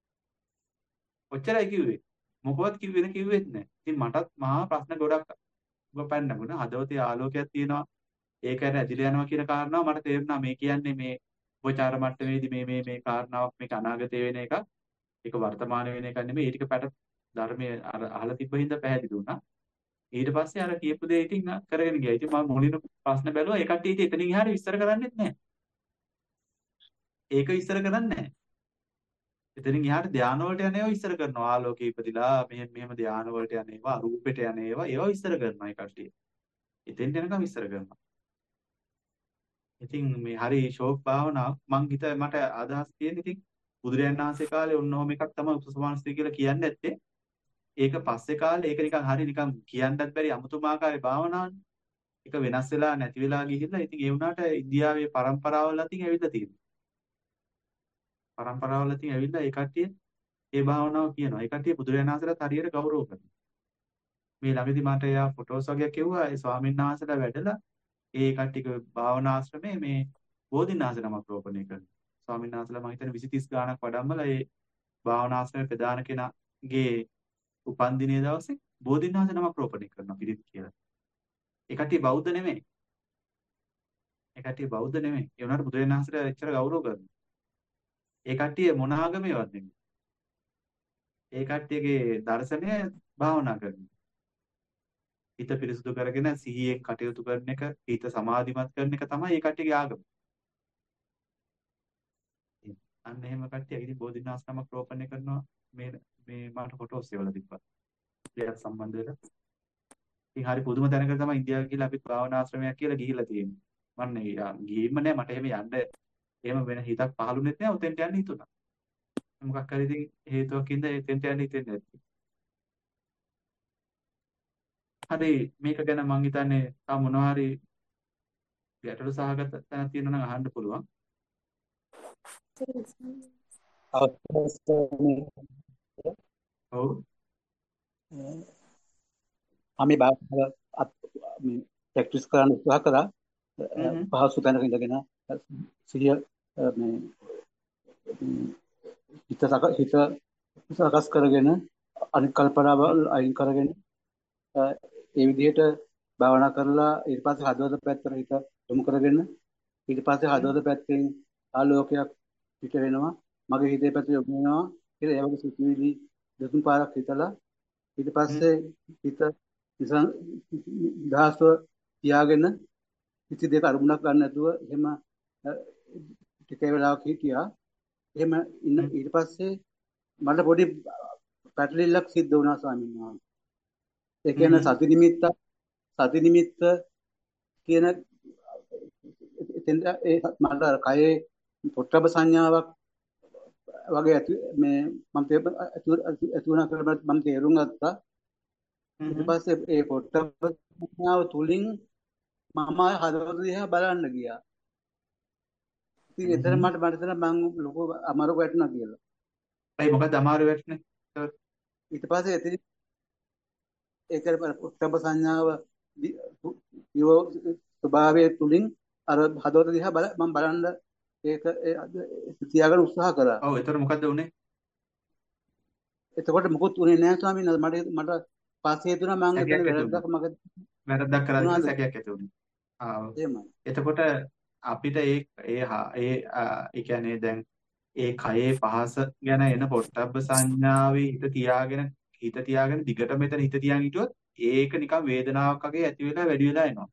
ඔච්චරයි කිව්වේ. මොකවත් කිව්වේ වෙන කිව්වෙත් නැහැ. ඉතින් මටත් මහා ප්‍රශ්න ගොඩක් උපපැන්නගුණ හදවතේ ආලෝකයක් තියෙනවා. ඒකට ඇදිලා යනවා කියන කාරණාව මට තේරුණා. මේ කියන්නේ මේ උපචාර මට්ටමේදී මේ මේ මේ කාරණාවක් මේක අනාගතේ වෙන එකක්. ඒක වර්තමාන වෙන එකක් නෙමෙයි. ඒ ටික පැට ධර්මයේ අර අහලා තිබ්බ හින්දා පැහැදිලි වුණා. ඊට පස්සේ අර කියපු දේ ඉතින් කරගෙන ගියා. ඉතින් මම මුලින්ම ප්‍රශ්න බැලුවා. ඒ කට්ටිය ඉතින් එතනින් එහාට විස්තර කරන්නේත් නැහැ. ඒක විස්තර කරන්නේ නැහැ. එතනින් එහාට ධාන වලට යන ඒවා විස්තර කරනවා. ආලෝකේ ඉපදිලා මෙහෙම මෙහෙම ධාන වලට යන ඒවා, අරූපෙට යන ඒවා, ඒවා විස්තර කරනවා ඒ කට්ටිය. එතෙන් යනකම් විස්තර කරනවා. ඉතින් මේ හරි ෂෝක් භාවනාව මං හිත මට අදහස් තියෙන ඉතින් බුදුරජාණන් වහන්සේ කාලේ ඔන්නෝම එකක් තමයි උපසමානස්ති කියලා කියන්නේ නැත්තේ. ඒක පස්සේ කාලේ ඒක නිකන් හරි නිකන් කියන්නත් බැරි අමුතුමාකාරී භාවනාවනේ. ඒක වෙනස් වෙලා නැති වෙලා ගිහිල්ලා ඉතින් ඒ වුණාට ඉන්දියාවේ පරම්පරාවල් අතින් ඇවිල්ලා තියෙනවා. පරම්පරාවල් අතින් ඇවිල්ලා ඒ කට්ටිය ඒ භාවනාව කියනවා. ඒ කට්ටිය බුදුරජාණන් වහන්සේලාත් හරියට ගෞරව කරනවා. මේ ළඟදි මට එයා ෆොටෝස් වගේ කිව්වා ඒ ස්වාමීන් වහන්සේලා වැඩලා ඒ කට්ටියක භාවනා ආශ්‍රමයේ මේ බෝධිනාථ නමක් රෝපණය කරනවා. ස්වාමීන් වහන්සේලා මම හිතන්නේ විසි තිස් ගාණක් වඩම්මලා ඒ භාවනා ආශ්‍රමයේ ප්‍රධාන කෙනාගේ උපන්දිනේ දවසේ බෝධිනාථ නමක් රෝපණය කරනවා පිළිත් කියලා. ඒ කට්ටිය බෞද්ධ නෙමෙයි. ඒ කට්ටිය බෞද්ධ නෙමෙයි. ඒ වුණාට බුදුරජාණන් වහන්සේලා එච්චර ගෞරව කරනවා. ඒ කට්ටිය මොන ආගමේවත් නෙමෙයි. ඒ කට්ටියගේ දර්ශනය භාවනා කරනවා. හිත පිරිසුදු කරගෙන සිහියෙන් කටයුතු කරන එක, හිත සමාධිමත් කරන එක තමයි ඒ කට්ටියගේ ආගම. අන්න එහෙම කට්ටිය ඉතින් බෝධිනාථ නමක් රෝපණය කරනවා මේ මේ මට ෆොටෝස් ඒවල තිබ්බා. ඒකට සම්බන්ධ වෙලා. ඉතින් හරි පුදුම තැනකට තමයි ඉන්දියාව කියලා අපි භාවනා ආශ්‍රමයක් කියලා ගිහිල්ලා තියෙන්නේ. මම නේ ගිහින්ම නෑ මට එහෙම යන්න එහෙම වෙන හිතක් පහළුනෙත් නෑ උතෙන්ට යන්න හිතුණා. මොකක් හරි ඉතින් හේතුවකින්ද එතෙන්ට යන්න හිතෙන්නේ නැති. හරි මේක ගැන මං හිතන්නේ තව මොනවා හරි ගැටලු සහගත තැනක් තියෙනවා නම් අහන්න පුළුවන්. ඔව්. අපි බාහිර මේ ප්‍රැක්ටිස් කරන්න උත්සාහ කරා හ්ම් පහසු තැනක ඉඳගෙන සිහිය මේ හිත සක හිත සකස් කරගෙන අනිත් කල්පනාවල් අයින් කරගෙන ඒ විදිහට භාවනා කරලා ඊට පස්සේ හදවත පැත්තට හිත යොමු කරගෙන ඊට පස්සේ හදවත පැත්තෙන් ආලෝකයක් පිට වෙනවා මගේ හිතේ පැත්තට යොමු වෙනවා කියලා ඒ වගේ සිතුවිලි දෙතුන් පාරක් හිතලා ඊට පස්සේ හිත නිසං දහස්ව තියාගෙන කිසි දෙයක අරමුණක් ගන්න නැතුව එහෙම ටික වෙලාවක් හිටියා එහෙම ඉන්න ඊට පස්සේ මට පොඩි පැටලිල්ලක් සිද්ධ වුණා ස්වාමීන් වහන්සේ. ඒ කියන්නේ සති නිමිත්ත සති නිමිත්ත කියන එතෙන්ද ඒ මට අර කයේ පොට්ටබ්බ සංඥාවක් වගේ ඇති මේ මම ඇති වුණා කියලා මම තේරුම් ගත්තා. ඊට පස්සේ ඒ පොට්ටබ්බ සංඥාව තුලින් මම හදවත දිහා බලන්න ගියා. ඉතින් එතන මට මට තන මම ලොකු අමාරුවක් වැටුණා කියලා. ඒ මොකද අමාරු වැටුනේ? ඊට පස්සේ එතන ඒක පොට්ටබ්බ සංඥාව යෝ ස්වභාවයේ තුලින් අර හදවත දිහා බල මම බලන්න ඒක තියාගන්න උත්සාහ කරා. ඔව් එතකොට මොකද්ද උනේ? එතකොට මොකුත් උනේ නැහැ ස්වාමීන් වහන්සේ. මට මට පස්සේ හිතුණා මම එතන වැරද්දක් මග වැරද්දක් කරා කියලා සැකයක් ඇති වුණේ. ආ එහෙමයි. එතකොට අපිට ඒ ඒ ඒ ඒ කියන්නේ දැන් ඒ කයේ පහස ගැන එන පොට්ටබ්බ සංඥාවේ හිත තියාගෙන හිත තියාගෙන දිගට මෙතන හිත තියාගෙන හිටියොත් ඒක නිකන් වේදනාවක් වගේ ඇති වෙලා වැඩි වෙලා එනවා.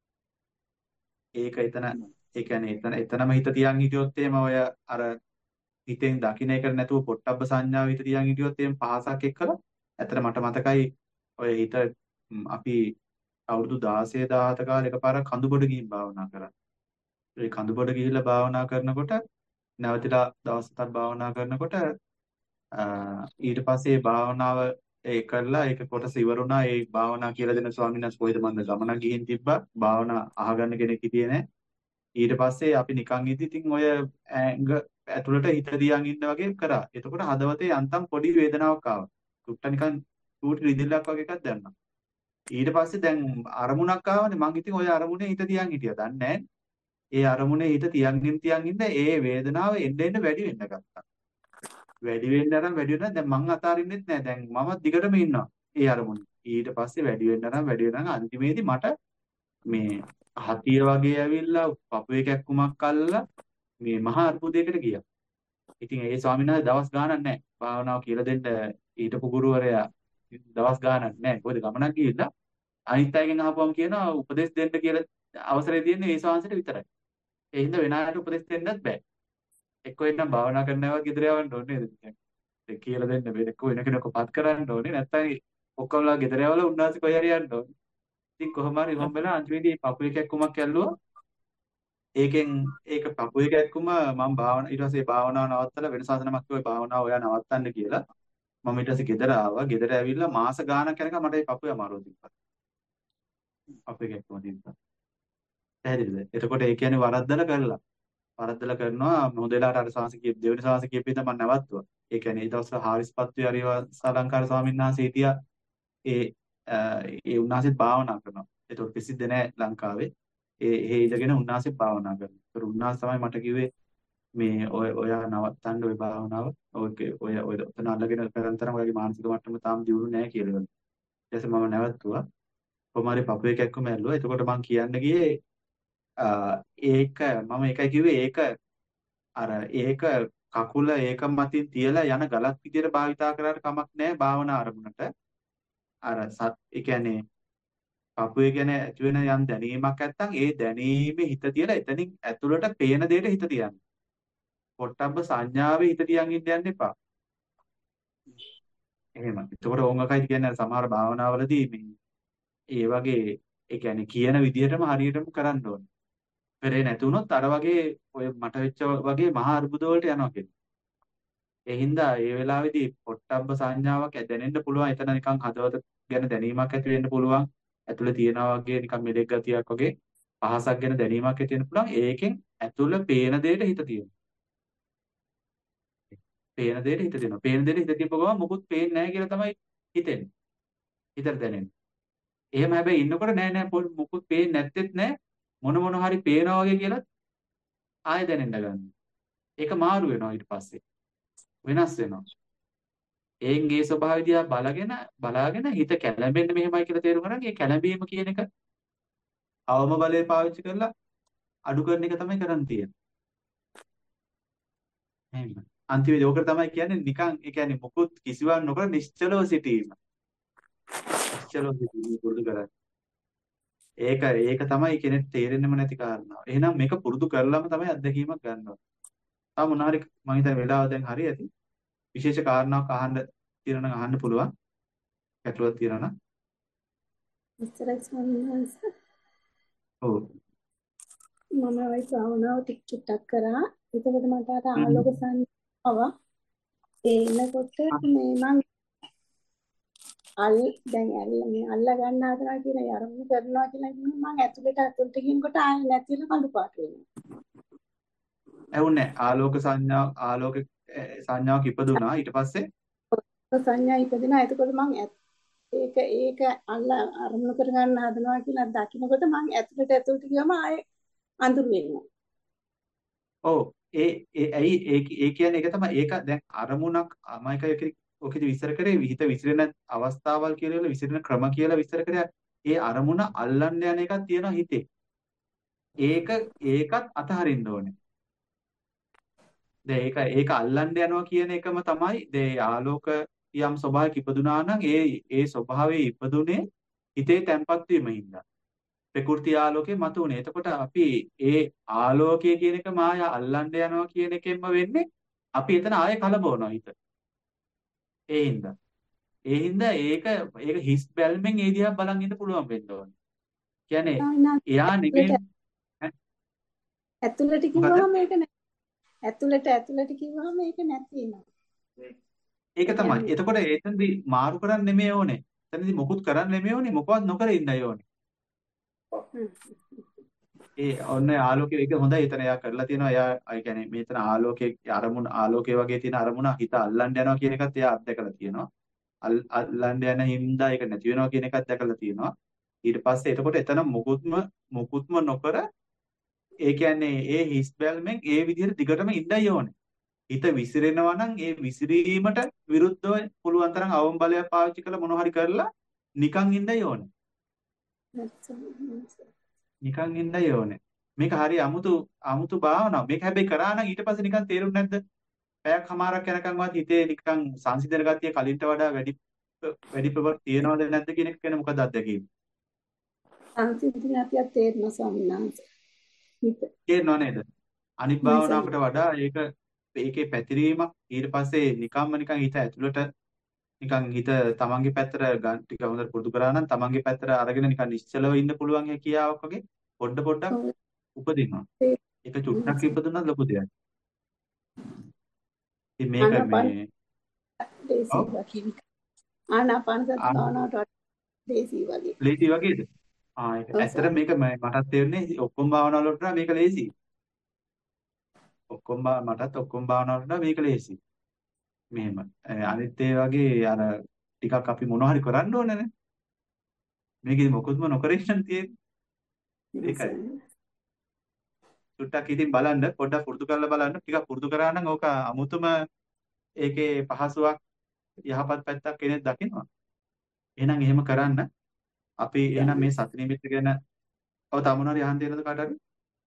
ඒක එතන ඒ කියන්නේ එතන එතනම හිත තියාගෙන හිටියොත් එහෙම ඔය අර හිතෙන් දකින්න එක නැතුව පොට්ටබ්බ සංඥාව හිත තියාගෙන හිටියොත් එහෙම පහසක් එක්කලා ඇත්තට මට මතකයි ඔය හිත අපි අවුරුදු දාසය දාහත කාලේ එකපාරක් කඳුබොඩ ගිහින් භාවනා කරා. ඒ කඳුබොඩ ගිහිල්ලා භාවනා කරනකොට නැවතිලා දවස් හතක් භාවනා කරනකොට ඊට පස්සේ භාවනාව ඒ කරලා ඒක කොටස ඉවරුණා. ඒ භාවනා කියලා දෙන ස්වාමීන් වහන්සේ කොහෙද මන්ද ගමනක් ගිහින් තිබ්බා. භාවනා අහගන්න කෙනෙක් හිටියේ නැහැ. ඊට පස්සේ අපි නිකන් ඉඳි ඉතින් ඔය ඇඟ ඇතුළට හිත දියන් ඉන්න වගේ කරා. එතකොට හදවතේ යන්තම් පොඩි වේදනාවක් ආවා. කුට්ට නිකන් චූටි රිදිල්ලක් වගේ එකක් දැනුණා. ඊට පස්සේ දැන් අරමුණක් ආවනේ. මං ඉතින් ඔය අරමුණේ හිත තියන් හිටියා. දන්නේ නැහැ. ඒ අරමුණේ හිත තියන් තියන් ඉඳ ඒ වේදනාව එන්න එන්න වැඩි වෙන්න ගත්තා. වැඩි වෙන්න අරන් වැඩි වෙනවා. දැන් මං අතාරින්නෙත් නැහැ. දැන් මම දිගටම ඉන්නවා. ඒ අරමුණේ. ඊට පස්සේ වැඩි වෙන්න අරන් වැඩි වෙන අන්තිමේදී මට මේ හතිය වගේ ඇවිල්ලා පපුවේ කැක්කුමක් අල්ලලා මේ මහා අර්බුදයකට ගියා. ඉතින් ඒ ස්වාමීන් වහන්සේ දවස් ගාණක් නැහැ. භාවනාව කියලා දෙන්න ඊටපු ගුරුවරයා දවස් ගාණක් නැහැ. කොහෙද ගමනක් ගිහිල්ලා අනිත් අයගෙන් අහපුවම කියනවා උපදෙස් දෙන්න කියලා අවසරය තියෙන්නේ ඒ ස්වාමීන්ට විතරයි. ඒ හින්දා වෙන අයට උපදෙස් දෙන්නත් බෑ. එක්කෝ එන්නම් භාවනා කරනවා ගෙදර යවන්න ඕනේ නේද? ඒ කියලා දෙන්න බෑ. එක්කෝ වෙන කෙනෙක්ව පත් කරන්න ඕනේ. නැත්නම් ඔක්කොමලා ගෙදර යවලා උන්වහන්සේ කොහේ හරි යන්න ඕනේ. ඉතින් කොහොම හරි ඉවම් වෙලා අන්තිමේදී පපුවේ කැක්කුමක් ඇල්ලුවා. ඒකෙන් ඒක පපුවේ කැක්කුම මම භාවනා ඊට පස්සේ භාවනාව නවත්තලා වෙන සාසනමක් කිව්වා භාවනාව ඔයා නවත්තන්න කියලා. මම ඊට පස්සේ ගෙදර ආවා. ගෙදර ඇවිල්ලා මාස ගාණක් යනකම් මට මේ පපුවේ අමාරුව තිබ්බා. පපුවේ කැක්කුම තිබ්බා. පැහැදිලිද? එතකොට ඒ කියන්නේ වරද්දලා කරලා. වරද්දලා කරනවා හොඳ වෙලාවට අර සාංශ කියප දෙවෙනි සාංශ කියප ඉඳන් මම නැවතුවා. ඒ කියන්නේ ඒ දවස්වල හාරිස්පත්තුවේ අරියවසලංකාර ස්වාමීන් වහන්සේ හිටියා. ඒ ඒ උන්වහන්සේත් භාවනා කරනවා. ඒතකොට ප්‍රසිද්ධ නැහැ ලංකාවේ. ඒ ඒ ඉඳගෙන උන්වහන්සේ භාවනා කරනවා. ඒතකොට උන්වහන්සේ තමයි මට කිව්වේ මේ ඔය ඔයා නවත්තන්න ඔය භාවනාව. ඔය ඔය ඔය ඔතන අල්ලගෙන කරන් තරම් ඔයගේ මානසික මට්ටම තාම දියුණු නැහැ කියලා. ඊට පස්සේ මම නැවතුවා. කොහොම හරි පපුවේ කැක්කම ඇල්ලුවා. එතකොට මම කියන්න ගියේ ඒක මම ඒකයි කිව්වේ ඒක අර ඒක කකුල ඒක මතින් තියලා යන ගලක් විදියට භාවිතා කරාට කමක් නැහැ භාවනා අරමුණට. අර සත් ඒ කියන්නේ පපුවේ ගැන ඇති වෙන යම් දැනීමක් නැත්තම් ඒ දැනීමේ හිත තියලා එතනින් ඇතුළට පේන දෙයට හිත තියන්න. පොට්ටබ්බ සංඥාවේ හිත තියන් ඉන්න යන්න එපා. එහෙම. එතකොට ඕංගකයි කියන්නේ සමහර භාවනාවලදී මේ ඒ වගේ ඒ කියන්නේ කියන විදියටම හරියටම කරන්න ඕනේ. පෙරේ නැති වුණොත් අර වගේ ඔය මට වෙච්ච වගේ මහා අර්බුද වලට යනවා කියන්නේ. ඒ හින්දා ඒ වෙලාවේදී පොට්ටබ්බ සංඥාවක් දැනෙන්න පුළුවන්. එතන නිකන් හදවත ගැන දැනීමක් ඇති වෙන්න පුළුවන්. ඇතුළේ තියනවා වගේ නිකන් මෙලෙක් ගතියක් වගේ පහසක් ගැන දැනීමක් ඇති වෙන්න පුළුවන්. ඒකෙන් ඇතුළේ පේන දෙයට හිත තියෙනවා. පේන දෙයට හිත තියෙනවා. පේන දෙයට හිත තියපුව ගමන් මොකුත් පේන්නේ නැහැ කියලා තමයි හිතෙන්නේ. හිතට දැනෙන්නේ. එහෙම හැබැයි ඉන්නකොට නෑ නෑ මොකුත් පේන්නේ නැත්තේත් නෑ මොන මොන හරි පේනවා වගේ කියලා ආයෙ දැනෙන්න ගන්නවා. ඒක මාරු වෙනවා ඊට පස්සේ. වෙනස් වෙනවා. ඒන්ගේ ස්වභාවය දිහා බලගෙන බලාගෙන හිත කැළඹෙන්න මෙහෙමයි කියලා තේරුම් ගන්න. ඒ කැළඹීම කියන එක අවම බලය පාවිච්චි කරලා අඩු කරන එක තමයි කරන්න තියෙන්නේ. එහෙම. අන්තිමේදී ඕකට තමයි කියන්නේ නිකන් ඒ කියන්නේ මොකුත් කිසිවක් නොකර නිශ්චලව සිටීම. නිශ්චලව සිටීම පුරුදු කරන්නේ. ඒක ඒක තමයි කෙනෙක් තේරෙන්නෙම නැති කාරණාව. එහෙනම් මේක පුරුදු කරලම තමයි අත්දැකීමක් ගන්න ඕනේ. තා මොන හරි මම හිතන්නේ වෙලාව දැන් හරි ඇති. විශේෂ කාරණාවක් අහන්න තියෙනවා නම් අහන්න පුළුවන්. ගැටලුවක් තියෙනවා නම්. ඉස්සරහ ස්වාමීන් වහන්සේ. ඔව්. මම ওই භාවනාව ටික චුට්ටක් කරා. එතකොට මට අර හ්ම්. ආලෝක සංඥාව ඒ එනකොට මේ මං අල් දැන් අල්ල මේ අල්ල ගන්න හදනවා කියන ඒ අරමුණු කරනවා කියලා කිව්වම මං ඇතුළට ඇතුළට කියනකොට ආයෙ නැතිල කඳු පාට වෙනවා. ඇහුන්නේ ආලෝක සංඥා ආලෝක සංඥාවක් ඉපදුනා ඊට පස්සේ සංඥා ඉපදිනා. එතකොට මං ඒක ඒක අල්ල අරමුණු කර ගන්න හදනවා කියලා දකින්නකොට මං ඇතුළට ඇතුළට ගියම ආයෙ අඳුර වෙනවා. ඔව් ඒ ඒ ඇයි ඒ ඒ කියන්නේ ඒක තමයි ඒක දැන් අරමුණක් අමයිකයි ඔකෙදි විස්තර කරේ හිත විසිරෙන අවස්ථාවල් කියලා විසිරෙන ක්‍රම කියලා විස්තර කරේ ඒ අරමුණ අල්ලන්න යන එකක් තියෙනවා හිතේ. ඒක ඒකත් අතහරින්න ඕනේ. දැන් ඒක ඒක අල්ලන්න යනවා කියන එකම තමයි දේ ආලෝක යම් ස්වභාවයක ඉපදුනා නම් ඒ ඒ ස්වභාවයේ ඉපදුනේ හිතේ තැම්පත් වීම හින්දා. ප්‍රකෘති ආලෝකේ මත උනේ. එතකොට අපි ඒ ආලෝකය කියන එක මාය අල්ලන්න යනවා කියන එකෙන්ම වෙන්නේ අපි එතන ආයෙ කලබවනවා හිත. ඒ හින්දා. ඒ හින්දා ඒක ඒක හිස් බැල්මෙන් ඒ දිහා බලන් ඉන්න පුළුවන් වෙන්න ඕනේ. කියන්නේ එයා නෙමෙයි ඇතුළට කිව්වම මේක නෑ. ඇතුළට ඇතුළට කිව්වම මේක නැති වෙනවා. ඒක තමයි. එතකොට එතනදී මාරු කරන්න නෙමෙයි ඕනේ. එතනදී මොකුත් කරන්න නෙමෙයි ඕනේ. මොකවත් නොකර ඉන්නයි ඕනේ. ඒ ඔන්න ආලෝකය ඒක හොඳයි. එතන එයා කරලා තියෙනවා. එයා ඒ කියන්නේ මෙතන ආලෝකයේ අරමුණ ආලෝකයේ වගේ තියෙන අරමුණ හිත අල්ලන්න යනවා කියන එකත් එයා අත්දැකලා තියෙනවා. අල්ලන්න යන හින්දා ඒක නැති වෙනවා කියන එකත් දැකලා තියෙනවා. ඊට පස්සේ එතකොට එතන මුකුත්ම මුකුත්ම නොකර ඒ කියන්නේ ඒ හිස් බැල්මෙන් ඒ විදිහට දිගටම ඉඳයි ඕනේ. හිත විසිරෙනවා නම් ඒ විසිරීමට විරුද්ධව පුළුවන් තරම් අවම බලයක් පාවිච්චි කරලා මොනවා හරි කරලා නිකන් ඉඳයි ඕනේ. නිකන් ඉඳයි ඕනේ. මේක හරි අමුතු අමුතු භාවනාවක්. මේක හැබැයි කරා නම් ඊට පස්සේ නිකන් තේරුම් නැද්ද? පැයක් හමාරක් යනකම්වත් හිතේ නිකන් සංසිඳන ගතිය කලින්ට වඩා වැඩි වැඩි ප්‍රබල තියනවද නැද්ද කියන එක ගැන මොකද අත්දැකීම? සංසිඳන ගතියක් තේරෙනවා ස්වාමීන් වහන්සේ. තේරෙනව නේද? අනිත් භාවනාවකට වඩා ඒක ඒකේ පැතිරීමක් ඊට පස්සේ නිකම්ම නිකන් හිත ඇතුළට නිකන් හිත තමන්ගේ පැත්තට ගන්න ටික හොඳට පුරුදු කරා නම් තමන්ගේ පැත්තට අරගෙන නිකන් නිශ්චලව ඉන්න පුළුවන් හැකියාවක් වගේ පොඩ පොඩක් උපදිනවා. ඒක චුට්ටක් ඉපදුනත් ලොකු දෙයක්. ඉතින් මේක මේ ආනාපාන සති භාවනාවට ලේසි වගේ. ලේසි වගේද? ආ ඒක ඇත්තට මේක මටත් තේරෙන්නේ ඔක්කොම භාවනාවල වලට මේක ලේසි. ඔක්කොම මටත් ඔක්කොම භාවනාවල වලට මේක ලේසි. මෙහෙම අනිත් ඒ වගේ අර ටිකක් අපි මොනවා හරි කරන්න ඕනේනේ. මේකෙදි මොකොත්ම නොකර ඉන්න තියෙන්නේ. ඒකයි. චුට්ටක් ඉතින් බලන්න පොඩ්ඩක් පුරුදු කරලා බලන්න. ටිකක් පුරුදු කරා නම් ඕක අමුතුම ඒකේ පහසුවක් යහපත් පැත්තක් කෙනෙක් දකිනවා. එහෙනම් එහෙම කරන්න. අපි එහෙනම් මේ සති නිමිත්ත ගැන ඔව් තව මොනවාරි අහන්න තියෙනවද කාට හරි?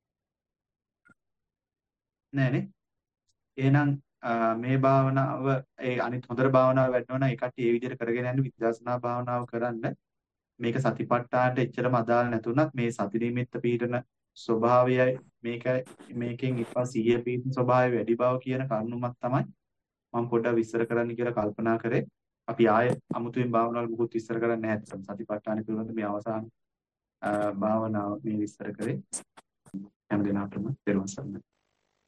නෑනේ. එහෙනම් මේ භාවනාව ඒ අනිත් හොඳට භාවනාව වැඩනවා නම් ඒ කට්ටිය ඒ විදිහට කරගෙන යන්න විදර්ශනා භාවනාව කරන්න. මේක සතිපට්ඨානට එච්චරම අදාළ නැතුණත් මේ සති නිමිත්ත පීඩන ස්වභාවයයි මේක මේකෙන් ඉපස් සිහිය පීඩන ස්වභාවය වැඩි බව කියන කරුණුමත් තමයි මම පොඩ්ඩක් විස්තර කරන්න කියලා කල්පනා කරේ. අපි ආයෙ අමුතුවෙන් භාවනාවල මුකුත් විස්තර කරන්නේ නැහැ. සතිපට්ඨාන පිළිබඳ මේ අවසාන භාවනාව මේ විස්තර කරේ. හැම දිනකටම දරුවන් සරණයි.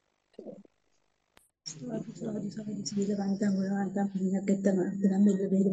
Suatu saat di sana di sini kan tanggung jawab tentang penyakit teman dengan